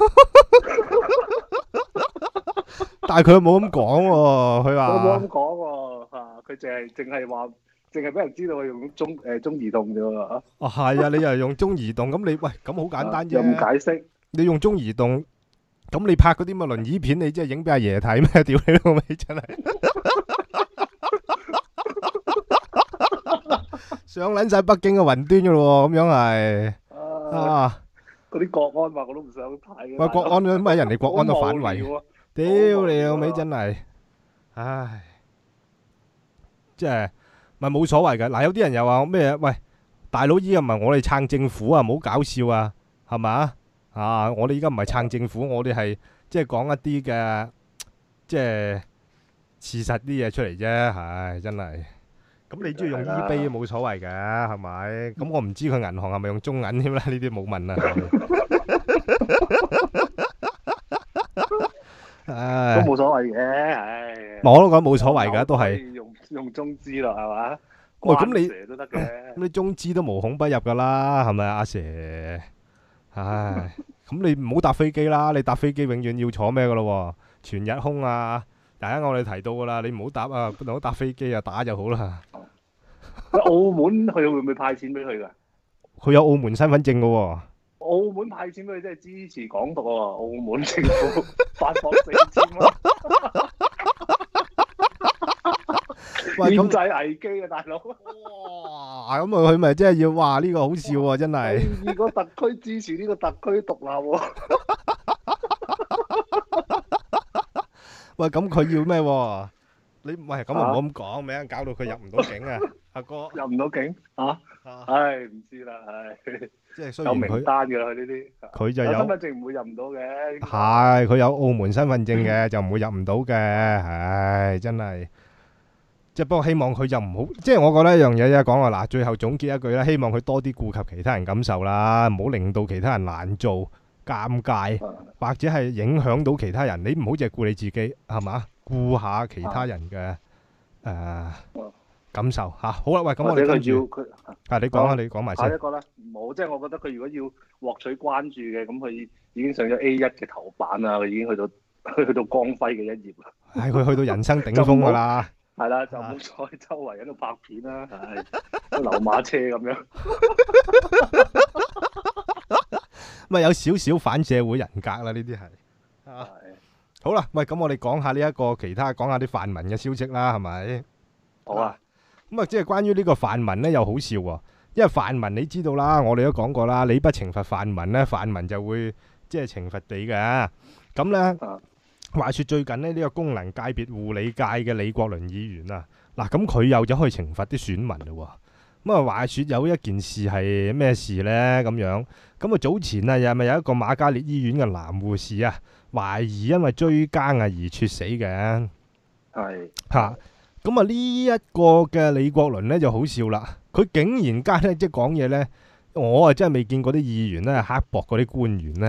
但係佢又冇咁講喎，佢話。 佢冇咁講喎，嚇！佢淨係淨係話。淨係俾人知道佢用中誒中移動啫喎。 哦，係啊，你又用中移動，咁你喂咁好簡單啫。 又唔解釋。 你用中移動，咁你拍嗰啲咁嘅輪椅片，你真係影俾阿爺睇咩？屌你老味真係。上撚晒北京嘅雲端噶咯喎，咁樣係。啊！ 嗰啲國安話我都唔想睇。 喂，國安咁咪人哋國安都反圍。屌你老味真係，唉，即係。咪冇所謂嘅，嗱有啲人又話咩？喂，大佬依家唔係我哋撐政府啊，唔好搞笑啊，係咪？啊，我哋依家唔係撐政府，我哋係即係講一啲嘅即係事實啲嘢出嚟啫，係真係。咁你中意用 eBay 冇所謂嘅，係咪？咁我唔知佢銀行係咪用中銀添啦？呢啲冇問啊。唉， 都冇所謂嘅，唉。 我都覺得冇所謂㗎，都係。 用中資咯，係嘛？ 喂，咁你都得嘅，咁你中資都無孔不入噶啦，係咪啊，阿 Sir？唉，咁你唔好搭飛機啦，你搭飛機永遠要坐咩噶咯？全日空啊！大家我哋提到噶啦，你唔好搭啊，唔好搭飛機啊，打就好啦。 澳門佢會唔會派錢俾佢噶？ 佢有澳門身份證噶喎。 澳門派錢俾佢，即係支持港獨啊！澳門政府發放四千蚊。經濟危機啊，大佬！ 哇，咁啊，佢咪真係要話呢個好笑喎，真係。 如果特區支持呢個特區獨立喎。 喂，咁佢要咩喎？你喂咁啊，唔好咁講，咪搞到佢入唔到境啊，阿哥。 入唔到境啊？唉，唔知啦，唉。 即係雖然佢有名單㗎啦，佢呢啲。 佢就有身份證唔會入唔到嘅。 係，佢有澳門身份證嘅，就唔會入唔到嘅。唉，真係。即係不過希望佢就唔好，即係我覺得一樣嘢啫，講話嗱，最後總結一句啦，希望佢多啲顧及其他人感受啦，唔好令到其他人難做、尷尬，或者係影響到其他人。你唔好淨係顧你自己，係嘛？顧下其他人嘅誒感受嚇。好啦，喂，咁我哋跟住，啊，你講啊，你講埋先。 下一個啦，冇，即係我覺得佢如果要獲取關注嘅，咁佢已經上咗 A 一嘅頭版啊，佢已經去到去到光輝嘅一頁啦。 係佢去到人生頂峰㗎啦。 係啦，就冇再周圍喺度拍片啦，係都流馬車咁樣。 咪有少少反社會人格啦，呢啲係。係。好啦，喂，咁我哋講下呢一個其他，講下啲泛民嘅消息啦，係咪？ 好啊。 咁啊，即係關於呢個泛民咧，又好笑喎。因為泛民你知道啦，我哋都講過啦，你不懲罰泛民咧，泛民就會即係懲罰你嘅。咁咧。話說最近呢，呢、這個功能界別護理界嘅李國麟議員啊，嗱咁佢又走去懲罰啲選民咯。咁啊，話說有一件事係咩事呢？咁樣咁啊，早前啊，又係咪有一個瑪嘉烈醫院嘅男護士啊，懷疑因為追更啊而猝死嘅。係吓咁啊，呢一個嘅李國麟呢就好笑啦，佢竟然間呢，即係講嘢呢，我啊真係未見過啲議員呢刻薄嗰啲官員呢。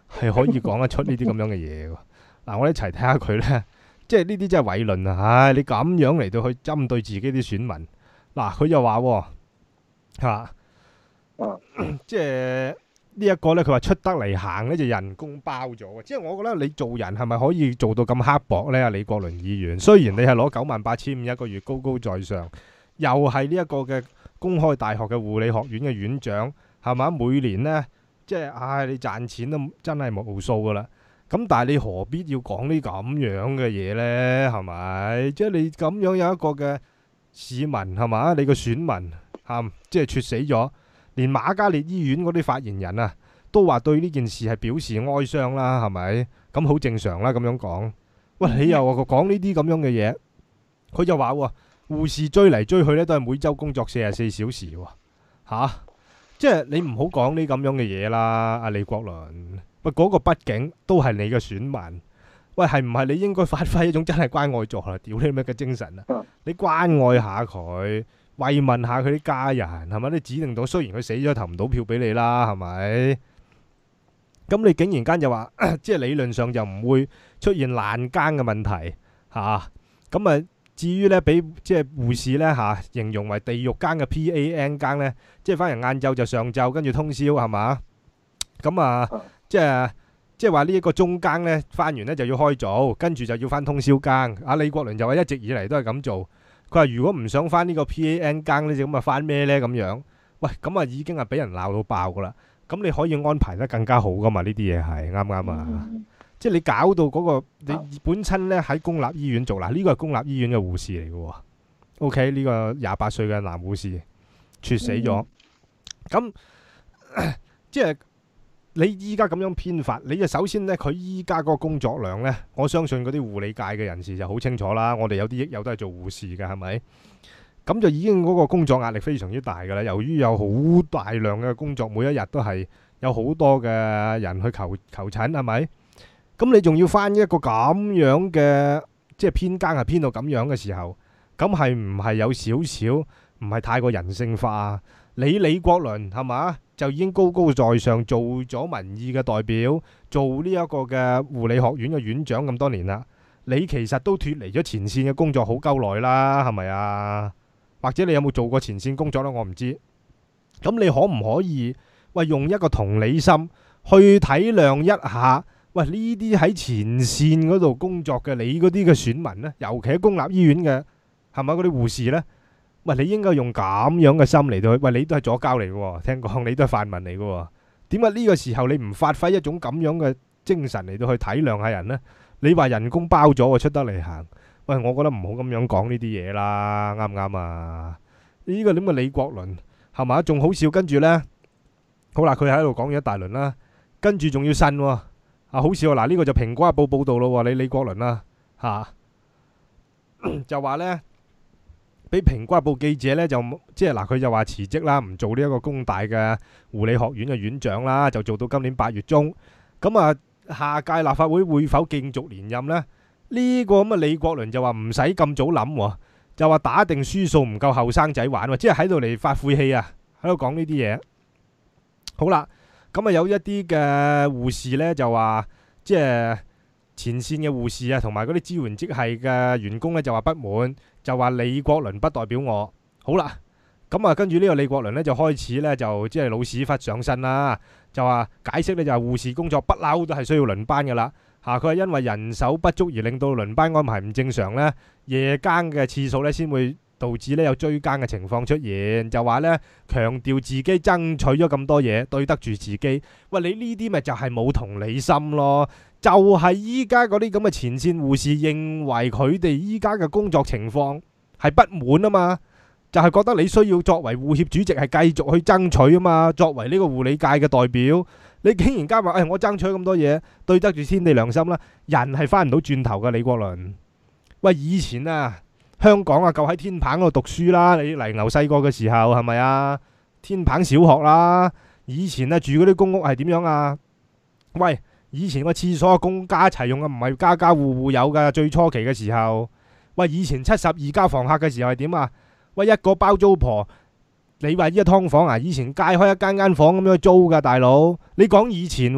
係可以講得出呢啲咁樣嘅嘢喎。嗱，我哋一齊睇下佢咧，即係呢啲真係偉論啊！唉，你咁樣嚟到去針對自己啲選民，嗱，佢就話喎嚇，即係呢一個咧，佢話出得嚟行咧就人工包咗。即係我覺得你做人係咪可以做到咁刻薄咧？李國麟議員，雖然你係攞九萬八千五一個月，高高在上，又係呢一個嘅公開大學嘅護理學院嘅院長，係嘛？每年呢，即係唉，你賺錢都真係無數噶啦。咁但係你何必要講呢咁樣嘅嘢呢？係咪？即係你咁樣有一個嘅市民係嘛？你個選民嚇，即係猝死咗，連瑪嘉烈醫院嗰啲發言人啊，都話對呢件事係表示哀傷啦，係咪？咁好正常啦，咁樣講。喂，你又講呢啲咁樣嘅嘢，佢就話喎，護士追嚟追去呢，都係每週工作四十四小時喎，嚇！即係你唔好講呢咁樣嘅嘢啦，阿李國麟。喂，嗰個畢竟都係你嘅選民。喂，係唔係你應該發揮一種真係關愛座啊？屌你咩嘅精神啊！你關愛下佢，慰問下佢啲家人，係咪？你指定到雖然佢死咗投唔到票俾你啦，係咪？咁你竟然間就話，即係理論上就唔會出現爛更嘅問題嚇。咁啊，至於呢，俾即係護士呢，嚇、啊、形容為地獄更嘅 P A N 更呢，即係翻嚟晏晝就上晝，跟住通宵係嘛？咁啊〜即係即係話呢一個中更呢，翻完呢就要開早，跟住就要翻通宵更。阿李國麟就話一直以嚟都係咁做。佢話如果唔想翻呢個 P A N 更呢，就咁啊翻咩呢？咁樣？喂，咁啊已經係俾人鬧到爆噶啦。咁你可以安排得更加好噶嘛？呢啲嘢係啱唔啱啊？嗯、即係你搞到嗰、嗰個你本身呢喺公立醫院做嗱，呢個係公立醫院嘅護士嚟嘅喎。OK， 呢個廿八歲嘅男護士猝死咗。咁、嗯、即係。你依家咁樣編法，你就首先呢，佢依家嗰個工作量呢，我相信嗰啲護理界嘅人士就好清楚啦。我哋有啲益友都係做護士嘅，係咪？咁就已經嗰個工作壓力非常之大㗎啦。由於有好大量嘅工作，每一日都係有好多嘅人去求求診，係咪？咁你仲要返一個咁樣嘅，即係編更係編到咁樣嘅時候，咁係唔係有少少唔係太過人性化？你李國麟係嘛？就已經高高在上做咗民意嘅代表，做呢一個嘅護理學院嘅院長咁多年啦。你其實都脫離咗前線嘅工作好鳩耐啦，係咪啊？或者你有冇做過前線工作呢？我唔知。咁你可唔可以喂用一個同理心去體諒一下？喂，呢啲喺前線嗰度工作嘅你嗰啲嘅選民呢，尤其喺公立醫院嘅係咪嗰啲護士呢？喂，你應該用咁樣嘅心嚟到去，喂，你都係左膠嚟嘅喎，聽講你都係泛民嚟嘅喎，點解呢個時候你唔發揮一種咁樣嘅精神嚟到去體諒下人呢？你話人工包咗喎，出得嚟行，喂，我覺得唔好咁樣講呢啲嘢啦，啱唔啱啊？呢個點嘅李國麟係嘛？仲好笑，跟住呢，好啦，佢喺度講咗一大輪啦，跟住仲要呻喎，啊好笑喎，嗱呢個就蘋果日報報導咯，你李國麟啦嚇，就話呢。俾蘋果日報記者咧就即係嗱，佢就話辭職啦，唔做呢一個工大嘅護理學院嘅院長啦，就做到今年八月中。咁啊，下屆立法會會否競逐連任呢？呢個咁嘅李國麟就話唔使咁早諗喎，就話打定輸數唔夠後生仔玩喎，即係喺度嚟發晦氣啊，喺度講呢啲嘢。好啦，咁啊有一啲嘅護士咧就話，即係前線嘅護士啊，同埋嗰啲支援職系嘅員工咧就話不滿。就話李國麟不代表我，好啦，咁啊跟住呢個李國麟呢，就開始呢，就即係老屎忽上身啦，就話解釋呢，就係護士工作不嬲都係需要輪班噶啦，嚇佢係因為人手不足而令到輪班安排唔正常呢，夜更嘅次數呢，先會導致呢有追更嘅情況出現，就話呢，強調自己爭取咗咁多嘢對得住自己，喂你呢啲咪就係冇同理心咯。就係依家嗰啲咁嘅前線護士認為佢哋依家嘅工作情況係不滿啊嘛，就係覺得你需要作為護協主席係繼續去爭取啊嘛，作為呢個護理界嘅代表，你竟然加話誒我爭取咁多嘢，對得住天地良心啦，人係翻唔到轉頭噶。李國麟，喂以前啊香港啊夠喺天棚嗰度讀書啦，你黎牛細個嘅時候係咪啊？天棚小學啦，以前啊住嗰啲公屋係點樣啊？喂！以前個廁所公家一齊用嘅，唔係家家戶戶有㗎。最初期嘅時候，喂，以前七十二家房客嘅時候係點啊？喂，一個包租婆，你話依家劏房啊？以前街開一間間房咁樣租㗎，大佬。你講以前喎，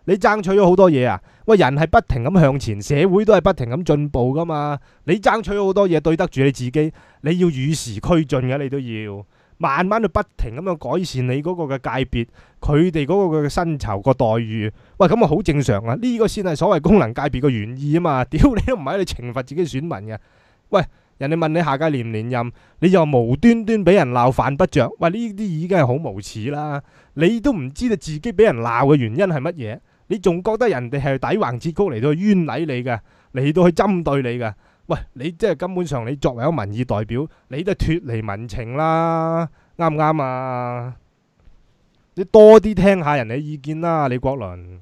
你爭取咗好多嘢啊！喂，人係不停咁向前，社會都係不停咁進步噶嘛。你爭取咗好多嘢，對得住你自己，你要與時俱進嘅，你都要慢慢去不停咁樣改善你嗰個嘅界別，佢哋嗰個嘅薪酬個待遇。喂，咁啊好正常啊！呢個先係所謂功能界別嘅原意啊嘛。屌你都唔係喺度懲罰自己選民嘅。喂，人哋問你下屆連唔連任，你就無端端俾人鬧犯不着。喂，呢啲已經係好無恥啦！你都唔知道自己俾人鬧嘅原因係乜嘢？你仲覺得人哋係抵橫折曲嚟到去冤枉你嘅，嚟到去針對你嘅？喂，你即係根本上你作為一個民意代表，你都係脫離民情啦，啱唔啱啊？你多啲聽下人哋意見啦，李國麟。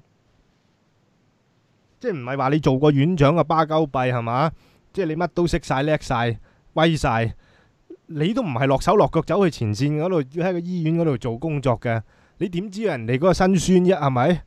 即係唔係話你做過院長嘅巴鳩閉係嘛？即係你乜都識晒、叻晒、威晒，你都唔係落手落腳走去前線嗰度，要喺個醫院嗰度做工作嘅，你點知人哋嗰個辛酸啫？係咪？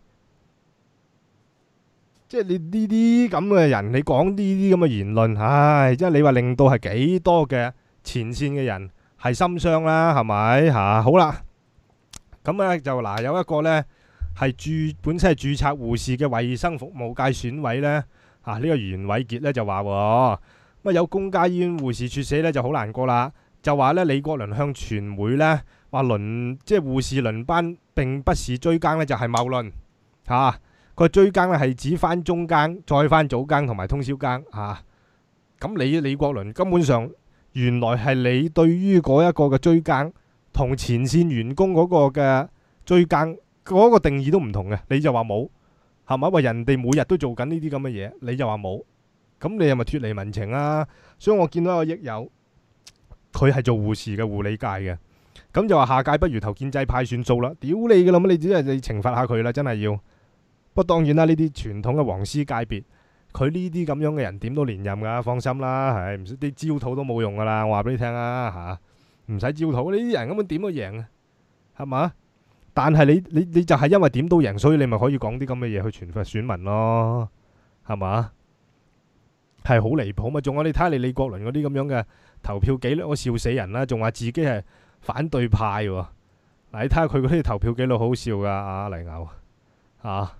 即係你呢啲咁嘅人，你講呢啲咁嘅言論，唉，即係你話令到係幾多嘅前線嘅人係心傷啦，係咪嚇？好啦，咁咧就嗱有一個呢係註本身係註冊護士嘅衛生服務界選委呢，啊呢、呢個袁偉傑呢就話喎，咁啊有公家醫院護士處死呢就好難過啦，就話呢李國麟向傳媒呢話輪即係護士輪班並不是追更呢就係謬論嚇。個追更咧係指翻中更，再翻早更同埋通宵更嚇。咁、啊、你李國麟根本上原來係你對於嗰一個嘅追更同前線員工嗰個嘅追更嗰、嗰個定義都唔同嘅，你就話冇係咪？喂，人哋每日都做緊呢啲咁嘅嘢，你就話冇，咁你係咪脫離民情啊？所以我見到有個益友，佢係做護士嘅護理界嘅，咁就話下屆不如投建制派算數啦。屌你噶啦，咁你只係你懲罰下佢啦，真係要。不過當然啦，呢啲傳統嘅黃絲界別，佢呢啲咁樣嘅人點都連任噶，放心啦，係唔使啲焦土都冇用噶啦，我話俾你聽啊嚇，唔使焦土，呢啲人根本點都贏啊，係嘛？但係你你你就係因為點都贏，所以你咪可以講啲咁嘅嘢去傳罰選民咯，係嘛？係好離譜嘛？仲有你睇下你李國麟嗰啲咁樣嘅投票記錄，我笑死人啦！仲話自己係反對派喎，嗱你睇下佢嗰啲投票記錄好笑噶，阿黎牛啊！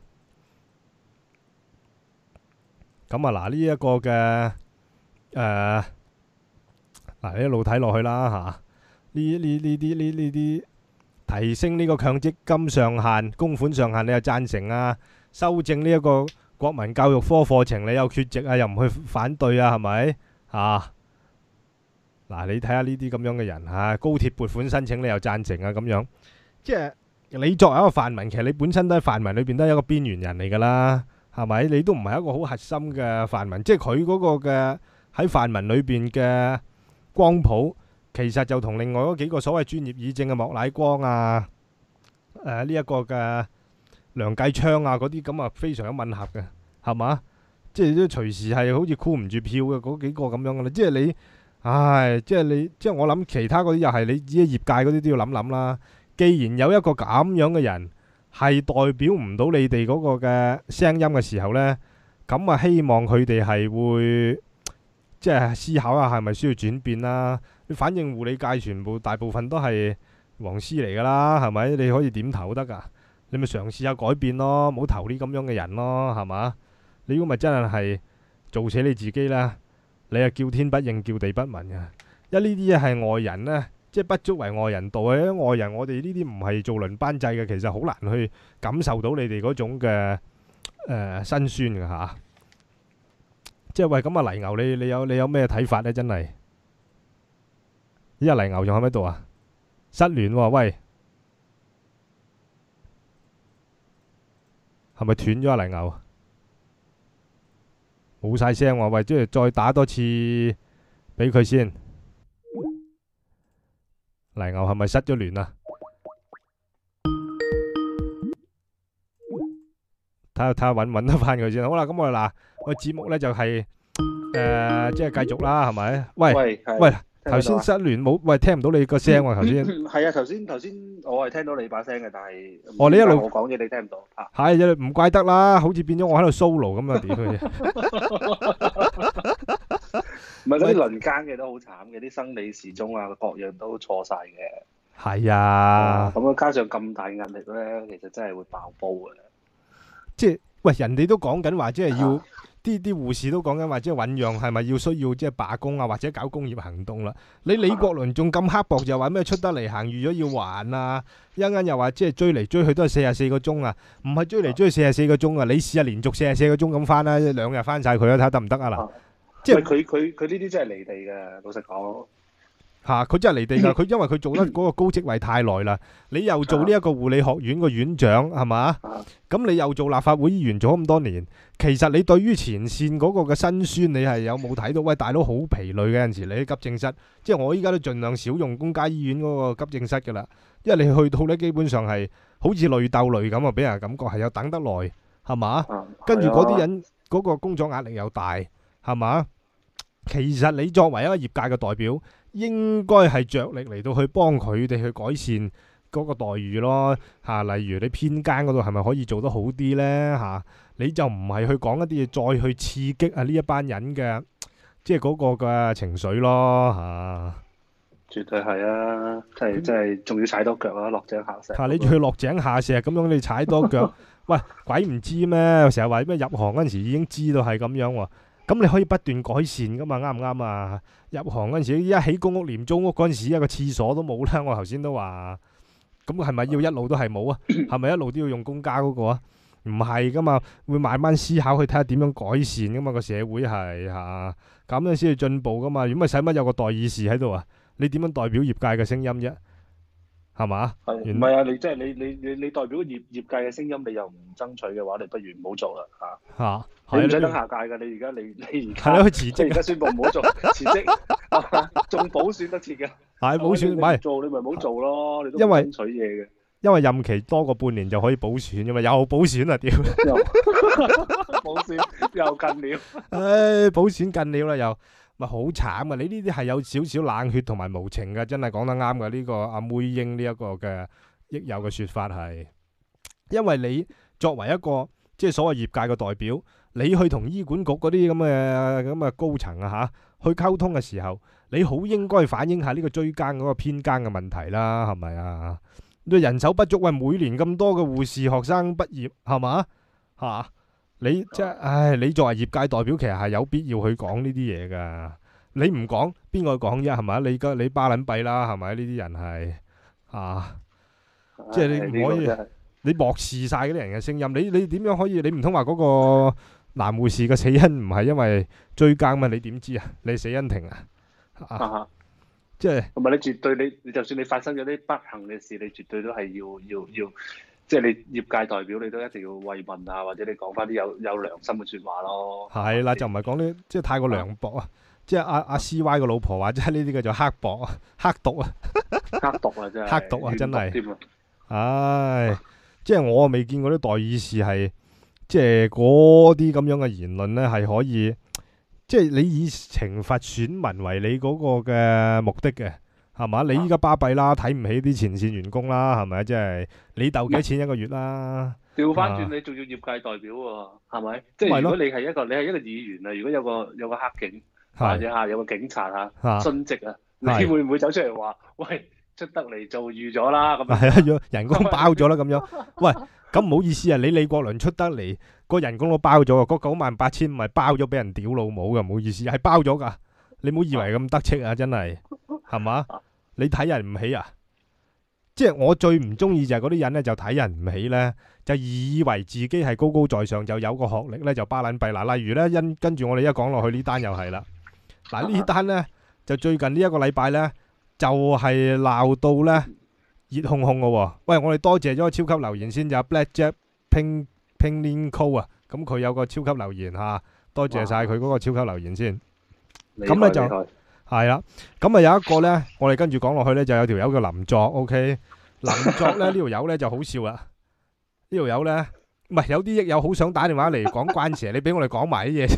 咁啊，嗱呢一個嘅誒，嗱你一路睇落去啦嚇，呢呢呢啲呢呢啲提升呢個強積金上限、供款上限，你又贊成啊？修正呢一個國民教育科課程，你又缺席啊？又唔去反對啊？係咪啊？嗱，你睇下呢啲咁樣嘅人嚇，高鐵撥款申請你又贊成啊？咁樣即係你作為一個泛民，其實你本身都喺泛民裏邊都係一個邊緣人嚟㗎啦。係咪？你都唔係一個好核心嘅泛民，即係佢嗰個嘅喺泛民裏邊嘅光譜，其實就同另外嗰幾個所謂專業議政嘅莫乃光啊、誒呢一個嘅梁繼昌啊嗰啲咁啊，非常有吻合嘅，係嘛？即係都隨時係好似箍唔住票嘅嗰幾個咁樣嘅啦。即係你，唉，即係你，即係我諗其他嗰啲又係你自己業界嗰啲都要諗諗啦。既然有一個咁樣嘅人，係代表唔到你哋嗰個嘅聲音嘅時候呢，咁啊希望佢哋係會即係思考下係咪需要轉變啦。反正護理界全部大部分都係黃絲嚟噶啦，係咪？你可以點投得噶？你咪嘗試下改變咯，唔好投呢咁樣嘅人咯，係嘛？你如果咪真係係做死你自己啦，你係叫天不應，叫地不聞嘅。因為呢啲嘢係外人呢。即係不足為外人道嘅，外人我哋呢啲唔係做輪班制嘅，其實好難去感受到你哋嗰種嘅誒辛酸嘅嚇。即係喂，咁啊黎牛，你你有你有咩睇法呢？真係依家黎牛仲喺唔喺度啊？失聯喎，喂，係咪斷咗啊？黎牛冇晒聲喎，喂，即係再打多次俾佢先。黎牛係咪失咗聯啊？睇下睇下揾揾得翻佢先。好啦，咁我哋嗱，我節目咧就係誒，即係繼續啦，係咪？喂喂，頭先失聯冇，喂聽唔到你個聲喎，頭先。 係啊，頭先頭先我係聽到你把聲嘅，但係哦，你一路我講嘢你聽唔到啊？ 係，唔怪得啦，好似變咗我喺度 solo 咁啊！點嘅啫？ 唔係嗰啲輪更嘅都好慘嘅，啲生理時鐘啊各樣都錯晒嘅。 係啊， 咁啊加上咁大壓力咧，其實真係會爆煲嘅。 即喂，人哋都講緊話，即係要啲啲護士都講緊話，即係醞釀係咪要需要即係罷工啊，或者搞工業行動啦？你李國麟仲咁刻薄，就話咩出得嚟行預咗要還啊？一陣間又話即係追嚟追去都係四十四個鐘啊，唔係追嚟追去四十四個鐘啊！你試下連續四十四個鐘咁翻啦，兩日翻晒佢啦，睇下得唔得啊嗱？ 即係佢佢佢呢啲真係離地嘅，老實講。 嚇！佢、啊、真係離地㗎，佢因為佢做得嗰個高職位太耐啦。你又做呢一個護理學院個院長係嘛？咁你又做立法會議員做咗咁多年，其實你對於前線嗰個嘅辛酸，你係有冇睇到？喂，大佬好疲累嘅，有陣時你喺急症室，即係我依家都盡量少用公家醫院嗰個急症室㗎啦，因為你去到呢，基本上係好似累鬥累咁啊，俾人感覺係有等得耐係嘛？跟住嗰啲人嗰個工作壓力又大係嘛？其實你作為一個業界嘅代表，應該係着力嚟到去幫佢哋去改善嗰個待遇咯嚇、啊，例如你偏間嗰度係咪可以做得好啲呢？嚇、啊？你就唔係去講一啲嘢再去刺激啊呢一班人嘅即係嗰個嘅情緒咯嚇。啊、 絕對係啊！即係即係仲要踩多腳啊，落井下石。嚇、 啊！你去落井下石咁樣，你踩多腳，喂，鬼唔知咩？成日話咩入行嗰陣時已經知道係咁樣喎。咁你可以不斷改善噶嘛，啱唔啱啊？入行嗰陣時，一起公屋廉租屋嗰陣時，一個廁所都冇啦。我頭先都話，咁係咪要一路都係冇啊？係咪一路都要用公家嗰個啊？唔係噶嘛，會慢慢思考去睇下點樣改善噶嘛。個社會係嚇，咁樣先至進步噶嘛。如果咪使乜有個代議士喺度啊？你點樣代表業界嘅聲音啫？係嘛？ 係唔係啊？你即係你你你你代表業業界嘅聲音，你又唔爭取嘅話，你不如唔好做啦嚇。嚇！你唔使等下屆㗎，你而家你你而家係咯，辭職而家宣佈唔好做，辭職，仲補選得切嘅。 係補選，唔係做你咪唔好做咯，你都因為爭取嘢嘅。 因為任期多過半年就可以補選㗎嘛，又補選啊屌！ 補選又近了， 唉，補選近了啦又。咪好慘啊！你呢啲係有少少冷血同埋無情嘅，真係講得啱嘅。呢個阿妹英呢一個嘅益友嘅説法係，因為你作為一個即係所謂業界嘅代表，你去同醫管局嗰啲咁嘅咁嘅高層啊嚇去溝通嘅時候，你好應該反映下呢個追更嗰個偏更嘅問題啦，係咪啊？你人手不足，喂，每年咁多嘅護士學生畢業係嘛嚇？你即係，唉！你作為業界代表，其實係有必要去講呢啲嘢噶。你唔講，邊個講啫？係咪？你個你巴撚閉啦，係咪？呢啲人係啊，即係你唔可以，你漠視晒嗰啲人嘅聲音。你你點樣可以？你唔通話嗰個男護士嘅死因唔係因為追更嘛？你點知啊？你死因庭啊？啊，即係同埋你絕對你，你就算你發生咗啲不幸嘅事，你絕對都係要要要。要即係你業界代表，你都一定要慰問啊，或者你講翻啲有有良心嘅説話咯。係啦， 就唔係講啲即係太過涼薄啊！即係阿阿 C Y 個老婆話，即係呢啲叫做刻薄啊、刻毒啊、 刻毒啊，真係刻毒啊，真係。唉，即係我未見過啲代議士係，即係嗰啲咁樣嘅言論咧，係可以，即係你以懲罰選民為你嗰個嘅目的嘅。係嘛？你依家巴閉啦，睇唔起啲前線員工啦，係咪？即係你鬥幾多錢一個月啦？調翻轉，你仲要業界代表喎，係咪？即係如果你係一個，你係一個議員啊，如果有個有個黑警或者嚇有個警察嚇殉職啊，你會唔會走出嚟話：喂，出得嚟做預咗啦？咁係啊，人工包咗啦，咁樣。喂，咁唔好意思啊，你李國麟出得嚟個人工都包咗啊，嗰九萬八千唔係包咗俾人屌老母㗎，唔好意思，係包咗㗎。你唔好以為咁得戚啊，真係。係嘛？你睇人唔起啊！即係我最唔中意就係嗰啲人咧，就睇人唔起咧，就以為自己係高高在上，就有個學歷咧，就巴撚閉嗱。例如咧，因跟住我哋一講落去呢單又係啦。嗱呢單咧就最近呢一個禮拜咧，就係鬧到咧熱烘烘嘅喎。喂，我哋多謝咗個超級留言先，就 Black Jack Ping Ping Lin Co 啊，咁佢有個超級留言嚇，多謝晒佢嗰個超級留言先。咁咧就。係啦，咁啊有一個咧，我哋跟住講落去咧，就有條友叫林作 ，OK， 林作咧呢條友咧就好笑啦，呢條友咧唔係有啲益友好想打電話嚟講關蛇，你俾我哋講埋啲嘢先，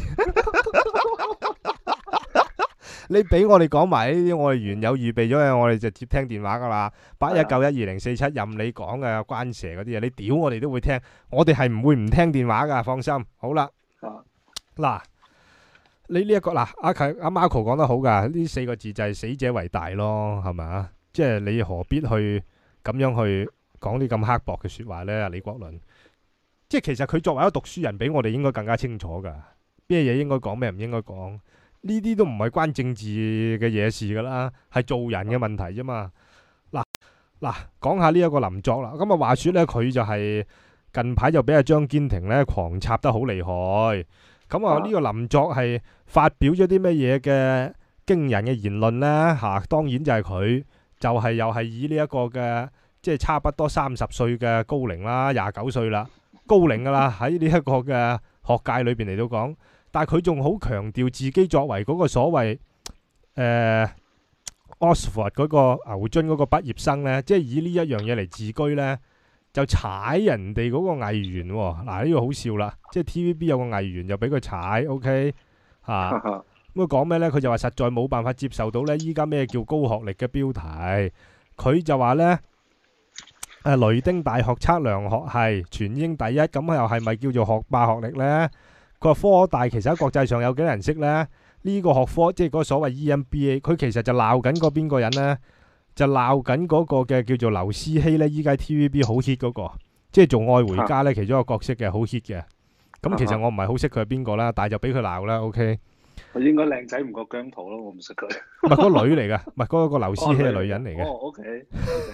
你俾我哋講埋呢啲，我哋原有預備咗嘅，我哋就接聽電話噶啦，八一九一二零四七任你講嘅關蛇嗰啲嘢，你屌我哋都會聽，我哋係唔會唔聽電話噶，放心。好啦，嗱。你呢、這、一個嗱，阿阿 Marco 講得好噶，呢四個字就係死者為大咯，係咪啊？即係你何必去咁樣去講啲咁刻薄嘅説話咧？李國麟， 即係其實佢作為一個讀書人，比我哋應該更加清楚㗎。咩嘢應該講，咩唔應該講？呢啲都唔係關政治嘅嘢事㗎啦，係做人嘅問題啫嘛。嗱嗱，講下呢一個林作啦。咁啊，話説咧，佢就係近排就俾阿張堅庭咧狂插得好厲害。咁啊，呢個林作係發表咗啲咩嘢嘅驚人嘅言論呢？嚇、啊，當然就係佢就係、是、又係以呢一個嘅即係差不多三十歲嘅高齡啦，廿九歲啦，高齡㗎啦，喺呢一個嘅學界裏邊嚟到講，但係佢仲好強調自己作為嗰個所謂誒、呃、Oxford 嗰個牛津嗰個畢業生呢，即係以呢一樣嘢嚟自居呢，就踩人哋嗰個藝員喎、哦。嗱、啊、呢、這個好笑啦，即係 T V B 有個藝員又俾佢踩 ，OK 嚇、啊。咁佢講咩呢？佢就話實在冇辦法接受到呢，依家咩叫高學歷嘅標題。佢就話呢，誒雷丁大學測量學系全英第一，咁又係咪叫做學霸學歷呢？佢話科大其實喺國際上有幾多人識呢？呢、這個學科即係嗰個所謂 E M B A， 佢其實就鬧緊嗰邊個人呢？就鬧緊嗰個嘅叫做劉思希呢。依家 T V B 好 hit 嗰個，即係做愛回家呢其中一個角色嘅，好 hit 嘅。咁其實我唔係好識佢係邊個啦，但係就俾佢鬧啦。OK。 佢應該靚仔唔過姜濤咯，我唔識佢。 唔係嗰個女嚟噶，唔係嗰個劉思希係女人嚟嘅。 哦，OK，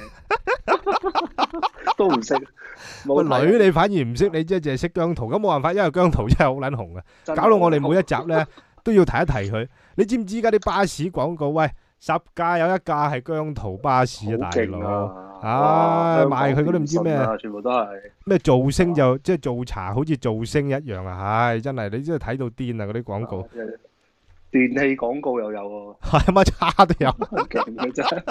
都唔識。 個女你反而唔識，你即係淨係識姜濤，咁冇辦法，因為姜濤真係好撚紅嘅，搞到我哋每一集咧都要提一提佢。你知唔知而家啲巴士廣告？喂，十架有一架係姜濤巴士啊，大佬！唉，賣佢嗰啲唔知咩， 全部都係咩造星就即係做茶，好似造星一樣啊！唉，真係你真係睇到癲啊！嗰啲廣告。 電器廣告又有喎， 係乜叉都有， 勁嘅真。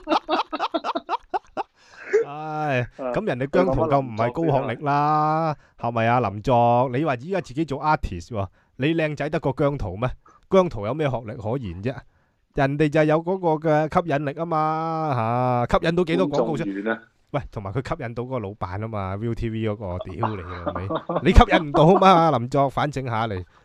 唉，咁人哋姜濤夠唔係高學歷啦，係咪啊？林作，你話依家自己做 artist 喎，你靚仔得過姜濤咩？姜濤有咩學歷可言啫？人哋就係有嗰個嘅吸引力啊嘛，嚇吸引到幾多廣告出？喂，同埋佢吸引到嗰個老闆啊嘛 ，ViuTV 嗰個屌你老味，你吸引唔到啊嘛？林作反省下你。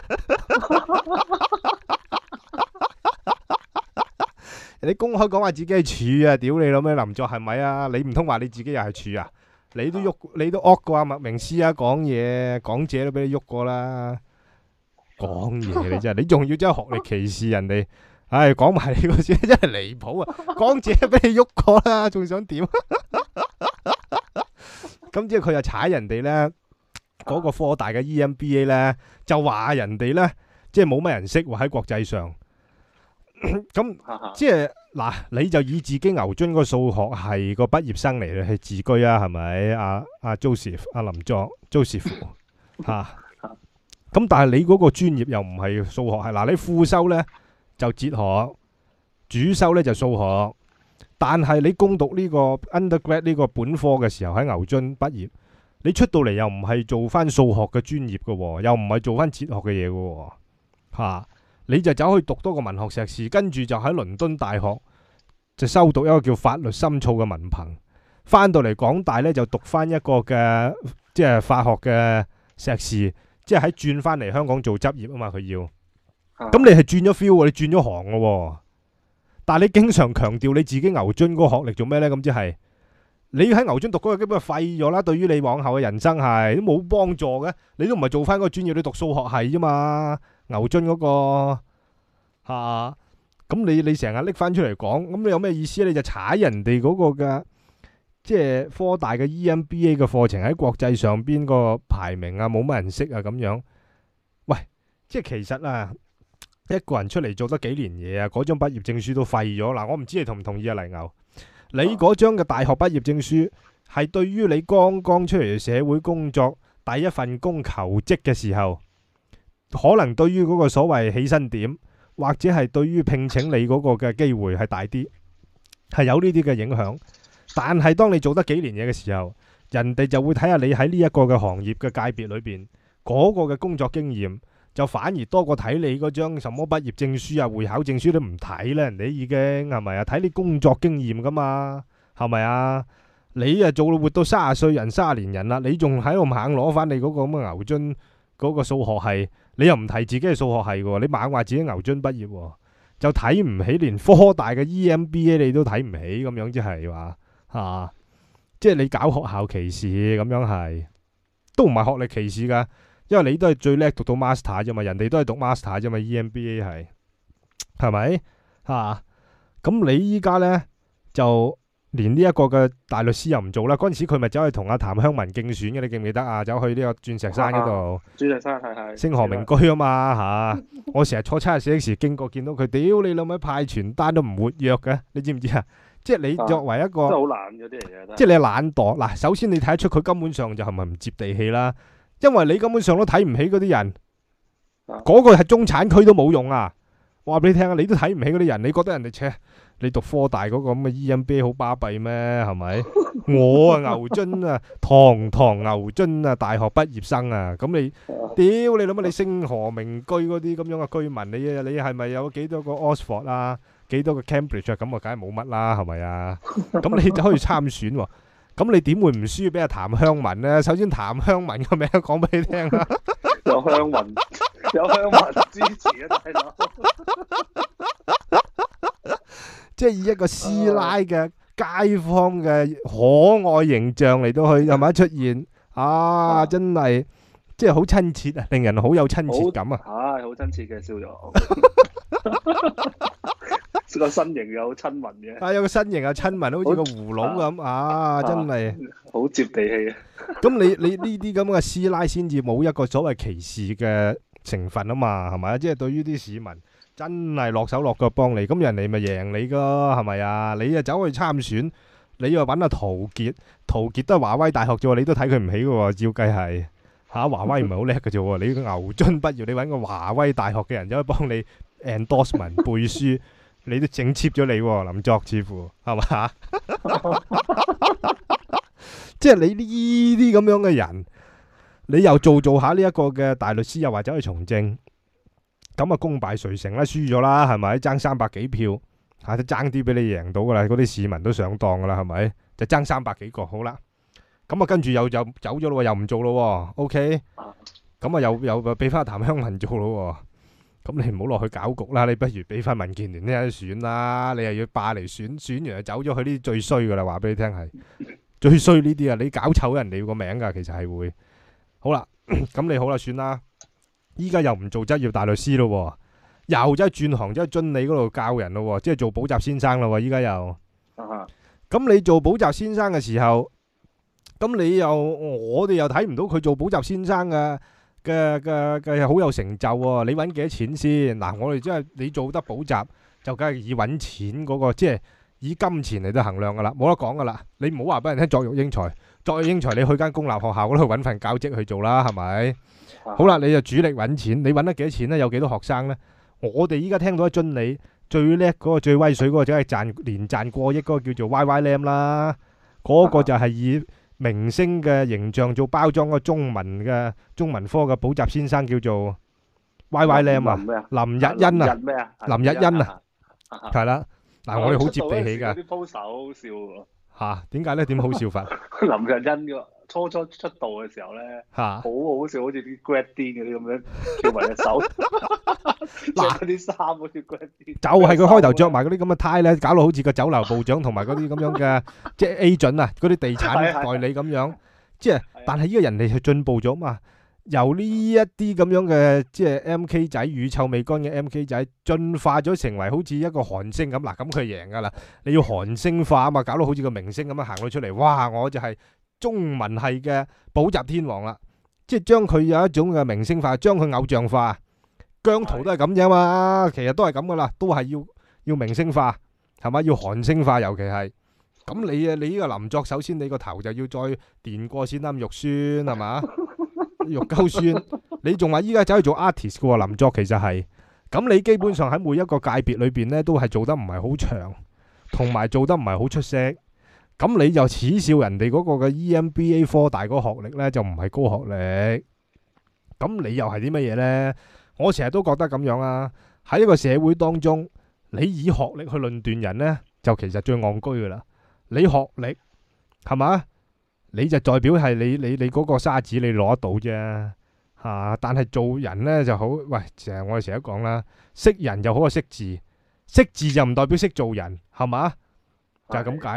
你公開講話自己係處啊，屌你老咩？林作係咪啊？你唔通話你自己又係處啊？你都喐，你都惡過阿麥明詩啊！講嘢，港姐都俾你喐過啦。講嘢你真係，你仲要真係學歷歧視人哋？唉，講埋你嗰啲真係離譜啊！港姐俾你喐過啦，仲想點？咁即係佢又踩人哋咧，嗰個科大嘅 E M B A 咧，就話人哋咧，即係冇乜人識喎喺國際上。咁即係嗱，你就以自己牛津個數學系個畢業生嚟去自居啊，係咪？阿阿 Joseph 阿林作 Joseph 吓，咁但係你嗰個專業又唔係數學系，嗱你副修咧就哲學，主修咧就數學，但係你攻讀呢個 undergrad 呢個本科嘅時候喺牛津畢業，你出到嚟又唔係做翻數學嘅專業嘅，又唔係做翻哲學嘅嘢嘅，吓。你就走去讀多個文學碩士，跟住就喺倫敦大學就修讀一個叫法律深造嘅文憑，翻到嚟港大咧就讀翻一個嘅即係法學嘅碩士，即係喺轉翻嚟香港做執業啊嘛，佢要。咁你係轉咗 feel 喎，你轉咗行嘅喎，但係你經常強調你自己牛津嗰個學歷做咩咧？咁即係你喺牛津讀嗰個基本上廢咗啦，對於你往後嘅人生係都冇幫助嘅，你都唔係做翻嗰個專業，你讀數學系啫嘛。牛津嗰、那個嚇，咁、啊、你你成日拎翻出嚟講，咁你有咩意思？你就踩人哋嗰個嘅，即係科大嘅 E M B A 嘅課程喺國際上邊個排名啊，冇乜人識啊咁樣。喂，即係其實啊，一個人出嚟做得幾年嘢啊，嗰張畢業證書都廢咗嗱。我唔知你同唔同意啊，黎牛？你嗰張嘅大學畢業證書係對於你剛剛出嚟社會工作第一份工求職嘅時候，可能對於嗰個所謂起薪點，或者係對於聘請你嗰個嘅機會係大啲，係有呢啲嘅影響。但係當你做得幾年嘢嘅時候，人哋就會睇下你喺呢一個嘅行業嘅界別裏邊嗰個嘅工作經驗，就反而多過睇你嗰張什麼畢業證書啊、會考證書都唔睇咧。人哋已經係咪啊？睇你工作經驗噶嘛，係咪啊？你啊做到活到三十歲人、三十年人啦，你仲喺度猛攞翻你嗰個咁嘅牛津嗰個數學系，你又唔提自己係數學系喎，你猛話自己牛津畢業喎，就睇唔起，連科大嘅 E M B A 你都睇唔起咁樣，即係話嚇，即係你搞學校歧視咁樣係。 都唔係學歷歧視㗎，因為你都係最叻讀到 master 啫嘛，人哋都係讀 master 啫嘛 ，E M B A 係係咪嚇？咁你依家呢，就連呢一個嘅大律師又唔做啦。嗰陣時佢咪走去同阿譚香文競選嘅，你記唔記得啊？走去呢個鑽石山嗰度， 鑽石山係係星河名居啊嘛嚇。我成日坐七十四 X 經過，見到佢，屌你老味派傳單都唔活躍嘅，你知唔知啊？即係你作為一個， 真係好懶嗰啲嚟嘅。 即係你係懶惰嗱。首先你睇得出佢根本上就係咪唔接地氣啦？因為你根本上都睇唔起嗰啲人，嗰個係中產區都冇用啊！我話俾你聽啊，你都睇唔起嗰啲人，你覺得人哋切你讀科大嗰個咁嘅 E M B A 好巴閉咩？係咪？我啊牛津啊，堂堂牛津啊，大學畢業生啊，咁你屌你諗乜？你星河名居嗰啲咁樣嘅居民，你你係咪有幾多個 Oxford 啊？幾多個 Cambridge 啊？咁啊，梗係冇乜啦，係咪啊？咁你就可以參選喎。咁你點會唔輸俾阿譚香文呢？首先譚香文個名講俾你聽啦， 有香文，有香文支持啊，大佬。 即係以一個師奶嘅街坊嘅可愛形象嚟到去係咪出現啊？真係即係好親切啊，令人好有親切感啊！ 係好親切嘅笑容。個身形又好親民嘅， 啊有個身形又親民，好似個葫蘆咁啊！真係好接地氣啊！ 咁你你呢啲咁嘅師奶先至冇一個所謂歧視嘅成分啊嘛，係咪？即係對於啲市民真係落手落腳幫你，咁人哋咪贏你噶，係咪啊？你啊走去參選，你又揾阿陶傑，陶傑都係華威大學啫喎，你都睇佢唔起嘅喎，照計係嚇華威唔係好叻嘅啫喎，你個牛津畢業，你揾個華威大學嘅人走去幫你 endorsement 背書。你都整 cheap 咗你喎，林作似乎係嘛？即係你呢啲咁樣嘅人，你又做做下呢一個嘅大律師，又或者去從政，咁啊功敗垂成啦，輸咗啦，係咪？爭三百幾票，嚇都爭啲俾你贏到噶啦，嗰啲市民都上當噶啦，係咪？就爭三百幾個，好啦，咁啊跟住又又走咗咯，又唔做咯 ，OK？咁啊又又俾翻譚香文做咯。咁你唔好落去搞局啦，你不如俾翻民建聯呢一選啦，你又要霸嚟選，選完就走咗去，呢啲最衰噶啦，話俾你聽係最衰呢啲啊！你搞醜人哋個名噶，其實係會好啦。咁你好啦，算啦。依家又唔做執業大律師咯，又真係轉行，真係遵理嗰度教人咯，即係做補習先生咯。依家又咁你做補習先生嘅時候，咁你又我哋又睇唔到佢做補習先生嘅。嘅嘅嘅好有成就喎！你揾幾多錢先？嗱，我哋即係你做得補習，就梗係以揾錢嗰個，即係以金錢嚟到衡量噶啦，冇得講噶啦。你唔好話俾人聽作育英才，作育英才你去間公立學校嗰度揾份教職去做啦，係咪？好啦，你就主力揾錢，你揾得幾多錢呢？有幾多學生呢？我哋依家聽到一津理最叻嗰個最威水嗰個，就係賺年賺過億嗰個叫做 Y Y Lam 啦，嗰個就係以明星嘅形象做包裝個中文嘅中文科嘅補習先生叫做 Y Y Lam 啊，林日欣啊，林日欣啊，係啦，嗱我哋好接地氣㗎。 啲 post 好笑喎嚇，點解咧？點好笑法？ 林日欣個初初出道嘅時候咧， 嚇， 好好笑，好似啲 grad din 嗰啲咁樣翹埋隻手，著嗰啲衫好似 grad din。 就係佢開頭著埋嗰啲咁嘅呔咧，搞到好似個酒樓部長同埋嗰啲咁樣嘅即係 agent 啊，嗰啲地產代理咁樣。即係，但係依家人哋係進步咗嘛，由呢一啲咁樣嘅即係 M K 仔乳臭未乾嘅 M K 仔，進化咗成為好似一個韓星咁。嗱，咁佢贏㗎啦，你要韓星化啊嘛，搞到好似個明星咁樣行到出嚟，哇！我就係中文系嘅補習天王啦，即係將佢有一種嘅明星化，將佢偶像化。姜濤都係咁啫嘛，其實都係咁噶啦，都係要要明星化，係嘛？要韓星化，尤其係。咁你啊，你呢個林作，首先你個頭就要再電過先啦，肉酸係嘛？肉鳩酸，你仲話依家走去做 artist 嘅喎，林作其實係。咁你基本上喺每一個界別裏邊咧，都係做得唔係好長，同埋做得唔係好出色。咁你就恥笑人哋嗰個嘅 E M B A 科大嗰個學歷咧，就唔係高學歷。咁你又係啲乜嘢咧？我成日都覺得咁樣啊。喺一個社會當中，你以學歷去論斷人咧，就其實最戇居噶啦。你學歷係嘛？你就代表係你你你嗰個沙紙你攞得到啫嚇、啊。但係做人咧就好，喂，成日我哋成日都講啦，識人就好過識字，識字就唔代表識做人，係嘛？就係咁解啦。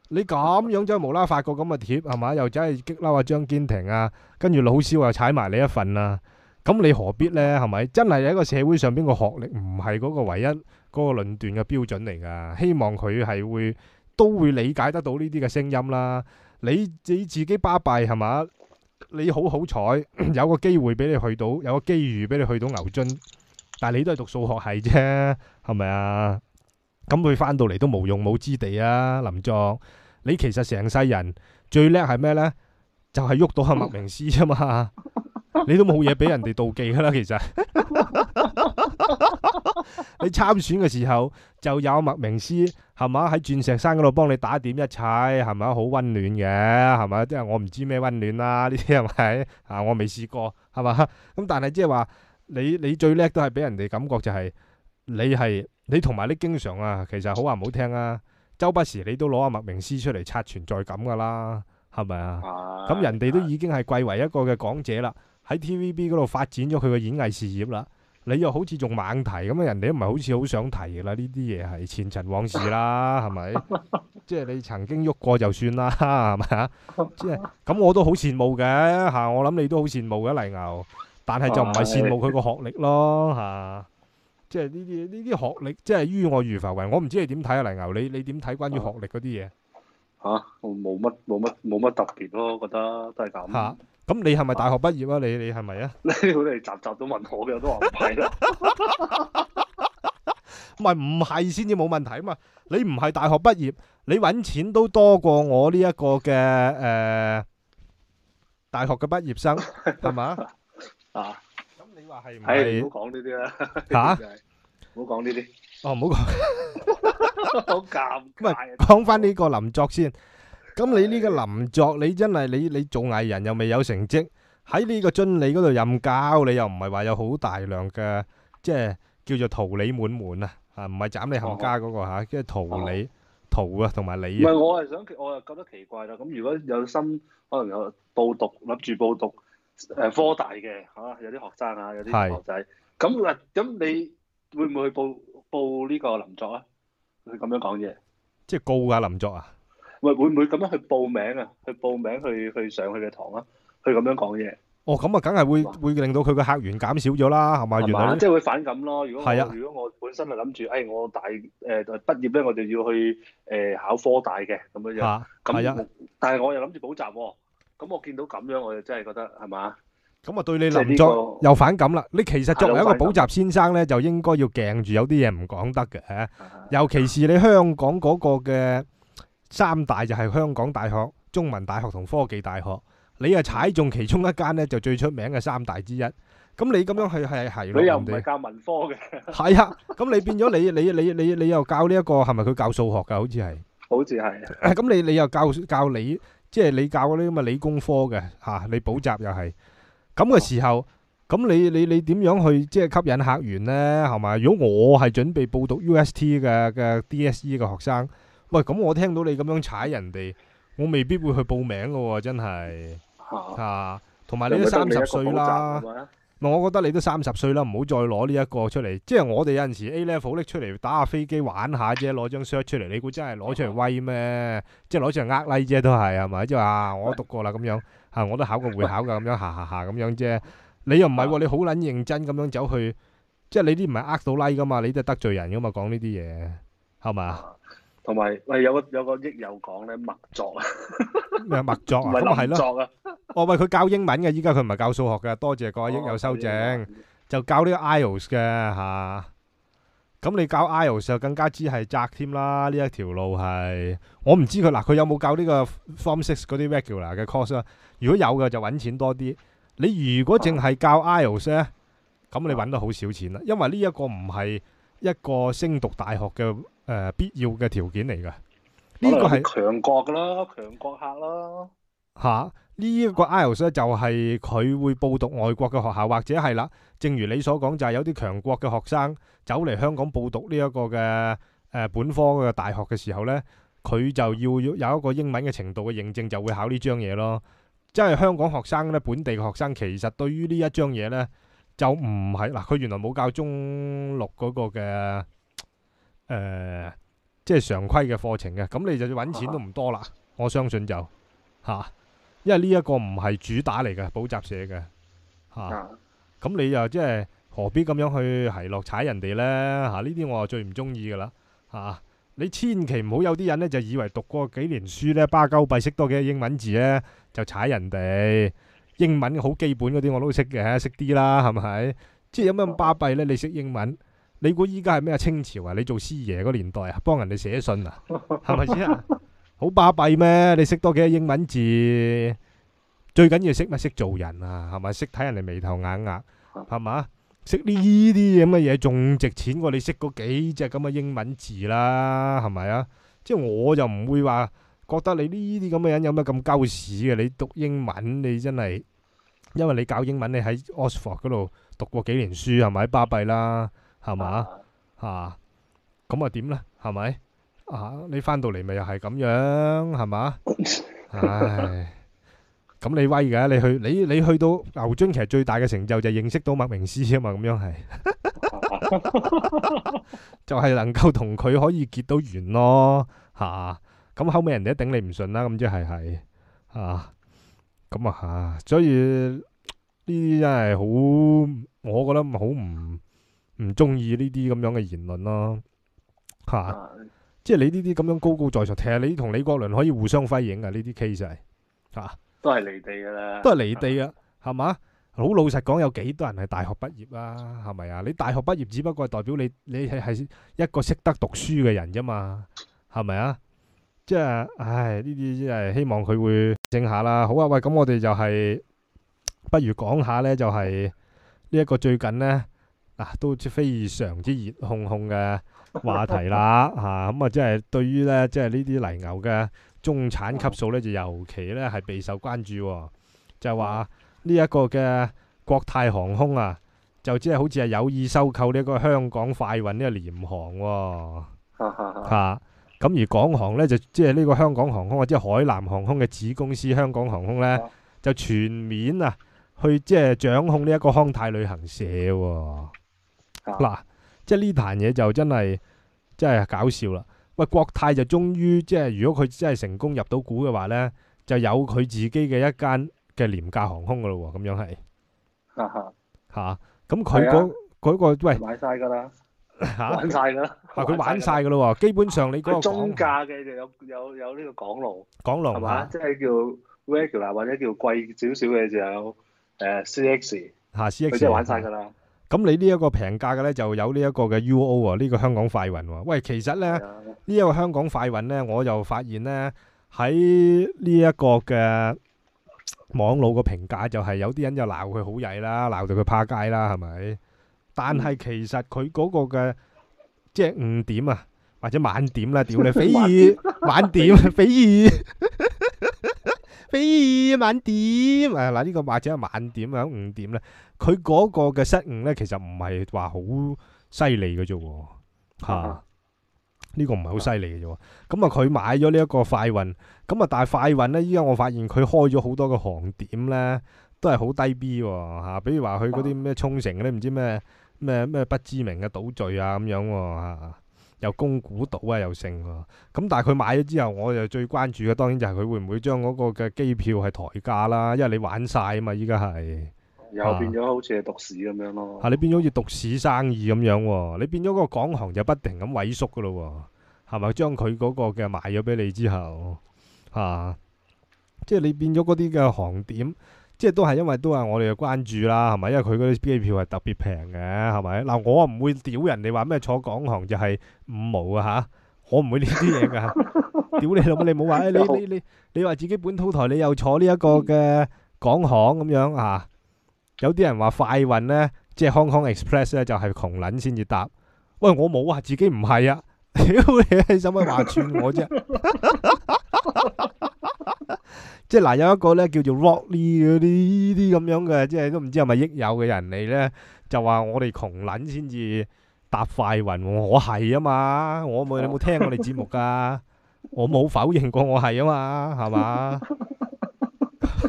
你咁樣真係無啦發個咁嘅貼係嘛？又真係激嬲阿張堅庭啊，跟住老蕭又踩埋你一份啊！咁你何必呢？係咪？真係喺一個社會上邊個學歷唔係嗰個唯一嗰個論斷嘅標準嚟㗎。希望佢係會都會理解得到呢啲嘅聲音啦。你你自己巴閉係嘛？你好好彩有個機會俾你去到，有個機遇俾你去到牛津，但係你都係讀數學系啫，係咪啊？咁佢翻到嚟都無用武之地啊！林作，你其實成世人最叻係咩呢？就係、是、喐到阿麥明詩啫嘛！你都冇嘢俾人哋妒忌噶啦，其實你參選嘅時候就有麥明詩係嘛，喺鑽石山嗰度幫你打點一切係咪？好溫暖嘅係咪？即係我唔知咩溫暖啦，呢啲係咪啊？我未試過係嘛？咁但係即係話你你最叻都係俾人哋感覺就係、是、你係你同埋你經常啊，其實好話唔好聽啊，周不時你都攞阿麥明詩出嚟刷存在感噶啦，係咪啊？咁、啊、人哋都已經係貴為一個嘅港姐啦。喺 T V B 嗰度發展咗佢嘅演藝事業啦，你又好似仲猛提咁啊！人哋都唔係好似好想提㗎啦，呢啲嘢係前塵往事啦，係咪？即係你曾經喐過就算啦，係咪啊？即係咁，我都好羨慕嘅嚇，我諗你都好羨慕嘅黎牛，但係就唔係羨慕佢個學歷咯嚇。即係呢啲呢啲學歷，即係於我如浮雲。我唔知你點睇啊，黎牛，你你點睇關於學歷嗰啲嘢？ 嚇，我冇乜冇乜冇乜特別咯，覺得都係咁。嚇， 咁你係咪大學畢業啊？你你係咪啊？ 你好似集集都問我嘅，我都話唔係啦。 唔係唔係先至冇問題啊嘛！你唔係大學畢業，你揾錢都多過我呢一個嘅誒大學嘅畢業生，係嘛？啊！咁你話係唔係？ 唔好講呢啲啦。 嚇！ 唔好講呢啲。 哦，唔好講。 好尷尬啊！ 講翻呢個林作先。咁你呢個林作，你真係你你做藝人又未有成績，喺呢個遵理嗰度任教，你又唔係話有好大量嘅即係叫做桃李滿門啊，啊唔係斬你冚家嗰個嚇，即係桃李桃啊同埋李啊。 唔係我係想，我係覺得奇怪啦。咁如果有心可能有報讀，諗住報讀誒科大嘅嚇，有啲學生啊，有啲同學仔，咁嗱咁你會唔會去報報呢個林作啊？佢咁樣講嘢， 即係告㗎林作啊？ 喂，會唔會咁樣去報名啊？去報名去去上佢嘅堂啊？去咁樣講嘢？ 哦，咁啊，梗係會會令到佢嘅客源減少咗啦，係嘛？原來即係會反感咯。如果係啊， 如果我本身係諗住，誒我大誒畢業咧，我就要去誒考科大嘅咁樣樣。咁啊，但係我又諗住補習喎。咁我見到咁樣，我就真係覺得係嘛？ 咁啊，對你林作又反感啦。你其實作為一個補習先生咧，就應該要鏡住有啲嘢唔講得嘅。尤其是你香港嗰個嘅三大就係香港大學、中文大學同科技大學，你啊踩中其中一間咧就最出名嘅三大之一。咁你咁樣係係係咯， 你又唔係教文科嘅。 係啊，咁你變咗你你你你你又教呢一個係咪佢教數學㗎？好似係， 好似係。 咁你你又教教理，即係你教嗰啲咁嘅理工科嘅嚇，你補習又係咁嘅時候，咁你你你點樣去即係吸引客源咧？係咪？如果我係準備報讀 U S T 嘅嘅 D S E 嘅學生。喂，咁我聽到你咁樣踩人哋，我未必會去報名噶喎，真係嚇。同埋你都三十歲啦，我覺得你都三十歲啦，唔好再攞呢一個出嚟。即係我哋有陣時 A level 拎出嚟打下飛機玩下啫，攞張 cert 出嚟，你估真係攞出嚟威咩？即係攞出嚟呃 like 啫，都係係咪？即係話我讀過啦咁樣嚇，我都考過會考㗎咁樣，下下下咁樣啫。你又唔係喎？你好撚認真咁樣走去，即係你啲唔係呃到 like 噶嘛？你都係得罪人噶嘛？講呢啲嘢係嘛？ 同埋，喂，有個有個益友講咧，默作啊， 咩默作啊？咁咪係咯。哦，喂，佢教英文嘅，依家佢唔係教數學嘅。多謝各位益友修正，就教呢個 I E L T S 嘅嚇。咁你教 I E L T S 就更加之係窄添啦。呢一條路係，我唔知佢嗱，佢有冇教呢個 Form Six 嗰啲 regular 嘅 course 啊？如果有嘅就揾錢多啲。你如果淨係教 I E L T S 咧，咁你揾到好少錢啦，因為呢一個唔係一個升讀大學嘅。誒、呃、必要嘅條件嚟㗎，呢、這個係強國㗎啦，強國客啦嚇。呢、這、一個 I E L T S 咧就係佢會報讀外國嘅學校，或者係啦，正如你所講，就係有啲強國嘅學生走嚟香港報讀呢一個嘅誒、呃、本科嘅大學嘅時候咧，佢就要有一個英文嘅程度嘅認證，就會考呢張嘢咯。即係香港學生咧，本地嘅學生其實對於呢一張嘢咧，就唔係嗱，佢原來冇教中六嗰個嘅。誒、呃、 即係常規嘅課程嘅，咁你就揾錢都唔多啦。我相信就嚇、啊，因為呢一個唔係主打嚟嘅補習社嘅嚇，咁、啊、你又即係何必咁樣去奚落踩人哋呢？嚇、啊？呢啲我係最唔中意噶啦嚇。你千祈唔好有啲人呢，就以為讀過幾年書呢，巴鳩閉識多幾個英文字呢，就踩人哋。英文好基本嗰啲我都識嘅，識啲啦，係咪？即係有咩咁巴閉呢？你識英文，你估依家係咩清朝啊？你做師爺嗰年代啊，幫人哋寫信啊，係咪先啊？好巴閉咩？你識多幾個英文字，最緊要識咪識做人啊，係咪？識睇人哋眉頭眼額，係嘛？識呢啲咁嘅嘢仲值錢過你識嗰幾隻咁嘅英文字啦，係咪啊？即係我就唔會話覺得你呢啲咁嘅人有咩咁鳩屎嘅。你讀英文你真係，因為你教英文你喺 Oxford 嗰度讀過幾年書，係咪巴閉啦？係嘛嚇？咁啊點咧？係咪啊？你翻到嚟咪又係咁樣係嘛？唉。咁你威㗎，你去你你去到牛津，其實最大嘅成就就係認識到麥明詩啊嘛，咁樣係，就係能夠同佢可以結到緣咯，嚇。咁後尾人哋都頂你唔順啦，咁即係係，啊，咁啊嚇，所以呢啲真係好，我覺得好唔唔中意呢啲咁樣嘅言論咯，嚇。即係你呢啲咁樣高高在上，其實你同李國麟可以互相輝映啊，呢啲 case 係嚇。 都係離地噶啦， 都係離地啊，係嘛？好老實講，有幾多人係大學畢業啊？係咪啊？你大學畢業只不過係代表你你係係一個識得讀書嘅人啫嘛，係咪啊？即係，唉，呢啲即係希望佢會正下啦。好啊，喂，咁我哋就係不如講下呢，就係呢一個最近呢，啊，都非常之熱烘烘嘅話題啦，嚇咁啊！即係對於呢，即係呢啲泥牛嘅中產級數咧，就尤其咧係備受關注、哦，就係話呢一個嘅國泰航空啊，就即係好似係有意收購呢一個香港快運呢個廉航喎、哦，嚇咁、啊、而港航咧就即係呢個香港航空啊，即係海南航空嘅子公司香港航空咧，就全面啊去即係掌控呢一個康泰旅行社喎、哦，嗱、啊，即係呢壇嘢就真係真係搞笑啦。喂，國泰就終於即係如果佢真係成功入到股嘅話呢，就有佢自己嘅一間嘅廉價航空噶咯喎，咁樣係嚇咁佢嗰嗰個喂買晒㗎啦嚇，玩晒㗎啦， 佢玩晒㗎咯喎，基本上你嗰個中價嘅就有有有呢個港龍， 港龍係嘛？即係叫 regular 或者叫貴少少嘅就有誒 C X 嚇 C X， 佢真係玩晒㗎啦。 咁你呢一個平價嘅呢，就有呢一個嘅 U O 啊，呢個香港快運喎。喂，其實呢，呢一個香港快運呢，我就發現呢，喺呢一個嘅網絡個評價就係有啲人就鬧佢好曳啦，鬧到佢趴街啦，係咪？但係其實佢嗰個嘅即係誤點啊，或者晚點啦，屌你匪夷晚點匪夷匪夷晚點啊！嗱，呢個或者係晚點啊，誤點咧。佢嗰個嘅失誤咧，其實唔係話好犀利嘅啫喎，嚇、啊！呢、這個唔係好犀利嘅啫喎。咁啊，佢買咗呢一個快運，咁啊，但係快運咧，依家我發現佢開咗好多個航點咧，都係好低 B 喎，嚇、啊！比如話去嗰啲咩沖繩嗰啲唔知咩咩咩不知名嘅島嶼啊咁樣喎，嚇！又宮古島啊又剩喎。咁但係佢買咗之後，我就最關注嘅當然就係佢會唔會將嗰個嘅機票係抬價啦，因為你玩晒啊嘛，依家係。 又變咗好似係獨市咁樣咯， 啊！你變咗好似獨市生意咁樣喎，你變咗嗰個港行就不停咁萎縮噶咯喎，係咪？將佢嗰個嘅賣咗俾你之後，啊，即係你變咗嗰啲嘅航點，即係都係因為都係我哋嘅關注啦，係咪？因為佢嗰啲機票係特別平嘅，係咪？嗱，我唔會屌人哋話咩坐港航就係五毛啊嚇，我唔會呢啲嘢㗎，屌你老母！你冇話誒你你你你話自己本土台你又坐呢一個嘅港航咁樣啊？有啲人話快運呢，即係 Hong Kong Express 呢，就係窮撚先至搭。喂，我冇啊，自己唔係啊。屌你，使乜話串我啫？即係嗱，有一個呢叫做 Rock Lee 嗰啲呢啲咁樣嘅，即係都唔知係咪益友嘅人嚟呢，就話我哋窮撚先至搭快運。我係啊嘛，我冇你有冇聽我哋節目㗎？我冇否認過我係啊嘛，係嘛？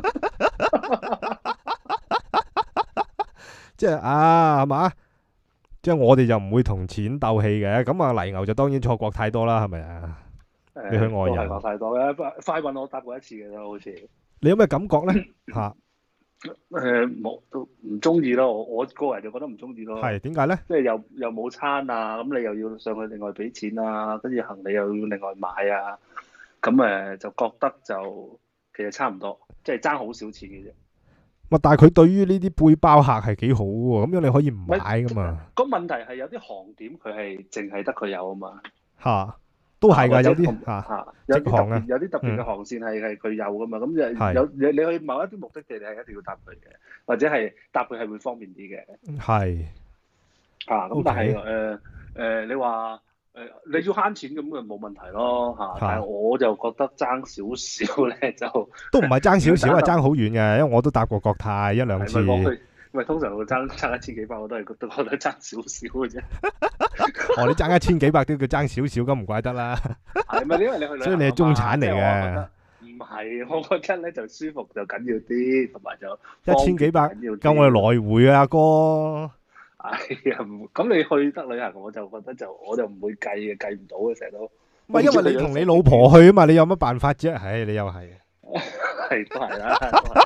即係啊，係嘛？ 即係我哋就唔會同錢鬥氣嘅。咁啊，泥牛就當然錯過太多啦，係咪啊？ 誒， 你去外遊都係話太多嘅，快運我搭過一次嘅啫，好似。 你有咩感覺咧？嚇誒冇都唔中意咯，我我個人就覺得唔中意咯。 係點解咧？ 即係又又冇餐啊，咁你又要上去另外俾錢啊，跟住行李又要另外買啊，咁誒就覺得就其實差唔多，即係爭好少錢嘅啫。 哇！但係佢對於呢啲背包客係幾好喎，咁樣你可以唔買噶嘛？ 個問題係有啲航點佢係淨係得佢有啊嘛。 嚇，都係㗎，有啲嚇嚇有啲特直航啊別有啲特別嘅航線係係佢有噶嘛，咁就有你你去某一啲目的地你係一定要搭佢嘅，或者係搭佢係會方便啲嘅。 係啊，咁但係誒誒你話。誒你要慳錢咁就冇問題咯嚇，但係我就覺得爭少少咧就都唔係爭少少啊，爭好遠嘅，因為我都搭過國泰一兩次。 咪通常會爭爭一千幾百，我都係覺得覺得爭少少嘅啫。 哦，你爭一千幾百都叫爭少少，咁唔怪得啦。 係咪因為你去旅行？ 所以你係中產嚟嘅。 唔係，我覺得咧就舒服就緊要啲，同埋就一千幾百夠我哋來回啊，哥。 係啊，咁你去得旅行，我就覺得就我就唔會計嘅，計唔到嘅成日都。 唔係因為你同你老婆去啊嘛，你有乜辦法啫？唉，你又係。 係都係啦。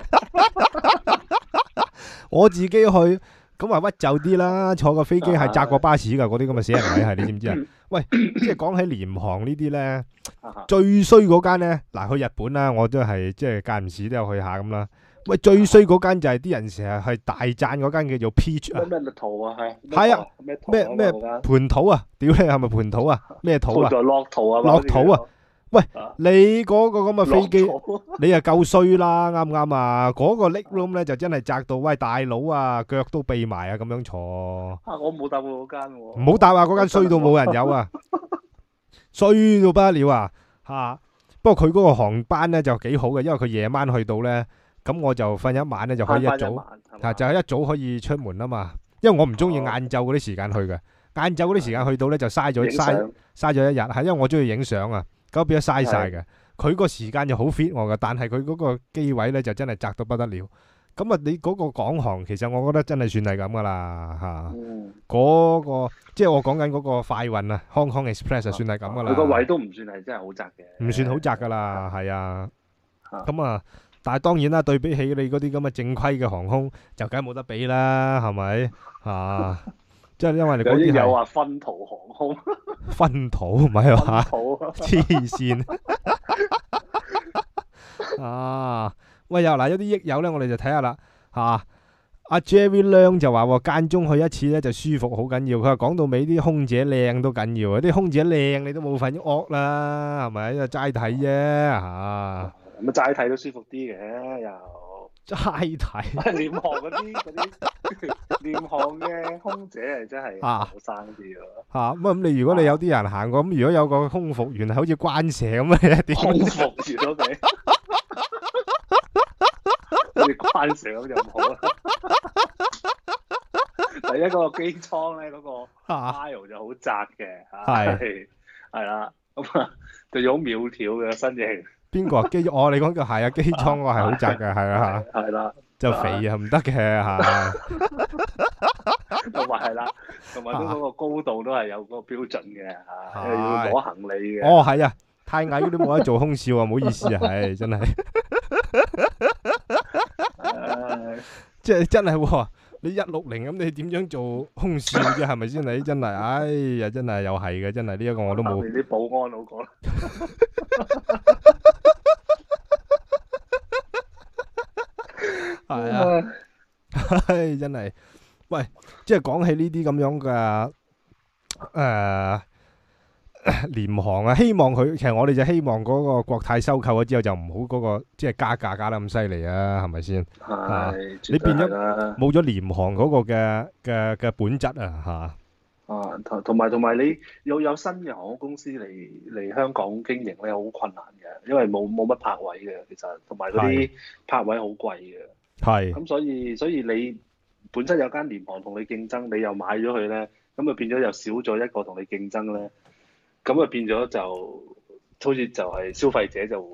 我自己去咁啊屈就啲啦，坐個飛機係窄過巴士㗎，嗰啲咁嘅死人位係，你知唔知啊？喂，即係講起廉航呢啲咧，最衰嗰間咧，嗱去日本啦，我都係即係間唔時都有去下咁啦。喂，最衰嗰間就係啲人成日係大讚嗰間叫做 Peach 啊， 咩咩圖啊，係係啊，咩咩盤土啊，屌你係咪盤土啊？咩土啊？ 落圖啊， 落土啊！喂，你嗰個咁嘅飛機，你又夠衰啦，啱唔啱啊？嗰個 leg room 咧就真係窄到，喂大佬啊，腳都痹埋啊，咁樣坐。 啊，我冇搭過嗰間喎。 唔好搭啊！嗰間衰到冇人有啊，衰到不得了啊！嚇，不過佢嗰個航班咧就幾好嘅，因為佢夜晚去到咧。咁我就瞓一晚咧，就可以一早，啊就係一早可以出門啊嘛。因為我唔中意晏晝嗰啲時間去嘅，晏晝嗰啲時間去到咧就嘥咗嘥嘥咗一日，係因為我中意影相啊，咁變咗嘥晒嘅。佢個時間就好 fit 我嘅，但係佢嗰個機位咧就真係窄到不得了。咁啊，你嗰個港航其實我覺得真係算係咁噶啦嚇。嗰個即係我講緊嗰個快運啊，Hong Kong Express 就算係咁噶啦。 佢個位都唔算係真係好窄嘅。唔算好窄噶啦，係啊。咁啊。但係當然啦，對比起你嗰啲咁嘅正規嘅航空，就梗係冇得比啦，係咪啊？即係因為你嗰啲係有話分途航空， 分途唔係話黐線啊！喂，又嗱有啲益友咧，我哋就睇下啦嚇。阿 Jerry Leung 就話喎，間中去一次咧就舒服好緊要。佢話講到尾啲空姐靚都緊要啊！啲空姐靚你都冇份惡啦，係咪？就齋睇啫嚇。 咁啊齋睇都舒服啲嘅，又齋睇。 廉航嗰啲嗰啲廉航嘅空姐係真係好生啲咯。 嚇咁啊！咁你如果你有啲人行過，咁如果有個空服員係好似關蛇咁咧，點？ 空服員都俾，好似關蛇咁就唔好啦。第一嗰個機艙咧，嗰個 aisle 就好窄嘅，係係啦，咁啊就好苗條嘅身形。 邊個啊？機哦，你講嘅係啊，機艙嗰個係好窄嘅，係啊， 係啦， 就肥啊，唔得嘅嚇。 同埋係啦，同埋都嗰個高度都係有嗰個標準嘅嚇，要攞行李嘅。 哦，係啊，太矮嗰啲冇得做空少啊，唔好意思啊，係真係。即係真係喎，你一六零咁，你點樣做空少啫？係咪先？你真係，哎呀，真係又係嘅，真係呢一個我都冇。 你啲保安好講啦。 係啊，唉，真係，喂，即係講起呢啲咁樣嘅誒廉航啊，希望佢，其實我哋就希望嗰個國泰收購咗之後就唔好嗰個即係加價加得咁犀利啊，係咪先？ 係， 你變咗冇咗廉航嗰個嘅嘅嘅本質啊，嚇。 啊，同同埋同埋你要有新嘅航空公司嚟嚟香港經營咧，好困難嘅，因為冇冇乜泊位嘅，其實同埋嗰啲泊位好貴嘅。 係。 咁所以所以你本身有間廉航同你競爭，你又買咗佢咧，咁啊變咗又少咗一個同你競爭咧，咁啊變咗就好似就係消費者就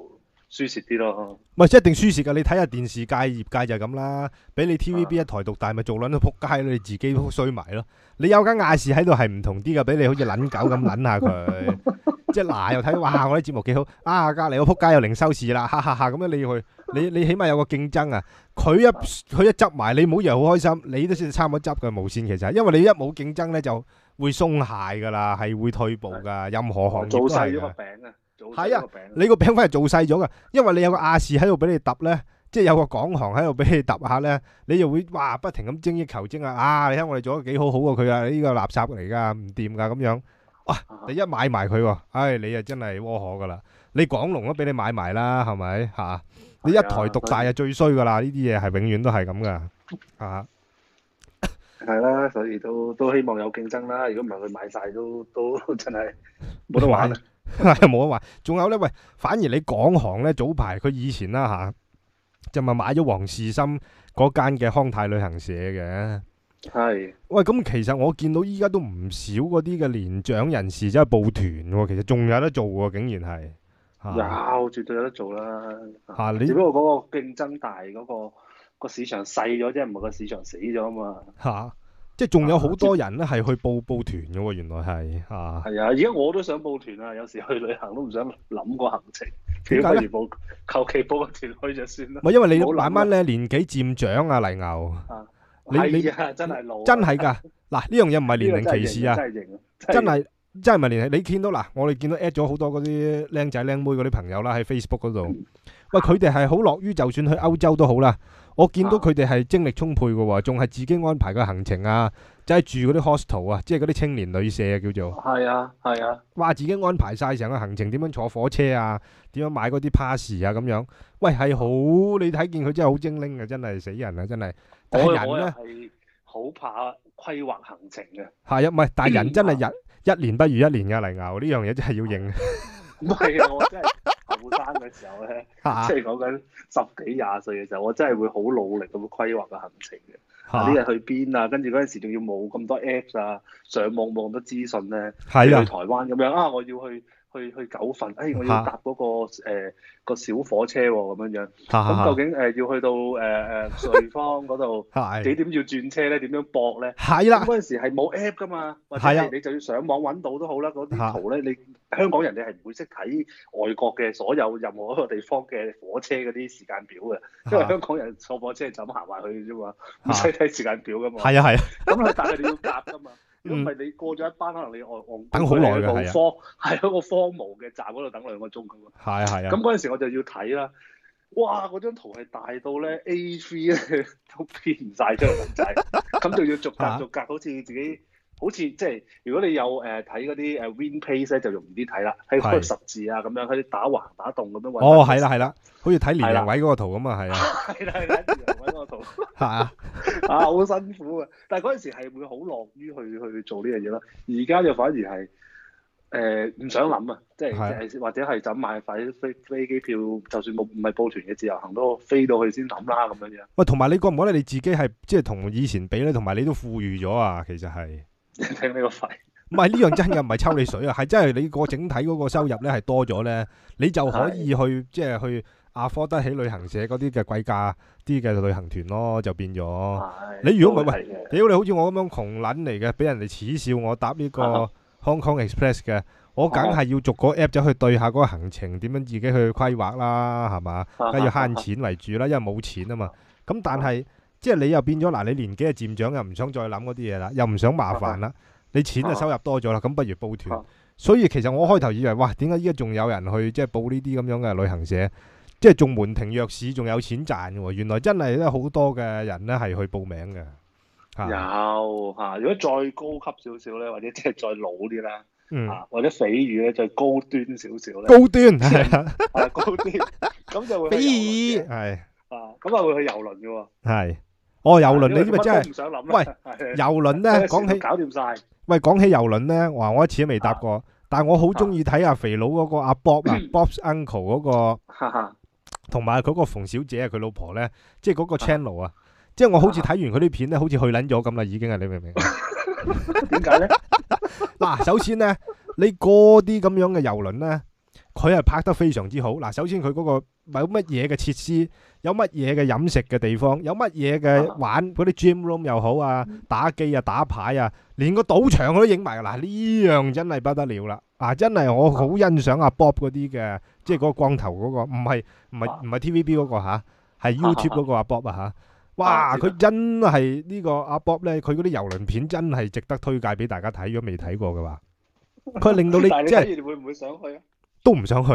輸蝕啲咯。 唔係，一定輸蝕㗎。你睇下電視界業界就係咁啦，俾你 T V B 一台獨大，咪做撚到撲街咯，你自己都衰埋咯。你有間亞視喺度係唔同啲㗎，俾你好似撚狗咁撚下佢。即係嗱，又睇哇，我啲節目幾好啊！隔離個撲街又零收視啦，哈哈哈！咁樣你要去，你你起碼有個競爭啊！佢一佢一執埋，你唔好以為好開心，你都先差唔多執嘅無線其實，因為你一冇競爭咧就會鬆懈㗎啦，係會退步㗎。任何行業都係㗎。 做細咗個餅啊！ 係啊，你個餅反而做細咗㗎，因為你有個亞視喺度俾你揼咧，即係有個港行喺度俾你揼下咧，你就會哇不停咁精益求精啊！啊，你睇我哋做得幾好好過佢啊！呢個垃圾嚟㗎，唔掂㗎咁樣。哇！你一買埋佢喎，唉，你啊真係窩可噶啦！你廣龍都俾你買埋啦，係咪嚇？你一台獨大就最衰噶啦！呢啲嘢係永遠都係咁噶嚇。 係啦，所以都都希望有競爭啦。如果唔係佢買晒都都真係冇得玩， 係冇得玩。仲有咧，喂，反而你港行咧早排佢以前啦嚇，就咪買咗黃士心嗰間嘅康泰旅行社嘅。 係， 喂，咁其實我見到依家都唔少嗰啲嘅年長人士真係報團喎，其實仲有得做喎，竟然係， 有絕對有得做啦。 嚇你， 只不過嗰個競爭大，嗰個個市場細咗啫，唔係個市場死咗啊嘛。 嚇，即係仲有好多人咧係去報報團嘅喎，原來係嚇。 係啊，而家我都想報團啊，有時去旅行都唔想諗個行程， 點解咧？ 報求其報個團去就算啦。 唔係因為你慢慢咧年紀漸長啊，泥牛。 你你啊，真係老， 真係㗎。嗱，呢樣嘢唔係年齡歧視啊，真係真係唔係年齡。你見到嗱，我哋見到 at 咗好多嗰啲靚仔靚妹嗰啲朋友啦，喺 Facebook 嗰度。喂，佢哋係好樂於，就算去歐洲都好啦。我見到佢哋係精力充沛嘅喎，仲係自己安排個行程啊，就係住嗰啲 hostel 啊，即係嗰啲青年旅社啊，叫做。 係啊，係啊。哇！ 自己安排晒成個行程，點樣坐火車啊？點樣買嗰啲 pass 啊？咁樣。喂，係好，你睇見佢真係好精靈啊！真係死人啊！真係。但係人咧係好怕規劃行程嘅。 係啊，唔係，但係人真係日一年不如一年嘅泥牛，呢樣嘢真係要認。 唔係啊，我真係後生嘅時候咧，即係講緊十幾廿歲嘅時候，我真係會好努力咁規劃個行程嘅。呢日去邊啊？跟住嗰陣時仲要冇咁多 apps 啊，上網冇咁多資訊咧，去台灣咁樣啊，我要去。去去九份，哎，我要搭嗰、那個誒、呃、個小火車喎、哦，咁樣樣。咁究竟誒、呃、要去到誒誒、呃、瑞芳嗰度幾點要轉車咧？點樣駁咧？係啦。嗰陣時係冇 app 噶嘛，或者係你就要上網揾到都好啦。嗰啲圖咧，你香港人哋係唔會識睇外國嘅所有任何一個地方嘅火車嗰啲時間表嘅，因為香港人坐火車就咁行埋去啫嘛，唔使睇時間表噶嘛。係啊係啊。咁但係你要夾噶嘛。如果唔係你過咗一班，可能你戇戇等好耐嘅， 係啊，係喺個荒蕪嘅站嗰度等兩個鐘咁啊。係啊係啊。咁嗰陣時我就要睇啦，哇！嗰張圖係大到咧 A 三 咧都編唔晒出嚟咁滯，咁就要逐格逐格，好似自己好似即係如果你有誒睇嗰啲誒 Win Pace 咧，就容易啲睇啦，喺嗰個十字啊咁樣，喺啲打橫打洞咁樣。 哦，係啦係啦，好似睇連人位嗰個圖咁啊，係啊。 係啦係啦，連人位嗰個圖。係啊。啊，好辛苦啊！但係嗰陣時係會好樂於去去做呢樣嘢咯。而家就反而係誒唔想諗啊，即係或者係就買快飛飛機票，就算冇唔係報團嘅自由行都飛到去先諗啦咁樣樣。喂， 同埋你覺唔覺得你自己係即係同以前比咧？同埋你都富裕咗啊！其實係聽呢個肺， 唔係呢樣真嘅，唔係抽你水啊，係真係你個整體嗰個收入咧係多咗咧，你就可以去即係去。阿科得起旅行社嗰啲嘅貴價啲嘅旅行團咯，就變咗。你如果唔係喂，屌你好似我咁樣窮撚嚟嘅，俾人哋恥笑我搭呢個 Hong Kong Express 嘅，我梗係要逐個 app 走去對下嗰個行程，點樣自己去規劃啦，係嘛？梗係要慳錢為主啦，因為冇錢啊嘛。咁但係即係你又變咗嗱，你年紀係漸長，又唔想再諗嗰啲嘢啦，又唔想麻煩啦，你錢就收入多咗啦，咁不如報團。所以其實我開頭以為哇，點解依家仲有人去即係報呢啲咁樣嘅旅行社？即係仲門庭若市，仲有錢賺嘅喎。原來真係咧好多嘅人咧係去報名嘅。 有嚇，如果再高級少少咧，或者即係再老啲啦， 嗯， 或者匪魚咧，再高端少少咧。 高端係啊， 係高端，咁就會。 匪魚係啊，咁啊會去遊輪嘅喎。 係，哦遊輪你知咪真係？ 唔想諗喂，遊輪咧講起， 搞掂晒。 喂講起遊輪咧，哇！我一次都未搭過，但係我好中意睇阿肥佬嗰個阿 Bob 啊 ，Bob's Uncle 嗰個。同埋佢個馮小姐啊，佢老婆咧，即係嗰個 channel 啊，即係我好似睇完佢啲片咧，好似去撚咗咁啦，已經係你明唔明？ 點解咧？ 嗱，首先咧，你嗰啲咁樣嘅遊輪咧， 佢係拍得非常之好。嗱，首先佢嗰個有乜嘢嘅設施，有乜嘢嘅飲食嘅地方，有乜嘢嘅玩嗰啲 gym room 又好啊，打機啊、打牌啊，連個賭場佢都影埋。嗱，呢樣真係不得了啦！啊，真係我好欣賞阿 Bob 嗰啲嘅，即係嗰個光頭嗰個，唔係唔係唔係 T V B 嗰個嚇，係 YouTube 嗰個阿 Bob 啊嚇。哇！佢真係呢個阿 Bob 咧，佢嗰啲遊輪片真係值得推介俾大家睇，如果未睇過嘅話，佢令到你即係會唔會想去啊？ 都唔想去。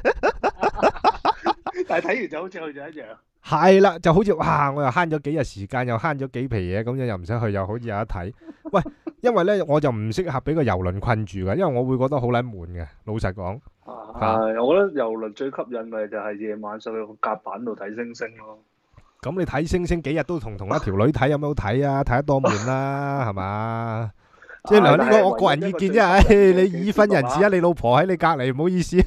但係睇完就好似去咗一樣。 係啦，就好似哇！我又慳咗幾日時間，又慳咗幾皮嘢，咁樣又唔使去，又好似有得睇。喂，因為咧我就唔適合俾個遊輪困住嘅，因為我會覺得好撚悶嘅。老實講， 係我覺得遊輪最吸引咪就係夜晚上去個甲板度睇星星咯。 咁你睇星星幾日都同同一條女睇，有咩好睇啊？睇得多悶啦，係嘛？即係嗱，呢個我個人意見啫。唉，你已婚人士啊，你老婆喺你隔離，唔好意思，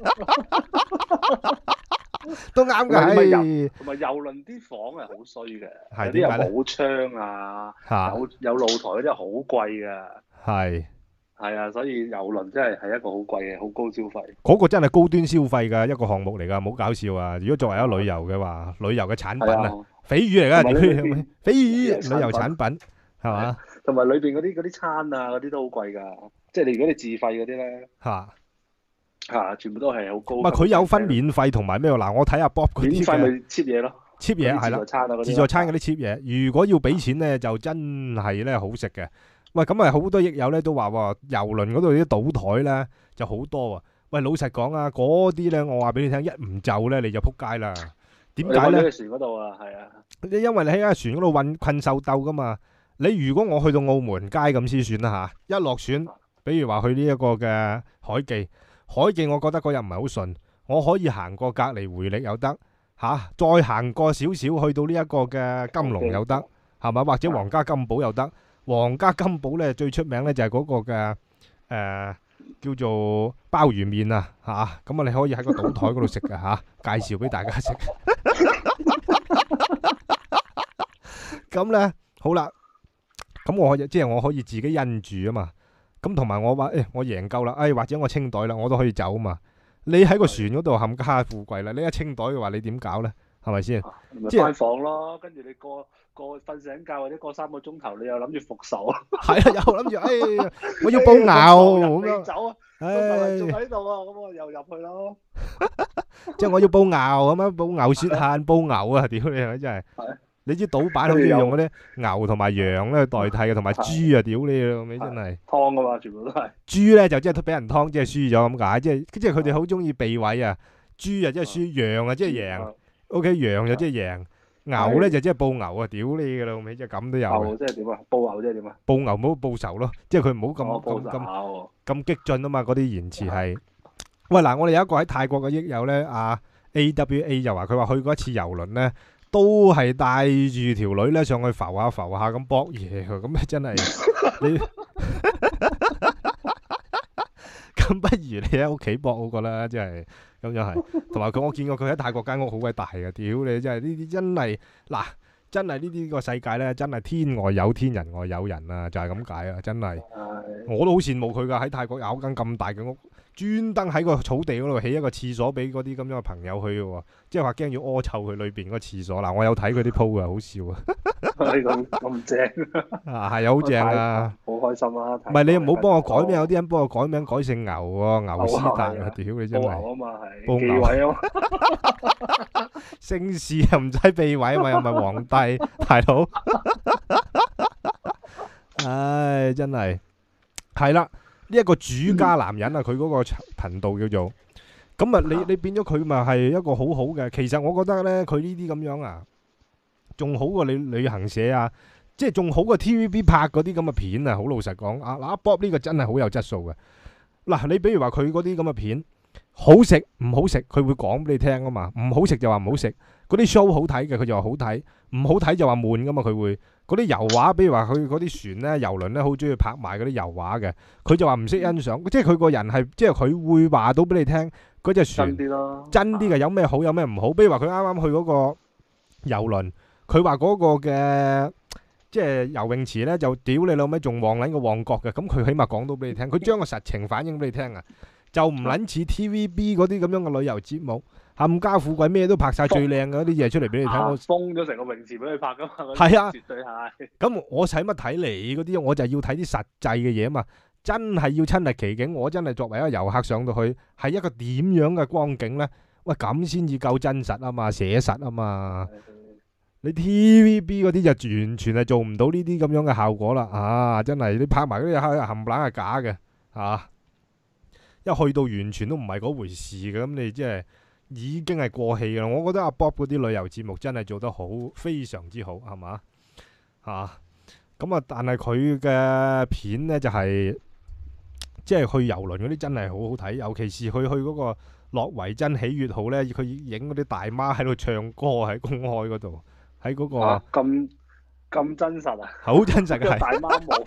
都啱㗎。係同埋遊輪啲房係好衰嘅，有啲又冇窗啊，有有露台嗰啲好貴㗎。係係啊，所以遊輪真係係一個好貴嘅、好高消費。嗰個真係高端消費㗎一個項目嚟㗎，唔好搞笑啊！如果作為一旅遊嘅話，旅遊嘅產品啊，蜚語嚟㗎，蜚語旅遊產品係嘛？同埋裏邊嗰啲嗰啲餐啊，嗰啲都好貴㗎。即係你如果你自費嗰啲咧，嚇嚇全部都係好高。唔係佢有分免費同埋咩喎？嗱，我睇下 Bob 嗰啲免費咪 cheap 嘢咯，cheap 嘢係啦，自助餐嗰啲 cheap 嘢。如果要俾錢咧，就真係咧好食嘅。喂，咁啊好多益友咧都話喎，遊輪嗰度啲賭台咧就好多喎。喂，老實講啊，嗰啲咧我話俾你聽，一唔就咧你就撲街啦。點解咧？你喺船嗰度啊，係啊。你因為你喺架船嗰度困困獸鬥噶嘛。你如果我去到澳門街咁先算啦嚇，一落船，比如話去呢一個嘅海記，海記我覺得嗰日唔係好順，我可以行過隔離回力又得嚇，再行過少少去到呢一個嘅金龍又得，係咪？或者皇家金寶又得。皇家金寶咧最出名咧就係嗰個嘅誒叫做鮑魚麵啊嚇，咁啊你可以喺個賭台嗰度食嘅嚇，介紹俾大家食。咁咧好啦。咁我即係我可以自己印住啊嘛，咁同埋我話誒我贏夠啦，誒或者我清袋啦，我都可以走啊嘛。你喺個船嗰度冚家富貴啦，你一清袋嘅話，你點搞咧？係咪先？即係翻房咯，跟住你過過瞓醒覺或者過三個鐘頭，你又諗住復仇啊？係啊，又諗住誒，我要報牛咁樣。走啊！誒，仲喺度啊，咁我又入去咯。即係我要報牛咁樣，報牛雪限，報牛啊！屌你係咪真係？你知賭板好似用嗰啲牛同埋羊咧代替嘅，同埋豬啊！屌你老味真係湯噶嘛，全部都係豬咧就即係俾人湯，即係輸咗咁解，即係即係佢哋好中意避位啊！豬啊即係輸，羊啊即係贏 ，OK 羊就即係贏，牛咧就即係報牛啊！屌你嘅老味，即係咁都有。牛即係點啊？報牛即係點啊？報牛唔好報仇咯，即係佢唔好咁咁咁咁激進啊嘛！嗰啲言辭係。喂嗱，我哋有一個喺泰國嘅益友咧，阿 A W A 就話佢話去過一次遊輪咧。都係帶住條女咧上去浮下浮下咁搏嘢，咁咪真係你咁不如你喺屋企搏好過啦，真係咁樣係。同埋佢我見過佢喺泰國間屋好鬼大嘅，屌你真係呢啲真係嗱，真係呢啲個世界咧真係天外有天人外有人啊，就係咁解啊，真係。我都好羨慕佢噶，喺泰國有間咁大嘅屋。專登喺個草地嗰度起一個廁所俾嗰啲咁樣嘅朋友去嘅，即係話驚要屙臭佢裏邊嗰個廁所。嗱，我有睇佢啲 po 啊，好笑啊！你咁咁正啊，係啊，好正啊，好開心啊！唔係你唔好幫我改名，有啲人幫我改名改姓牛喎，牛斯達啊！屌你真係報牛啊嘛，係報牛位啊嘛，姓氏又唔使避位啊嘛，又唔係皇帝大佬，唉，真係係啦。呢一個主家男人啊，佢嗰個頻道叫做咁啊，你你變咗佢咪係一個好好嘅。其實我覺得咧，佢呢啲咁樣啊，仲好過你旅行社啊，即係仲好過 T V B 拍嗰啲咁嘅片啊。好老實講，啊嗱，Bob 呢個真係好有質素嘅。嗱，你比如話佢嗰啲咁嘅片，好食唔好食，佢會講俾你聽啊嘛。唔好食就話唔好食，嗰啲 show 好睇嘅，佢就話好睇；唔好睇就話悶噶嘛，佢會。嗰啲油畫，比如話佢嗰啲船咧、遊輪咧，好中意拍賣嗰啲油畫嘅。佢就話唔識欣賞，即係佢個人係，即係佢會話到俾你聽嗰隻船真啲咯，真啲嘅，有咩好有咩唔好。比如話佢啱啱去嗰個遊輪，佢話嗰個嘅即係游泳池咧，就屌你老味仲旺撚過旺角嘅。咁佢起碼講到俾你聽，佢將個實情反映俾你聽啊。 就唔撚似 T V B 嗰啲咁樣嘅旅遊節目，冚家富貴咩都拍晒最靚嗰啲嘢出嚟俾你睇。我封咗成個泳池俾佢拍噶嘛。 係啊， 絕對係。 咁我使乜睇你嗰啲？我就要睇啲實際嘅嘢啊嘛！真係要親歷其境。我真係作為一個遊客上到去，係一個點樣嘅光景呢？喂，咁先至夠真實啊嘛，寫實啊嘛。你 T V B 嗰啲就完全係做唔到呢啲咁樣嘅效果啦。啊，真係你拍埋嗰啲冚唪唥係假嘅，啊！一去到完全都唔係嗰回事嘅，咁你即係已經係過氣嘅啦。我覺得阿 Bob 嗰啲旅遊節目真係做得好，非常之好，係嘛？啊，咁啊，但係佢嘅片呢，就係、是、即係去遊輪嗰啲真係好好睇，尤其是佢去嗰個樂維珍喜悅號呢，佢影嗰啲大媽喺度唱歌喺公開嗰度，喺嗰、嗰個咁咁、啊、真實啊！ 好真實嘅大媽舞。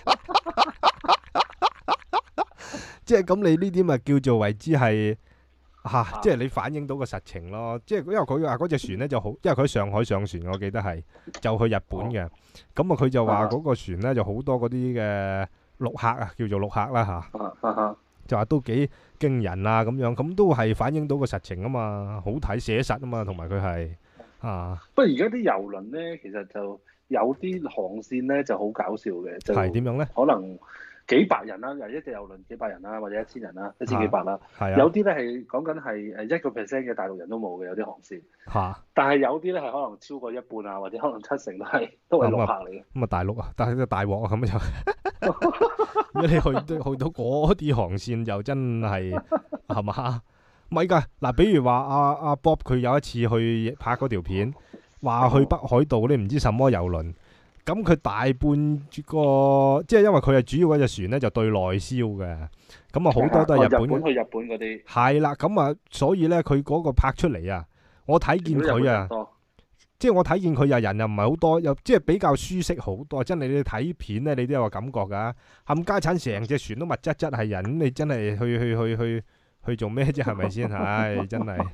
即係咁，你呢啲咪叫做為之係嚇，啊、即係你反映到個實情咯。即係因為佢話嗰隻船咧就好，因為佢喺上海上船，我記得係就去日本嘅。咁啊，佢就話嗰個船咧就好多嗰啲嘅陸客啊，叫做陸客啦嚇。啊啊、就話都幾驚人啊咁樣，咁都係反映到個實情啊嘛，好睇寫實啊嘛，同埋佢係啊。 不過而家啲遊輪咧，其實就有啲航線咧就好搞笑嘅，就係點樣咧？可能。幾百人啦，又一隻遊輪幾百人啦，或者一千人啦，一千幾百啦。係啊。有啲咧係講緊係誒一個 percent 嘅大陸人都冇嘅，有啲航線。嚇、啊！但係有啲咧係可能超過一半啊，或者可能七成都係都係陸客嚟嘅。咁啊大陸啊，但係個大鑊啊咁就。如果你去去到嗰啲航線，就真係係嘛？咪㗎嗱，比如話阿阿 Bob 佢有一次去拍嗰條片，話去北海道啲唔知什麼遊輪。咁佢大半個，即係因為佢係主要嗰隻船咧，就對內銷嘅。咁啊，好多都係日本。日本去日本嗰啲。係啦，咁啊，所以咧，佢嗰個拍出嚟啊，我睇見佢啊，即係我睇見佢又人又唔係好多，又即係比較舒適好多。真係你睇片咧，你都有個感覺㗎。冚家產成隻船都密質質係人，你真係去去去去去做咩啫？係咪先？唉，真係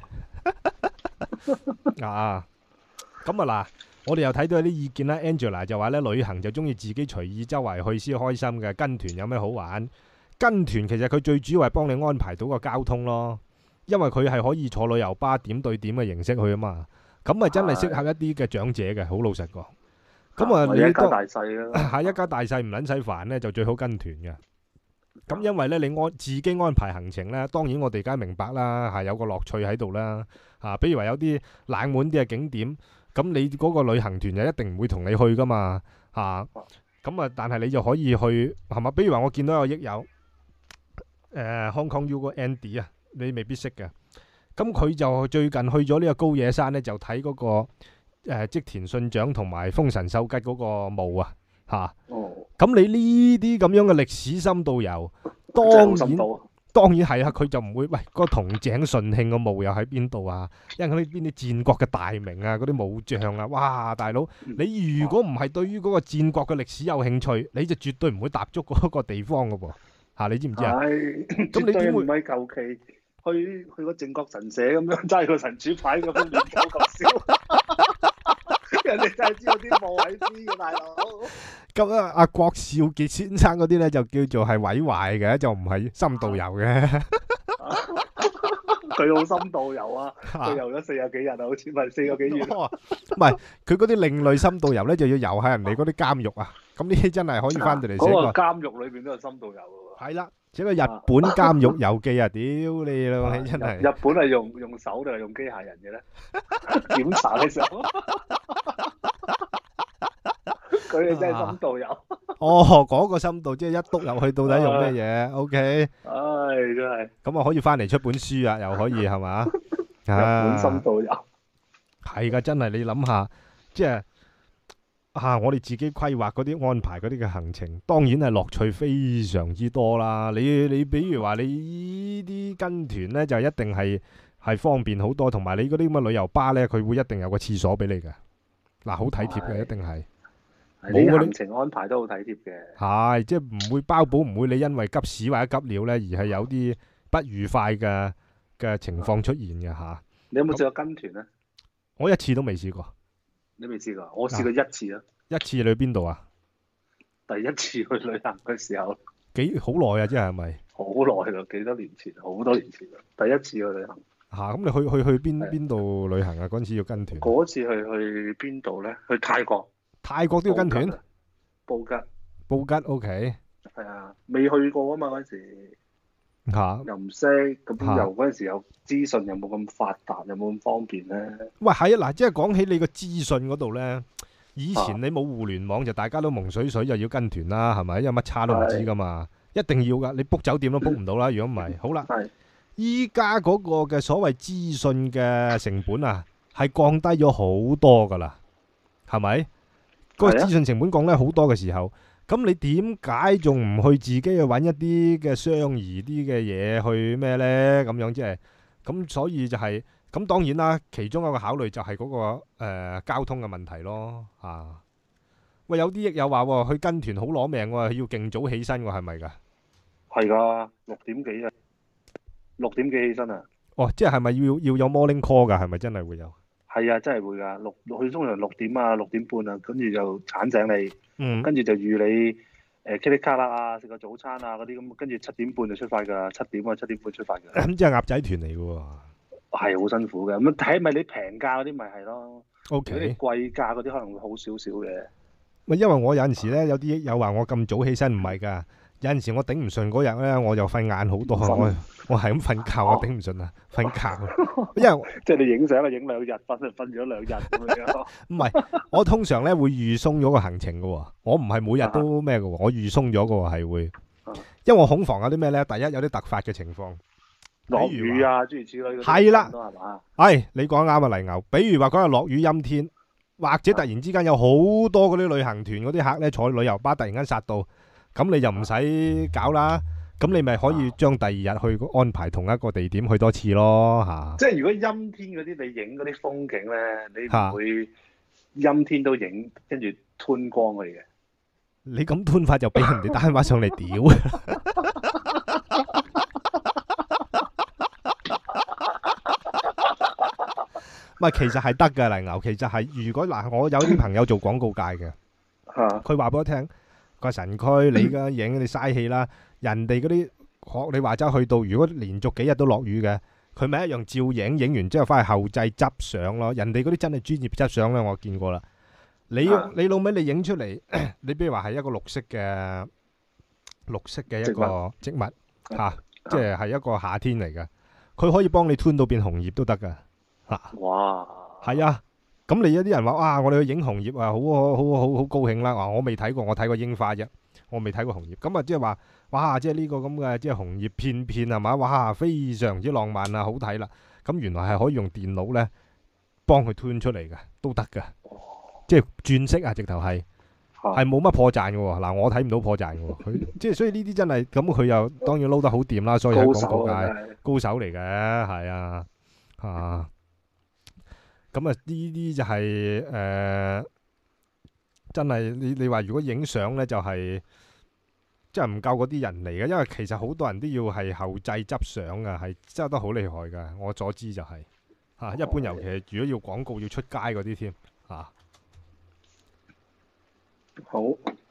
啊！咁啊嗱。我哋又睇到有啲意見啦 ，Angela 就話咧旅行就中意自己隨意周圍去先開心嘅，跟團有咩好玩？跟團其實佢最主要係幫你安排到個交通咯，因為佢係可以坐旅遊巴點對點嘅形式去啊嘛，咁啊真係適合一啲嘅長者嘅，好老實講。咁啊，你一家大細啦，係一家大細唔撚使煩咧，就最好跟團嘅。咁因為咧你安自己安排行程咧，當然我哋梗係明白啦，係有個樂趣喺度啦。啊，比如話有啲冷門啲嘅景點。咁你嗰個旅行團就一定唔會同你去噶嘛，嚇咁啊！但係你就可以去係嘛？比如話我見到有益友，誒、呃、Hong Kong U 個 Andy 啊，你未必識嘅。咁佢就最近去咗呢個高野山咧，就睇嗰、嗰個誒、呃、織田信長同埋豐臣秀吉嗰個墓啊，嚇。哦。咁你呢啲咁樣嘅歷史深度遊，當然。當然係啊，佢就唔會喂嗰個銅井順慶個墓又喺邊度啊？因為嗰啲邊啲戰國嘅大名啊，嗰啲武將啊，哇！大佬，你如果唔係對於嗰個戰國嘅歷史有興趣，你就絕對唔會踏足嗰個地方噶噃嚇，你知唔知啊？係，咁你點會唔係求其去去個靖國神社咁樣揸個神主牌咁樣亂搞咁笑？人哋真係知道啲墓喺邊嘅大佬。咁啊，阿郭少傑先生嗰啲咧就叫做係毀壞嘅，就唔係深度遊嘅。佢好深度遊啊！佢遊咗四十幾日啊，好似咪四個幾月。唔係，佢嗰啲另類深度遊咧，就要遊下人哋嗰啲監獄啊。咁呢啲真係可以翻到嚟寫個。嗰個監獄裏邊都有深度遊嘅喎。係啦，寫個日本監獄遊記啊！屌你啦，你真係。日本係用用手定係用機械人嘅咧？檢查嘅時候。佢哋真係深度遊。哦，嗰個深度即係一篤入去，到底用咩嘢？O K。唉，真係。咁啊，可以翻嚟出本書啊，又可以係嘛？日本深度遊。係噶，真係你諗下，即係啊，我哋自己規劃嗰啲安排嗰啲嘅行程，當然係樂趣非常之多啦。你你比如話你呢啲跟團咧，就一定係係方便好多，同埋你嗰啲咁嘅旅遊巴咧，佢會一定有個廁所俾你嘅。嗱，好體貼嘅，一定係。冇行程安排都好體貼嘅，係即係唔會包保，唔會你因為急屎或者急尿咧，而係有啲不愉快嘅嘅情況出現嘅吓。你有冇試過跟團咧？我一次都未試過。你未試過？我試過一次啦。一次你去邊度啊？第一次去旅行嘅時候。幾好耐啊？即係係咪？ 好耐啦，幾多年前，好多年前啦，第一次去旅行。 嚇，咁你去去去邊邊度旅行啊？嗰陣時要跟團。 嗰次去去邊度咧？去泰國。 泰國都要跟團？ 布吉。 布吉 OK。 係啊，未去過啊嘛嗰陣時。 嚇。 又唔識，咁又嗰陣時有資訊又冇咁發達，又冇咁方便咧。 喂，係啊，嗱，即係講起你個資訊嗰度咧，以前你冇互聯網就大家都蒙水水，又要跟團啦，係咪？因為乜叉都唔知噶嘛，一定要噶，你 book 酒店都 book 唔到啦。如果唔係，好啦，依家嗰個嘅所謂資訊嘅成本啊，係降低咗好多噶啦，係咪？嗰個資訊成本降低好多嘅時候，咁你點解仲唔去自己去揾一啲嘅相宜啲嘅嘢去咩呢？咁樣即係咁，所以就係咁。當然啦，其中一個考慮就係嗰個誒交通嘅問題咯。啊，喂，有啲亦有話喎，去跟團好攞命喎，要勁早起身喎，係咪㗎？ 係㗎，六點幾啊，六點幾起身啊。 哦，即係係咪要要有 morning call 㗎？係咪真係會有？ 係啊，真係會㗎。六佢通常六點啊，六點半啊，跟住就鏟醒你， 嗯，跟住就預你誒 K 哩卡啦啊，食個早餐啊嗰啲咁，跟住七點半就出發㗎，七點啊七點半出發㗎。 咁即係鴨仔團嚟㗎喎。 係好辛苦嘅，咁睇咪你平價嗰啲咪係咯。 O K。 你貴價嗰啲可能會好少少嘅。 咪因為我有陣時咧，有啲有話我咁早起身唔係㗎。有陣時我頂唔順嗰日咧，我就瞓晏好多，我我係咁瞓覺，我頂唔順啊，瞓覺。因為即係你影相啊，影兩日，瞓瞓咗兩日咁樣。 唔係，我通常咧會預鬆咗個行程嘅喎，我唔係每日都咩嘅喎，我預鬆咗嘅喎係會，因為我恐防有啲咩咧，第一有啲突發嘅情況， 落雨啊，諸如此類嗰啲。 係啦， 係嘛？ 係你講啱啊，泥牛。比如話嗰日落雨陰天，或者突然之間有好多嗰啲旅行團嗰啲客咧坐旅遊巴突然間殺到。咁你就唔使搞啦，咁你咪可以將第二日去安排同一個地點去多次咯，嚇。 即係如果陰天嗰啲，你影嗰啲風景咧，你唔會陰天都影，跟住吞光佢嘅。 你咁吞法就俾人哋打電話上嚟屌。唔係，其實係得嘅，泥牛。其實係如果嗱，我有啲朋友做廣告界嘅，佢話俾我聽。個神區你而家影你嘥氣啦，人哋嗰啲學你話齋去到，如果連續幾日都落雨嘅，佢咪一樣照影，影完之後翻去後製執相咯。人哋嗰啲真係專業執相咧，我見過啦。你你老味你影出嚟，你比如話係一個綠色嘅綠色嘅一個植物嚇，即係係一個夏天嚟嘅，佢可以幫你吞到變紅葉都得噶嚇。 哇！ 係啊。咁你有啲人話哇，我哋去影紅葉啊，好好好好好高興啦！我未睇過，我睇過櫻花啫，我未睇過紅葉。咁啊，即係話哇，即係呢個咁嘅即係紅葉片片係嘛？哇，非常之浪漫啊，好睇啦！咁原來係可以用電腦咧幫佢吞出嚟嘅，都得嘅。即係轉色啊，直頭係係冇乜破綻嘅喎。嗱，我睇唔到破綻嘅喎。佢即係所以呢啲真係咁，佢又當然撈得好掂啦。所以喺廣告界高手嚟嘅，係啊啊。咁啊，呢啲就係、是、誒、呃，真係你你話如果影相咧，就係即係唔夠嗰啲人嚟嘅，因為其實好多人都要係後製執相噶，係執得好厲害噶。我所知就係、是、嚇、啊，一般尤其係如果要廣告要出街嗰啲添嚇。 好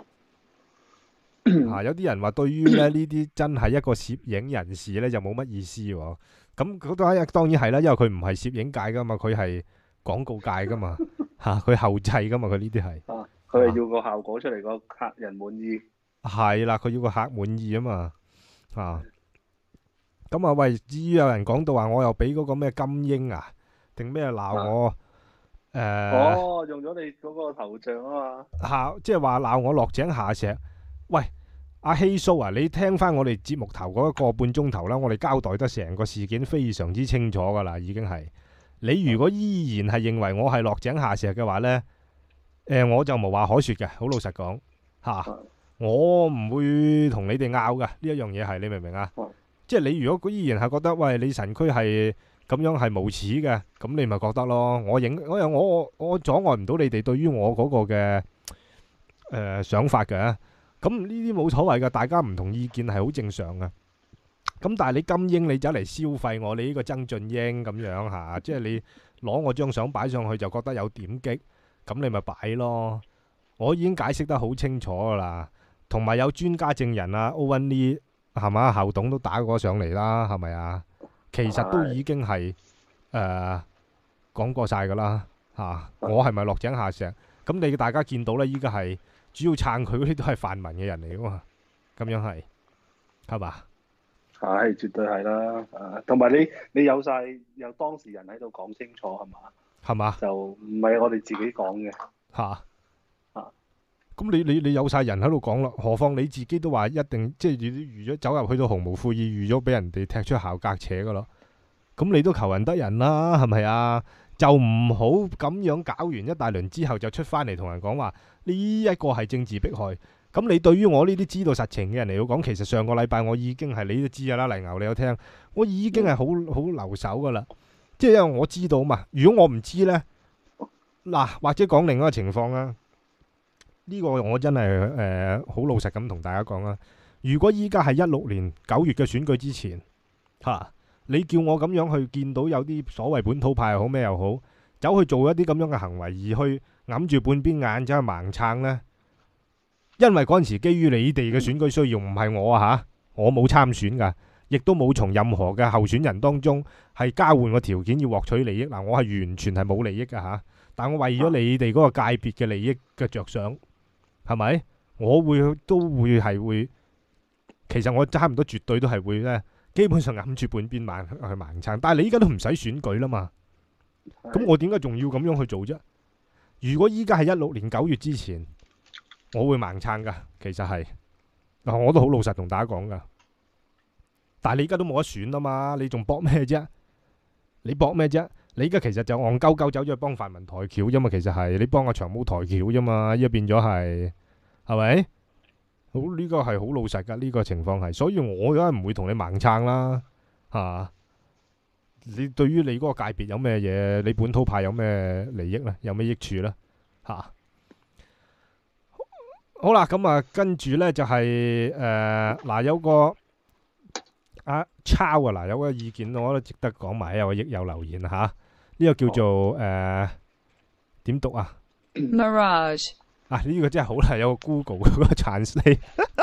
嚇，有啲人話對於咧呢啲真係一個攝影人士咧就冇乜意思喎。咁嗰當然當然係啦，因為佢唔係攝影界噶嘛，佢係廣告界噶嘛，嚇佢後製噶嘛，佢呢啲係， 啊，佢係要個效果出嚟，個客人滿意。 係啦，佢要個客滿意啊嘛，啊，咁啊喂，至於有人講到話我又俾嗰個咩金鷹啊，定咩鬧我？誒， 哦，用咗你嗰個頭像啊嘛， 嚇，即係話鬧我落井下石。喂，阿希蘇啊，你聽翻我哋節目頭嗰一個半鐘頭啦，我哋交代得成個事件非常之清楚噶啦，已經係。你如果依然係認為我係落井下石嘅話呢，誒、呃、我就無話可説嘅，好老實講嚇、啊，我唔會同你哋拗嘅呢一樣嘢係，你明唔明啊？即係你如果依然係覺得喂你神區係咁樣係無恥嘅，咁你咪覺得咯。我影我又我我我阻礙唔到你哋對於我嗰個嘅誒、呃、想法嘅，咁呢啲冇所謂嘅，大家唔同意見係好正常嘅。咁但係你金鷹你走嚟消費我，你呢個曾俊英咁樣嚇，即係你攞我張相擺上去就覺得有點擊，咁你咪擺咯。我已經解釋得好清楚噶啦，同埋有專家證人啊，Owen Lee 係嘛校董都打過上嚟啦，係咪啊？其實都已經係誒講過晒㗎啦嚇。我係咪落井下石？咁你大家見到咧，依家係主要撐佢嗰啲都係泛民嘅人嚟㗎嘛，咁樣係係嘛？ 係絕對係啦，啊，同埋你你有晒有當事人喺度講清楚係嘛？ 係嘛？ 就唔係我哋自己講嘅嚇啊。 咁你你你有晒人喺度講啦，何況你自己都話一定即係預咗走入去到紅毛悔意，預咗俾人哋踢出校格扯㗎咯。咁你都求人得人啦，係咪啊？就唔好咁樣搞完一大輪之後就出翻嚟同人講話呢一個係政治迫害。咁你對於我呢啲知道實情嘅人嚟講，其實上個禮拜我已經係你都知㗎啦，黎牛你有聽，我已經係好好留守㗎啦。即係因為我知道嘛，如果我唔知呢，嗱或者講另一個情況啦。呢個我真係誒好老實咁同大家講啦。如果依家係一六年九月嘅選舉之前嚇、啊，你叫我咁樣去見到有啲所謂本土派又好咩又好，走去做一啲咁樣嘅行為，而去揞住半邊眼走去盲撐呢？因為嗰陣時基於你哋嘅選舉需要，唔係我啊嚇，我冇參選㗎，亦都冇從任何嘅候選人當中係交換個條件要獲取利益嗱，我係完全係冇利益㗎嚇，但我為咗你哋嗰個界別嘅利益嘅着想。係咪？我會都會係會，其實我差唔多絕對都係會咧，基本上揞住半邊盲去盲撐。但係你依家都唔使選舉啦嘛，咁我點解仲要咁樣去做啫？如果依家係一六年九月之前，我會盲撐噶。其實係嗱，我都好老實同大家講噶。但係你依家都冇得選啊嘛，你仲搏咩啫？你搏咩啫？你依家其實就戇鳩鳩走咗去幫泛民抬轎啫嘛，其實係你幫阿長毛抬轎啫嘛，依家變咗係係咪？好呢、呢個係好老實噶，呢、呢個情況係，所以我梗係唔會同你盲撐啦嚇、啊。你對於你嗰個界別有咩嘢？你本土派有咩利益咧？有咩益處咧？嚇、啊！好啦，咁啊跟住咧就係誒嗱有個。啊，抄啊！嗱，有個意見我都值得講埋，有個益友留言嚇，呢、啊這個叫做誒點、呃、讀啊 ？Mirage 啊，呢、這個真係好啦，有個 Google 嗰個 translate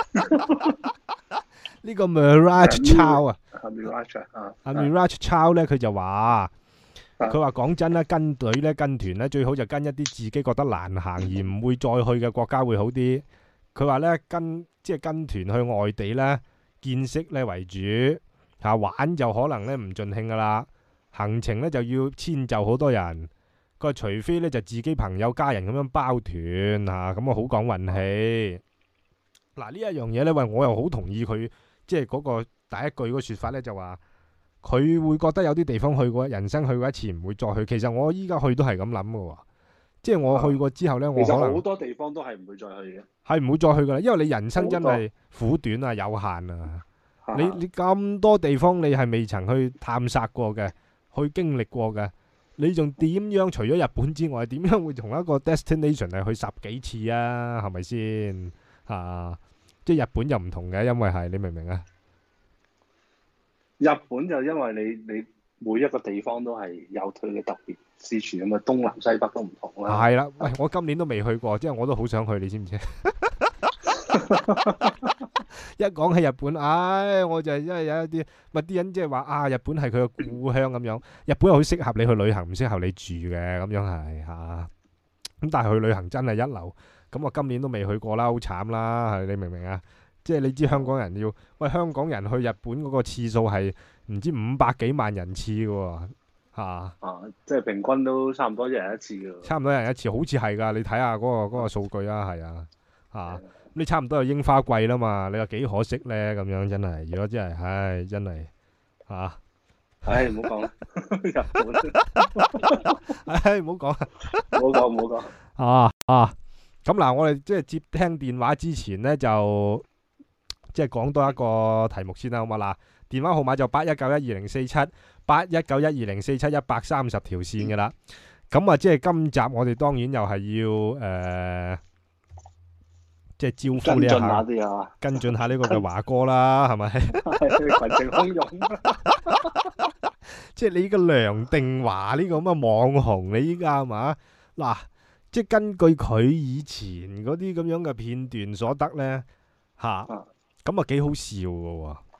呢個 Mirage 抄啊， 啊 Mirage 啊， 啊 Mirage 抄咧，佢就話佢話講真咧，跟隊咧跟團咧最好就跟一啲自己覺得難行而唔會再去嘅國家會好啲。佢話咧跟即係跟團去外地咧。見識咧為主嚇、啊，玩就可能咧唔盡興噶啦，行程咧就要遷就好多人。佢話除非咧就自己朋友家人咁樣包團嚇，咁啊好講運氣。嗱、啊、呢一樣嘢咧，喂我又好同意佢即係嗰個第一句個説法咧，就話佢會覺得有啲地方去過，人生去過一次唔會再去。其實我依家去都係咁諗嘅喎，即係我去過之後咧，我可能好多地方都係唔會再去嘅。 係唔會再去噶啦，因為你人生真係苦短啊，有限啊。你你咁多地方你係未曾去探索過嘅，去經歷過嘅，你仲點樣？除咗日本之外，點樣會同一個 destination 係去十幾次啊？係咪先啊？即係日本又唔同嘅，因為係你明唔明啊？ 日本就因為你你每一個地方都係有佢嘅特別之處，咁啊東南西北都唔同啦。 係啦，喂，我今年都未去過，即係我都好想去，你知唔知？一講起日本，唉，我就係因為有一啲咪啲人即係話啊，日本係佢嘅故鄉咁樣，日本好適合你去旅行，唔適合你住嘅咁樣係嚇。咁但係去旅行真係一流，咁我今年都未去過啦，好慘啦，係你明唔明啊？即係你知香港人要喂香港人去日本嗰個次數係唔知五百幾萬人次嘅喎嚇。 啊，即係平均都差唔多一人一次嘅。 差唔多一人一次，好似係㗎，你睇下嗰個嗰個數據啊，係啊嚇。你差唔多有櫻花季啦嘛，你話幾可惜咧咁樣真係，如果真係，唉真係嚇， 唉唔好講啦，日本， 唉唔好講， 唔好講唔好講啊啊！咁嗱，我哋即係接聽電話之前咧，就即係講多一個題目先啦，好嘛？嗱，電話號碼就八一九一二零四七，八一九一二零四七，一百三十條線嘅啦。咁啊，即係今集我哋當然又係要誒。呃即係招呼呢一下，跟進下啲啊，跟進下呢個嘅華哥啦，係咪？ 群情洶湧， 即係你呢個梁定華呢個咁嘅網紅，你依家係嘛？嗱，即係根據佢以前嗰啲咁樣嘅片段所得咧，吓咁啊幾好笑嘅喎。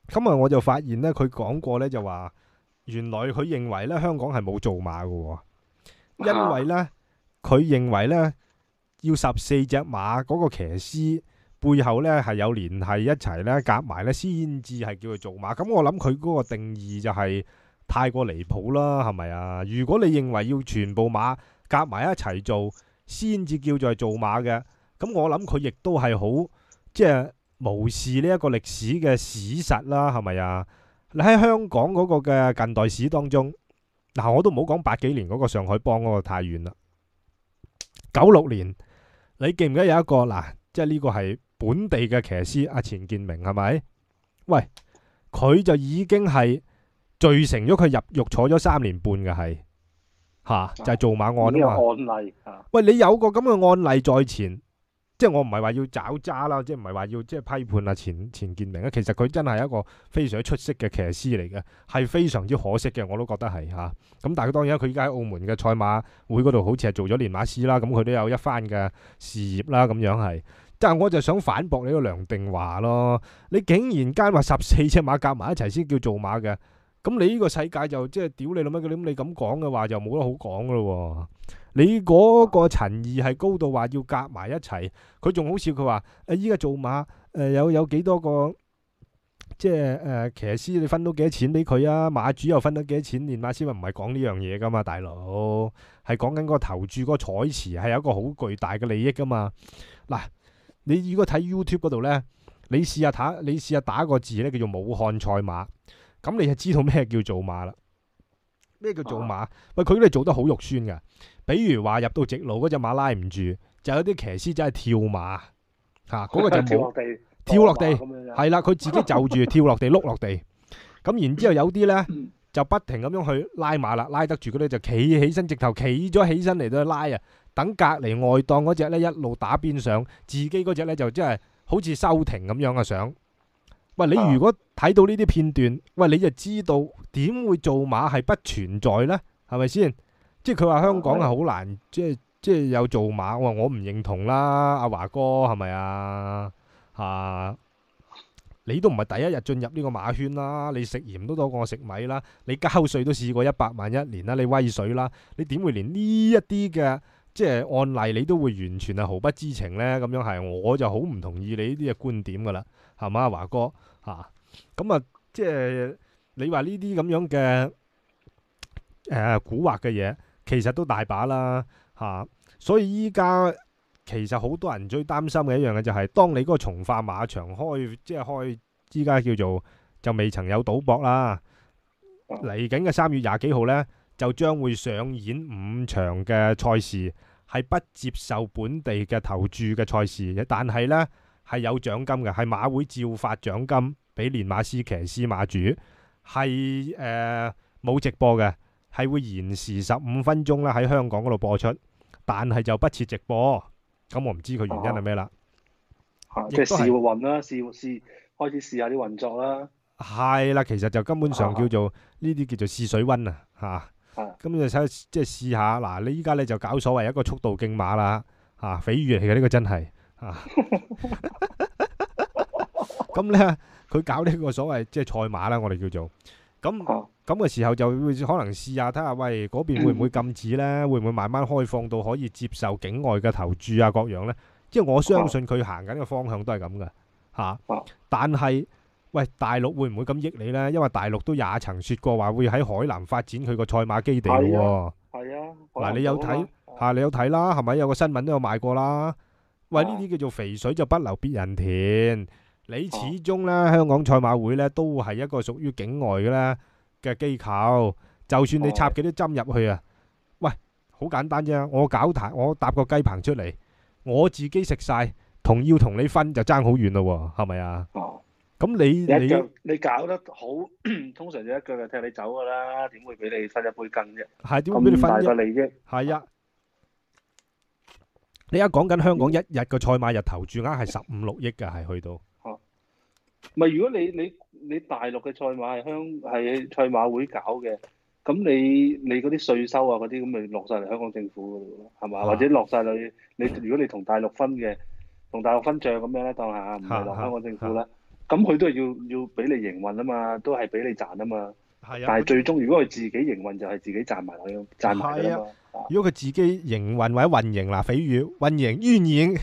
咁啊，我就發現咧，佢講過咧就話，原來佢認為咧香港係冇造馬嘅，因為咧佢認為咧要十四隻馬嗰個騎師背後咧係有聯繫一齊咧夾埋咧先至係叫做造馬。咁我諗佢嗰個定義就係太過離譜啦，係咪啊？如果你認為要全部馬夾埋一齊做先至叫做係造馬嘅，咁我諗佢亦都係好即係無視呢一個歷史嘅史實啦，係咪啊？你喺香港嗰個嘅近代史當中，嗱我都唔好講八幾年嗰個上海幫嗰個太遠啦，九六年你記唔記得有一個嗱，即係呢個係本地嘅騎師阿錢建明係咪？喂，佢就已經係罪成咗，佢入獄坐咗三年半嘅係嚇，就係、是、造馬案啊嘛。 案例嚇， 喂，你有個咁嘅案例在前。即係我唔係話要找渣啦，即係唔係話要即係批判啊錢錢建明啊，其實佢真係一個非常出色嘅騎師嚟嘅，係非常之可惜嘅，我都覺得係嚇。咁但係當然佢而家喺澳門嘅賽馬會嗰度好似係做咗練馬師啦，咁佢都有一番嘅事業啦，咁樣係。但係我就想反駁你個梁定華咯，你竟然間話十四隻馬夾埋一齊先叫造馬嘅，咁你呢個世界就即係屌你老乜嘅，咁你咁講嘅話就冇得好講噶咯。你嗰個陳義係高到話要夾埋一齊，佢仲好似佢話誒依家做馬誒、呃、有有幾多個即係誒、呃、騎師，你分到幾多錢俾佢啊？馬主又分到幾多錢？練馬師咪唔係講呢樣嘢噶嘛，大佬係講緊嗰個投注嗰個彩池係有一個好巨大嘅利益噶嘛。嗱，你如果睇 YouTube 嗰度呢，你試下打你試下打個字呢，叫做武漢賽馬，咁你就知道咩叫做馬啦。咩叫做馬？喂，佢哋做得好肉酸噶。比如話入到直路嗰隻馬拉唔住，就有啲騎師真係跳馬嚇，嗰、啊那個就冇跳落地，係啦，佢自己就住跳落地碌落地。咁然之後有啲呢，就不停咁樣去拉馬啦，拉得住嗰啲就企起身，直頭企咗起身嚟到去拉啊。等隔離外檔嗰隻呢一路打邊上，自己嗰隻呢就真係好似收停咁樣嘅相。喂，你如果睇到呢啲片段，喂，你就知道點會做馬係不存在呢？係咪先？即係佢話香港係好難，即係即係有做馬。我話我唔認同啦，阿華哥係咪啊？嚇，你都唔係第一日進入呢個馬圈啦，你食鹽都多過我食米啦，你交稅都試過一百萬一年啦，你威水啦，你點會連呢一啲嘅即係案例你都會完全係毫不知情呢？咁樣係，我就好唔同意你呢啲嘅觀點噶啦，係嘛，華哥嚇？咁啊，即係你話呢啲咁樣嘅誒蠱惑嘅嘢。其實都大把啦嚇、啊，所以依家其實好多人最擔心嘅一樣嘅就係、是，當你嗰個從化馬場開，即係開依家叫做就未曾有賭博啦。嚟緊嘅三月廿幾號呢，就將會上演五場嘅賽事，係不接受本地嘅投注嘅賽事，但係呢係有獎金嘅，係馬會照發獎金俾練馬師、騎師、馬主，係誒冇直播嘅。係會延時十五分鐘啦，喺香港嗰度播出，但係就不設直播。咁我唔知佢原因係咩啦。 即係試運啦，試試開始試下啲運作啦。係啦，其實就根本上叫做呢啲、啊、叫做試水溫啊，嚇。咁就睇即係試下嗱，你依家咧就搞所謂一個速度競馬啦，嚇、啊，匪夷嚟嘅呢個真係嚇。咁咧佢搞呢個所謂即係賽馬啦，我哋叫做咁。咁嘅時候就會可能試下睇下，喂嗰邊會唔會禁止呢？會唔會慢慢開放到可以接受境外嘅投注啊各樣呢？即係我相信佢行緊嘅方向都係咁嘅嚇。但係喂大陸會唔會咁益你呢？因為大陸都也曾説過話會喺海南發展佢個賽馬基地嘅喎。 係啊， 嗱你有睇嚇？你有睇啦，係咪有個新聞都有賣過啦？喂，呢啲叫做肥水就不流別人田。你始終呢，香港賽馬會呢都係一個屬於境外嘅咧嘅機構，就算你插幾多針入去啊，喂，好簡單啫，我搞台，我搭個雞棚出嚟，我自己食晒，同要同你分就爭好遠咯，係咪啊？哦，咁你你你搞得好，通常就一腳就踢你走噶啦，點會俾你分一杯羹啫？ 係點會俾你分啫？ 咁大個利益，係啊！你而家講緊香港一日嘅賽馬日投注額係十五六億㗎，係去到。 哦，唔係，如果你你。你大陸嘅賽馬係香係賽馬會搞嘅，咁你你嗰啲稅收啊嗰啲咁咪落晒嚟香港政府嗰度咯，係嘛？啊、或者落晒去你如果你同大陸分嘅，同大陸分賬咁樣咧，當下唔係落香港政府啦。 咁佢都係要要俾你營運啊嘛，都係俾你賺啊嘛。 係啊， 但係最終如果佢自己營運就係自己賺埋佢咯，賺埋㗎啦嘛。 如果佢自己營運或者運營嗱，比如運營運營，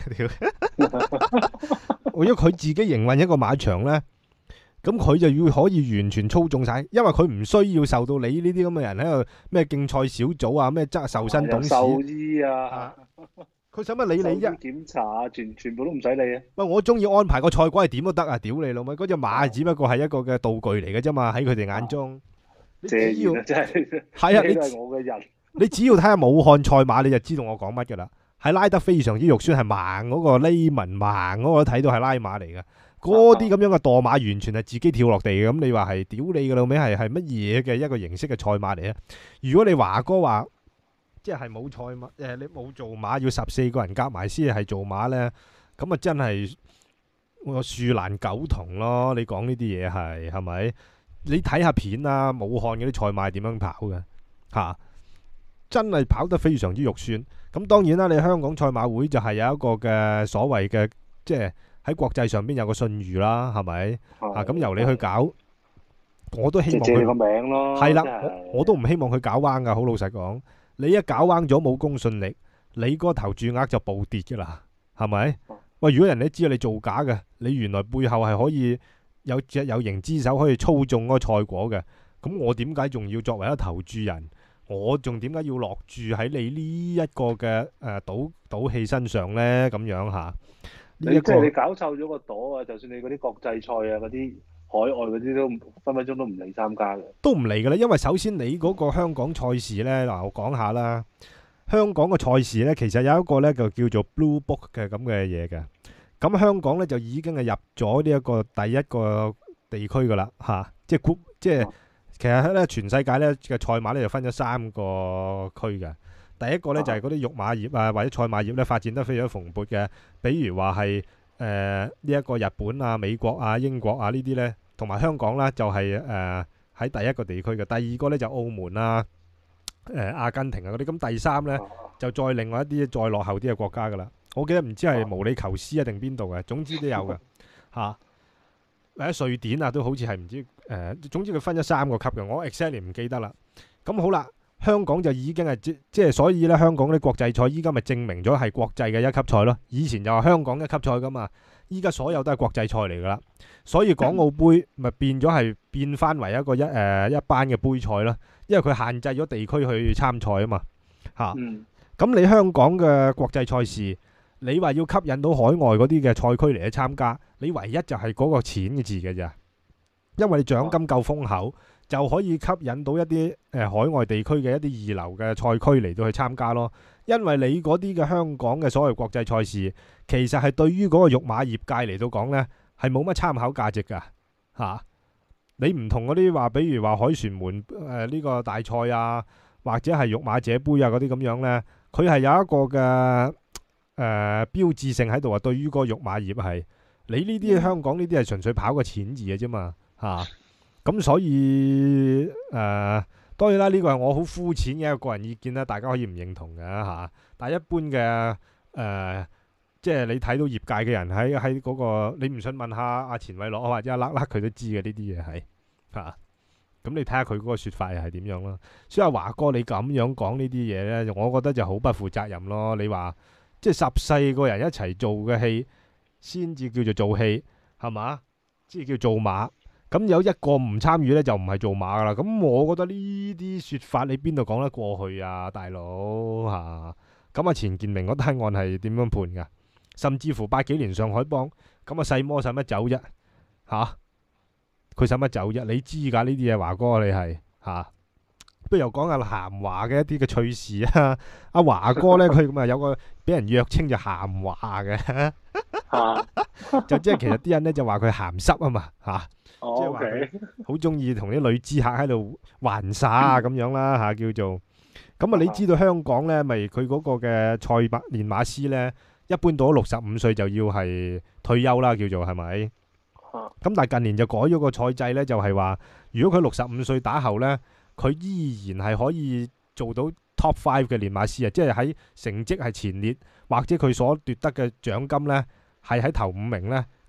如果佢自己營運一個馬場咧，咁佢就要可以完全操縱晒，因為佢唔需要受到你呢啲咁嘅人喺度咩競賽小組啊，咩執受薪董事、 獸醫啊， 佢使乜理你啫？ 檢查啊，全全部都唔使理啊。 喂，我中意安排個賽果係點都得啊！屌你老味，嗰隻馬只不過係一個嘅道具嚟嘅啫嘛，喺佢哋眼中。你只要真係係啊，你係我嘅人。 你只要睇下武漢賽馬，你就知道我講乜噶啦。係拉得非常之肉酸，係盲嗰個呢文盲嗰個都睇到係拉馬嚟嘅。嗰啲咁樣嘅墮馬完全係自己跳落地嘅。咁你話係屌你嘅老味係係乜嘢嘅一個形式嘅賽馬嚟啊？如果你華哥話即係冇賽馬，誒你冇做馬要十四個人夾埋先係做馬咧，咁啊真係我樹難九同咯。你講呢啲嘢係係咪？你睇下片啊，武漢嗰啲賽馬係點樣跑嘅嚇？啊真係跑得非常之肉酸。咁當然啦，你香港賽馬會就係有一個嘅所謂嘅，即係喺國際上邊有個信譽啦，係咪？啊，咁由你去搞，我都希望佢借個名咯。 係啦，我我都唔希望佢搞彎噶。好老實講，你一搞彎咗冇公信力，你嗰個投注額就暴跌噶啦，係咪？喂，如果人哋知道你造假嘅，你原來背後係可以有隻有形之手可以操縱嗰個賽果嘅，咁我點解仲要作為一個投注人？我仲點解要落注喺你呢一個嘅誒賭賭氣身上呢？咁樣嚇， 你即係你搞臭咗個朵啊！就算你嗰啲國際賽啊、嗰啲海外嗰啲都分分鐘都唔嚟參加嘅， 都唔嚟㗎啦。因為首先你嗰個香港賽事呢，嗱我講下啦，香港嘅賽事呢，其實有一個呢就叫做 Blue Book 嘅咁嘅嘢嘅。咁香港呢，就已經係入咗呢一個第一個地區㗎啦嚇，即係 group 即係。其實咧，全世界咧嘅賽馬咧就分咗三個區嘅。第一個咧就係嗰啲育馬業啊，或者賽馬業咧發展得非常蓬勃嘅。比如話係誒呢一個日本啊、美國啊、英國啊呢啲咧，同埋香港啦，就係誒喺第一個地區嘅。第二個咧就澳門啊、誒、呃、阿根廷啊嗰啲。咁第三咧就再另外一啲再落後啲嘅國家噶啦。我記得唔知係毛里求斯啊定邊度嘅，總之都有嘅嚇。或者瑞典啊，都好似係唔知誒、呃，總之佢分咗三個級嘅，我 exactly 唔記得啦。咁好啦，香港就已經係即即係，所以咧香港啲國際賽依家咪證明咗係國際嘅一級賽咯。以前就話香港一級賽噶嘛，依家所有都係國際賽嚟噶啦。所以港澳杯咪變咗係變翻為一個一誒、呃、一班嘅杯賽咯，因為佢限制咗地區去參賽啊嘛嚇。咁、 嗯、 你香港嘅國際賽事，你話要吸引到海外嗰啲嘅賽區嚟去參加，你唯一就係嗰個錢嘅字嘅咋，因為你獎金夠豐厚，就可以吸引到一啲誒、呃、海外地區嘅一啲二流嘅賽區嚟到去參加咯。因為你嗰啲嘅香港嘅所謂國際賽事，其實係對於嗰個育馬業界嚟到講呢，係冇乜參考價值㗎嚇、啊。你唔同嗰啲話，比如話凱旋門誒呢、呃這個大賽啊，或者係育馬者杯啊嗰啲咁樣呢，佢係有一個嘅。誒、呃、標誌性喺度啊！對於個育馬業係你呢啲香港呢啲係純粹跑個錢字嘅啫嘛嚇，咁、啊、所以誒、呃、當然啦，呢個係我好膚淺嘅一個個人意見啦，大家可以唔認同嘅嚇、啊。但係一般嘅誒、呃，即係你睇到業界嘅人喺喺嗰個，你唔信問下阿錢偉樂或者阿甩甩佢都知嘅呢啲嘢係嚇。咁、啊、你睇下佢嗰個説法係點樣咯？所以阿華哥你咁樣講呢啲嘢咧，我覺得就好不負責任咯。你話？即係十四個人一齊做嘅戲，先至叫做做戲，係嘛？即係叫做馬。咁有一個唔參與呢，就唔係做馬噶啦。咁我覺得呢啲説法，你邊度講得過去啊，大佬嚇？咁啊，錢建明嗰單案係點樣判㗎？甚至乎八幾年上海幫，咁啊細魔使乜走啫？嚇？佢使乜走啫？你知㗎呢啲嘢，華哥你係嚇？不如又講下鹹華嘅一啲嘅趣事啊！阿華哥咧，佢咁啊有個俾人約稱就鹹華嘅，就即係其實啲人咧就話佢鹹濕啊嘛嚇，即係話佢好中意同啲女知客喺度玩耍啊咁樣啦嚇，叫做咁啊！你知道香港咧，咪佢嗰個嘅賽馬練馬師咧，一般到咗六十五歲就要係退休啦，叫做係咪？咁但係近年就改咗個賽制咧，就係話如果佢六十五歲打後咧，佢依然係可以做到 top five 嘅練馬師啊！即係喺成績係前列，或者佢所奪得嘅獎金呢係喺頭五名呢，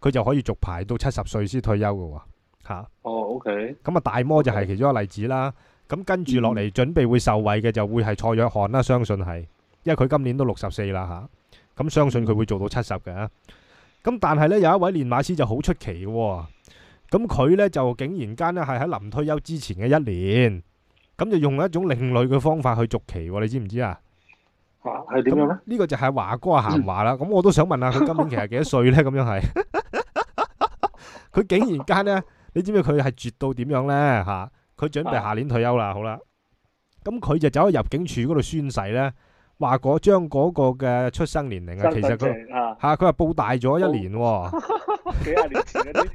佢就可以續牌到七十歲先退休嘅喎。嚇、 哦，OK。 咁啊，大摩就係其中一個例子啦。咁跟住落嚟準備會受惠嘅就會係蔡約翰啦，相信係，因為佢今年都六十四啦嚇。咁相信佢會做到七十嘅。咁但係呢，有一位練馬師就好出奇嘅喎。咁佢呢，就竟然間呢係喺臨退休之前嘅一年，咁就用一種另類嘅方法去續期喎。你知唔知啊？ 嚇，係點樣咧？ 呢個就係華哥啊，閒話啦。咁我都想問下佢今年其實幾多歲呢？咁樣係，佢竟然間呢，你知唔知佢係絕到點樣呢？嚇，佢準備下年退休啦，好啦。咁佢就走去入境處嗰度宣誓呢，話嗰將嗰個嘅出生年齡啊，其實佢嚇佢話報大咗一年喎， 幾廿年前嗰啲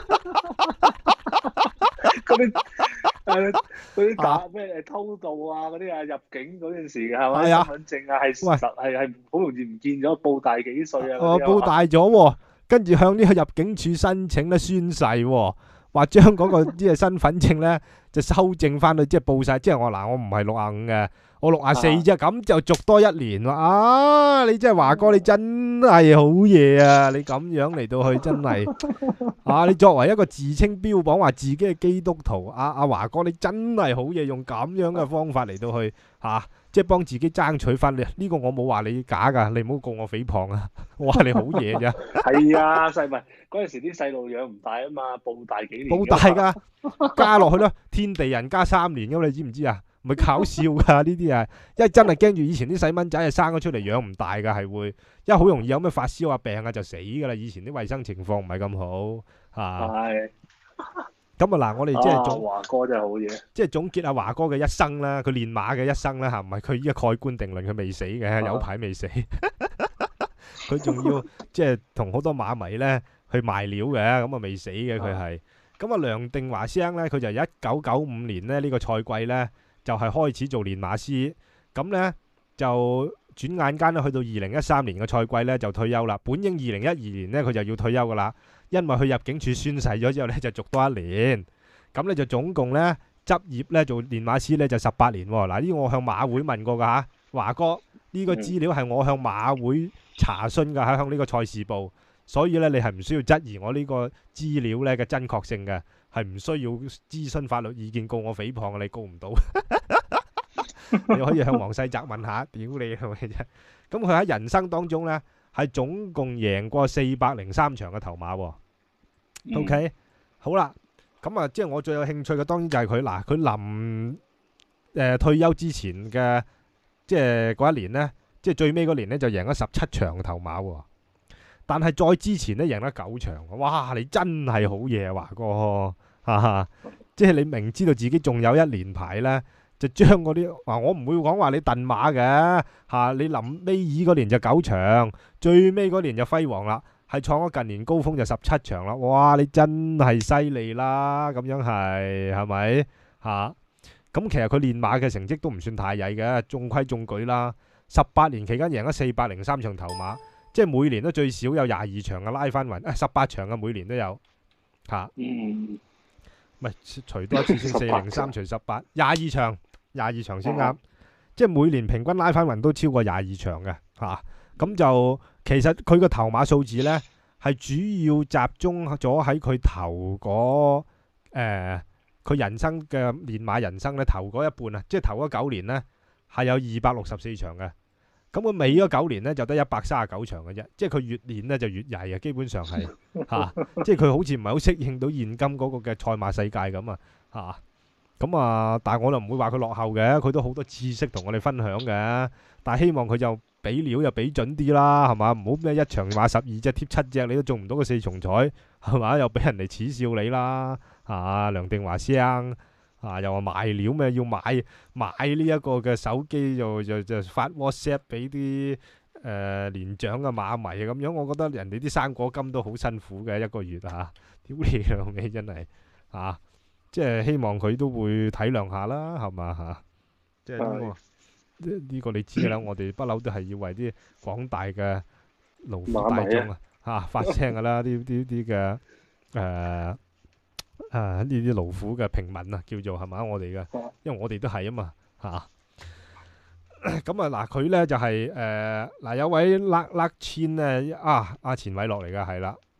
嗰啲誒嗰啲打咩誒偷渡啊嗰啲啊入境嗰陣時嘅係咪？身份證啊係實係係好容易唔見咗，報大幾歲啊？ 哦，報大咗喎，跟住向呢個入境處申請咧宣誓喎。話將嗰個即係身份證咧就修正翻去，即係報晒。即係我嗱，我唔係六啊五嘅，我六啊四啫，咁就續多一年喎。啊，你真係華哥，你真係好嘢啊！你咁樣嚟到去真係啊！你作為一個自稱標榜話自己係基督徒，阿阿華哥你真係好嘢，用咁樣嘅方法嚟到去嚇。啊即係幫自己爭取翻嚟，呢個我冇話你假㗎，你唔好告我誹謗啊！我話你好嘢啫。 係啊，細咪嗰陣時啲細路養唔大啊嘛，報大幾年。 報大㗎，加落去咯，天地人加三年㗎，你知唔知啊？唔係搞笑㗎呢啲啊，因為真係驚住以前啲細蚊仔係生咗出嚟養唔大㗎，係會，因為好容易有咩發燒啊病啊就死㗎啦。以前啲衞生情況唔係咁好嚇。係。咁啊嗱，我哋即係總華哥真係好嘢， 即係總結阿華哥嘅一生啦，佢練馬嘅一生啦嚇，唔係佢依家蓋棺定論，佢未死嘅，有排未死，佢仲要即係同好多馬迷咧去賣料嘅，咁啊未死嘅佢係。咁啊梁定華師兄咧，佢就一九九五年咧呢個賽季咧就係開始做練馬師，咁咧就轉眼間咧去到二零一三年嘅賽季咧就退休啦。本應二零一二年咧佢就要退休噶啦。因為佢入境處宣誓咗之後咧，就續多一年，咁咧就總共咧執業咧做練馬師咧就十八年喎。嗱，呢個我向馬會問過㗎嚇，華哥呢個資料係我向馬會查詢㗎，喺向呢個賽事部，所以咧你係唔需要質疑我呢個資料咧嘅真確性嘅，係唔需要諮詢法律意見告我誹謗，你告唔到。你可以向黃世澤問下，屌你係咪啫？咁佢喺人生當中咧係總共贏過四百零三場嘅頭馬喎。O.K. 好啦，咁啊，即係我最有興趣嘅當然就係佢嗱，佢臨誒退休之前嘅即係嗰一年呢，即係最尾嗰年呢，就贏咗十七場嘅頭馬喎。但係再之前呢，贏咗九場，哇！你真係好嘢啊，華哥哈哈！即係你明知道自己仲有一年牌呢，就將嗰啲話我唔會講話你燉馬嘅嚇，你臨尾二嗰年就九場，最尾嗰年就輝煌啦。係創咗近年高峰就十七場啦，哇！你真係犀利啦，咁樣係係咪嚇？咁其實佢練馬嘅成績都唔算太曳嘅，中規中矩啦。十八年期間贏咗四百零三場頭馬，即係每年都最少有廿二場嘅拉翻勻，誒十八場嘅每年都有嚇。嗯，唔係除多一次先四零三除十八，廿二場，廿二場先啱。即係每年平均拉翻勻都超過廿二場嘅嚇。咁就其實佢個頭馬數字呢，係主要集中咗喺佢頭嗰誒佢人生嘅練馬人生呢，頭嗰一半啊，即係頭嗰九年呢，係有二百六十四場嘅。咁佢尾嗰九年呢，就得一百三十九場嘅啫，即係佢越練呢，就越曳啊，基本上係嚇、啊，即係佢好似唔係好適應到現今嗰個嘅賽馬世界咁啊嚇。咁啊，但係我就唔會話佢落後嘅，佢都好多知識同我哋分享嘅。但係希望佢就俾料又俾準啲啦，係嘛？唔好咩一場話十二隻貼七隻，你都中唔到個四重彩，係嘛？又俾人哋恥笑你啦，啊梁定華師兄啊，又話賣料咩？要買買呢一個嘅手機，就就就發 WhatsApp 俾啲誒年長嘅馬迷咁樣。我覺得人哋啲生果金都好辛苦嘅一個月啊，屌你老味真係啊！即係希望佢都會體諒下啦，係嘛嚇？即係呢個。呢呢個你知嘅啦，我哋不嬲都係要為啲廣大嘅勞苦大眾啊嚇發聲嘅啦，呢啲啲嘅誒啊呢啲勞苦嘅平民啊，叫做係嘛我哋嘅，因為我哋都係啊嘛嚇。咁啊嗱，佢咧就係誒嗱有位甩甩千咧啊阿錢偉樂嚟嘅係啦，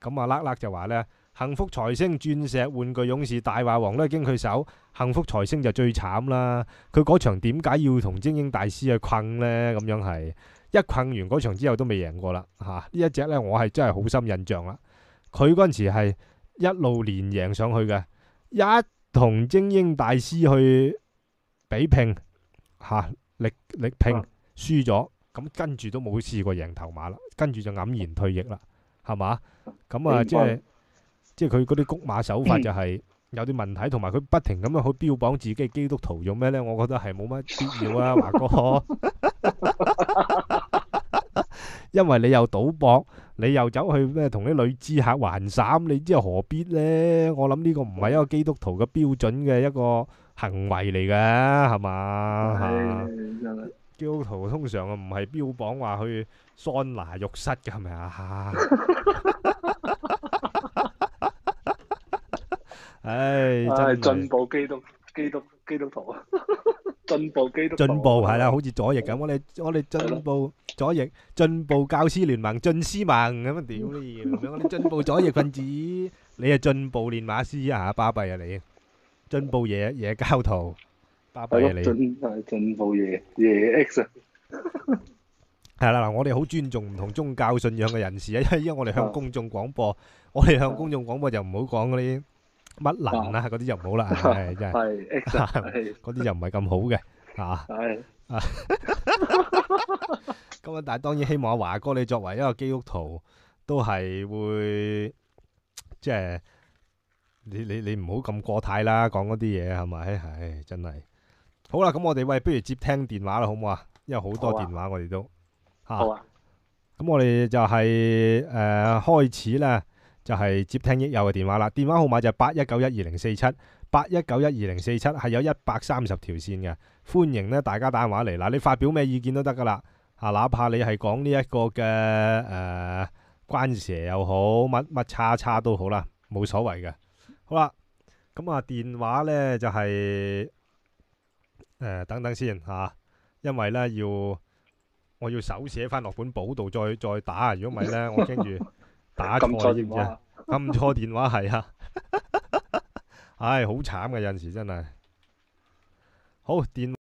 咁啊，叻叻就話呢，幸福財星、鑽石、玩具勇士、大話王都係經佢手，幸福財星就最慘啦。佢嗰場點解要同精英大師去困呢？咁樣係一困完嗰場之後都未贏過啦嚇。呢、啊、一隻呢，我係真係好深印象啦。佢嗰陣時係一路連贏上去嘅，一同精英大師去比拼嚇、啊，力力拼輸咗，咁跟住都冇試過贏頭馬啦，跟住就黯然退役啦，係嘛？咁啊，即係即係佢嗰啲谷馬手法就係有啲問題，同埋佢不停咁樣去標榜自己係基督徒，用咩呢？我覺得係冇乜必要啊，華哥。因為你又賭博，你又走去咩同啲女知客還散，你之後何必呢？我諗呢個唔係一個基督徒嘅標準嘅一個行為嚟嘅，係嘛？係基督徒通常唔係標榜話去桑拿浴室嘅，係咪啊？唉，真係進步基督基督基督徒啊！進步基督徒進步係啦，好似左翼咁，我哋我哋進步左翼，進步教師聯盟、進師盟咁啊！屌你，我哋進步左翼分子，你係進步練馬師啊！巴閉啊你，進步野野教徒，巴閉啊你， 進係進步野野 X 啊！ 係啦嗱，我哋好尊重唔同宗教信仰嘅人士啊，因為因為我哋向公眾廣播，我哋向公眾廣播就唔好講嗰啲乜能啊，嗰啲就唔好啦，係真係，嗰啲就唔係咁好嘅，嚇。係啊，咁啊，但係當然希望阿華哥你作為一個基督徒，都係會即係你你你唔好咁過態啦，講嗰啲嘢係咪？係真係。好啦，咁我哋喂，不如接聽電話啦，好唔好啊？因為好多電話我哋都嚇。好啊。咁我哋就係誒開始咧。就係接聽益友嘅電話啦，電話號碼就係八一九一二零四七，八一九一二零四七係有一百三十條線嘅，歡迎咧大家打電話嚟嗱，你發表咩意見都得噶啦，啊，哪怕你係講呢一個嘅誒關蛇又好，乜乜叉叉都好啦，冇所謂嘅。好啦，咁啊電話咧就係、是、誒、呃、等等先吓、啊，因為咧要我要手寫翻落本簿度再再打，如果唔係咧我驚住。打錯知唔知啊？撳錯電話係啊，唉，好慘嘅有陣時真係。好電。